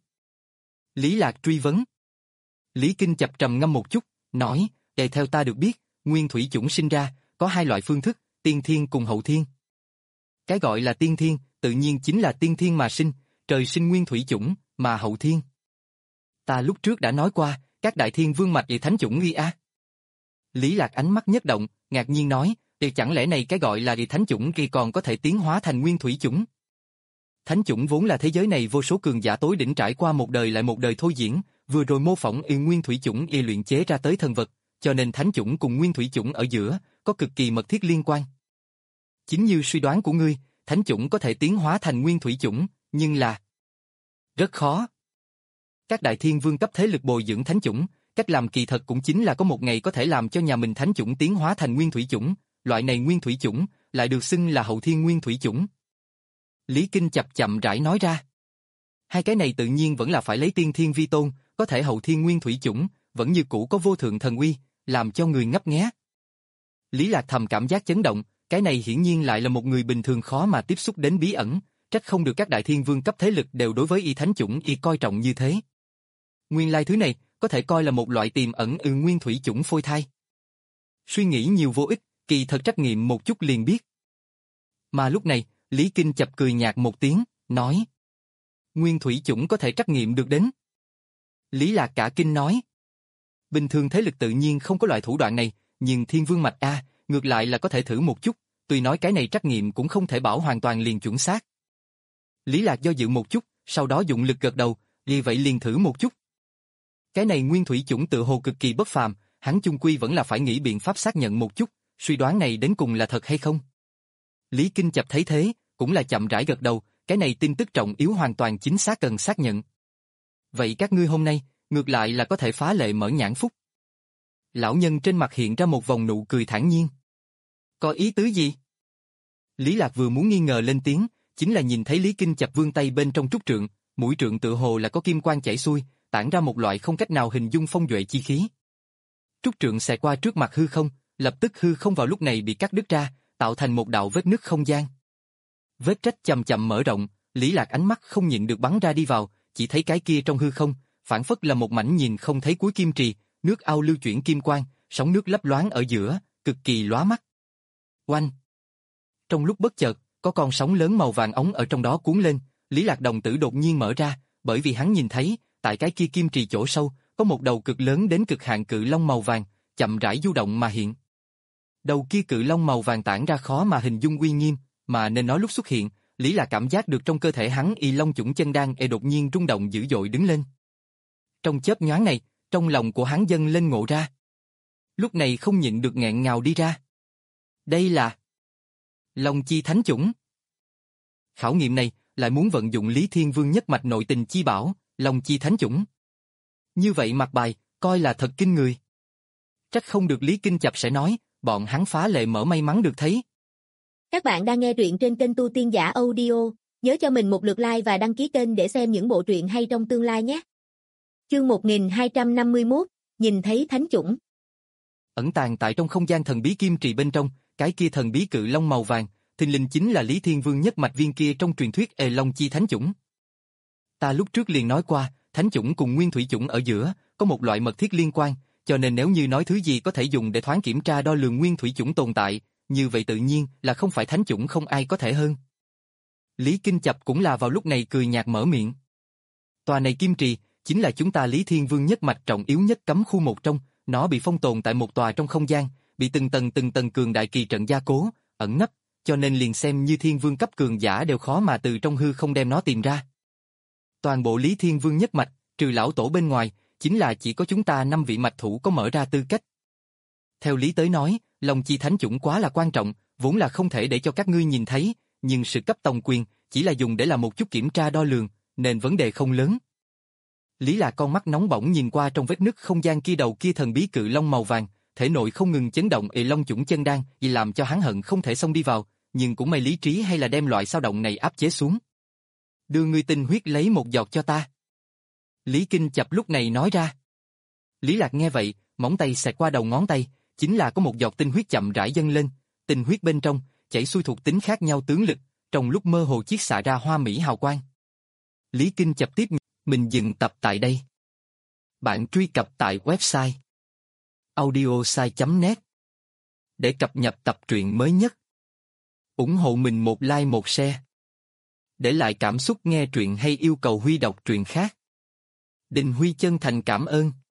Lý Lạc truy vấn. Lý Kinh chập trầm ngâm một chút, nói, để theo ta được biết, nguyên thủy chủng sinh ra, có hai loại phương thức, tiên thiên cùng hậu thiên. Cái gọi là tiên thiên, tự nhiên chính là tiên thiên mà sinh, trời sinh nguyên thủy chủng, mà hậu thiên. Ta lúc trước đã nói qua, các đại thiên vương mạch và thánh chủng nghi a. Lý Lạc ánh mắt nhất động, ngạc nhiên nói, thì chẳng lẽ này cái gọi là địa thánh chủng kia còn có thể tiến hóa thành nguyên thủy chủng? Thánh chủng vốn là thế giới này vô số cường giả tối đỉnh trải qua một đời lại một đời thôi diễn, vừa rồi mô phỏng y nguyên thủy chủng y luyện chế ra tới thần vật, cho nên thánh chủng cùng nguyên thủy chủng ở giữa có cực kỳ mật thiết liên quan. Chính như suy đoán của ngươi, thánh chủng có thể tiến hóa thành nguyên thủy chủng, nhưng là rất khó. Các đại thiên vương cấp thế lực bồi dưỡng thánh chủng, cách làm kỳ thật cũng chính là có một ngày có thể làm cho nhà mình thánh chủng tiến hóa thành nguyên thủy chủng, loại này nguyên thủy chủng lại được xưng là hậu thiên nguyên thủy chủng. Lý Kinh chập chậm rãi nói ra. Hai cái này tự nhiên vẫn là phải lấy tiên thiên vi tôn, có thể hậu thiên nguyên thủy chủng, vẫn như cũ có vô thượng thần uy, làm cho người ngấp nghé. Lý Lạc thầm cảm giác chấn động, cái này hiển nhiên lại là một người bình thường khó mà tiếp xúc đến bí ẩn, trách không được các đại thiên vương cấp thế lực đều đối với y thánh chủng y coi trọng như thế. Nguyên lai thứ này, có thể coi là một loại tiềm ẩn ư nguyên thủy chủng phôi thai. Suy nghĩ nhiều vô ích, kỳ thật trắc nghiệm một chút liền biết. Mà lúc này, Lý Kinh chập cười nhạt một tiếng, nói. Nguyên thủy chủng có thể trắc nghiệm được đến. Lý Lạc cả kinh nói. Bình thường thế lực tự nhiên không có loại thủ đoạn này, nhưng thiên vương mạch A, ngược lại là có thể thử một chút, tuy nói cái này trắc nghiệm cũng không thể bảo hoàn toàn liền chuẩn xác. Lý Lạc do dự một chút, sau đó dụng lực gật đầu, vì vậy liền thử một chút. Cái này nguyên thủy chủng tự hồ cực kỳ bất phàm, hắn chung quy vẫn là phải nghĩ biện pháp xác nhận một chút, suy đoán này đến cùng là thật hay không. Lý Kinh chập thấy thế, cũng là chậm rãi gật đầu, cái này tin tức trọng yếu hoàn toàn chính xác cần xác nhận. Vậy các ngươi hôm nay, ngược lại là có thể phá lệ mở nhãn phúc. Lão nhân trên mặt hiện ra một vòng nụ cười thản nhiên. Có ý tứ gì? Lý Lạc vừa muốn nghi ngờ lên tiếng, chính là nhìn thấy Lý Kinh chập vươn tay bên trong trúc trượng, mũi trượng tự hồ là có kim quang chảy xuôi, tản ra một loại không cách nào hình dung phong duệ chi khí. Trúc trượng xẹt qua trước mặt hư không, lập tức hư không vào lúc này bị cắt đứt ra, tạo thành một đạo vết nứt không gian. Vết rách chậm chậm mở rộng, Lý Lạc ánh mắt không nhịn được bắn ra đi vào, chỉ thấy cái kia trong hư không, phản phất là một mảnh nhìn không thấy cuối kim trì, nước ao lưu chuyển kim quang, sóng nước lấp loáng ở giữa, cực kỳ lóa mắt. Oanh! Trong lúc bất chợt, có con sóng lớn màu vàng ống ở trong đó cuốn lên, Lý Lạc đồng tử đột nhiên mở ra, bởi vì hắn nhìn thấy, tại cái kia kim trì chỗ sâu, có một đầu cực lớn đến cực hạn cự long màu vàng, chậm rãi du động mà hiện. Đầu kia cự long màu vàng tản ra khó mà hình dung uy nghiêm, mà nên nói lúc xuất hiện, Lý Lạc cảm giác được trong cơ thể hắn y long chủng chân đan e đột nhiên rung động dữ dội đứng lên. Trong chớp nhoáng này, trong lòng của hắn dâng lên ngộ ra. Lúc này không nhịn được nghẹn ngào đi ra. Đây là Long chi thánh chủng. Khảo nghiệm này lại muốn vận dụng Lý Thiên Vương nhất mạch nội tình chi bảo, Long chi thánh chủng. Như vậy mặt bài, coi là thật kinh người. Trách không được Lý Kinh chập sẽ nói, bọn hắn phá lệ mở may mắn được thấy. Các bạn đang nghe truyện trên kênh Tu Tiên Giả Audio, nhớ cho mình một lượt like và đăng ký kênh để xem những bộ truyện hay trong tương lai nhé. Chương một nghìn hai trăm năm mươi mốt, nhìn thấy thánh chủng. Ẩn tàng tại trong không gian thần bí kim trì bên trong, cái kia thần bí cự long màu vàng, thình lình chính là Lý Thiên Vương nhất mạch viên kia trong truyền thuyết Ê Long chi thánh chủng. Ta lúc trước liền nói qua, thánh chủng cùng nguyên thủy chủng ở giữa, có một loại mật thiết liên quan, cho nên nếu như nói thứ gì có thể dùng để thoáng kiểm tra đo lường nguyên thủy chủng tồn tại, như vậy tự nhiên là không phải thánh chủng không ai có thể hơn. Lý Kinh chập cũng là vào lúc này cười nhạt mở miệng. Tòa này kim trì, chính là chúng ta Lý Thiên Vương nhất mạch trọng yếu nhất cấm khu một trong, nó bị phong tồn tại một tòa trong không gian, bị từng tầng từng tầng cường đại kỳ trận gia cố, ẩn nấp, cho nên liền xem như Thiên Vương cấp cường giả đều khó mà từ trong hư không đem nó tìm ra. Toàn bộ Lý Thiên Vương nhất mạch, trừ lão tổ bên ngoài, chính là chỉ có chúng ta năm vị mạch thủ có mở ra tư cách. Theo lý tới nói, Long chi thánh chủng quá là quan trọng, vốn là không thể để cho các ngươi nhìn thấy, nhưng sự cấp tông quyền chỉ là dùng để làm một chút kiểm tra đo lường, nên vấn đề không lớn. Lý là con mắt nóng bỏng nhìn qua trong vết nứt không gian kia đầu kia thần bí cự long màu vàng, thể nội không ngừng chấn động ệ long chủng chân đan, vì làm cho hắn hận không thể xông đi vào, nhưng cũng may lý trí hay là đem loại sao động này áp chế xuống. Đưa ngươi tinh huyết lấy một giọt cho ta. Lý Kinh chập lúc này nói ra. Lý Lạc nghe vậy, móng tay xẹt qua đầu ngón tay, chính là có một giọt tinh huyết chậm rãi dâng lên, tinh huyết bên trong chảy xuôi thuộc tính khác nhau tướng lực, trong lúc mơ hồ chiết xạ ra hoa mỹ hào quang. Lý Kinh chập tiếp, mình dừng tập tại đây. Bạn truy cập tại website audiosai chấm net để cập nhật tập truyện mới nhất. Ủng hộ mình một like một share. Để lại cảm xúc nghe truyện hay yêu cầu Huy đọc truyện khác. Đình Huy chân thành cảm ơn.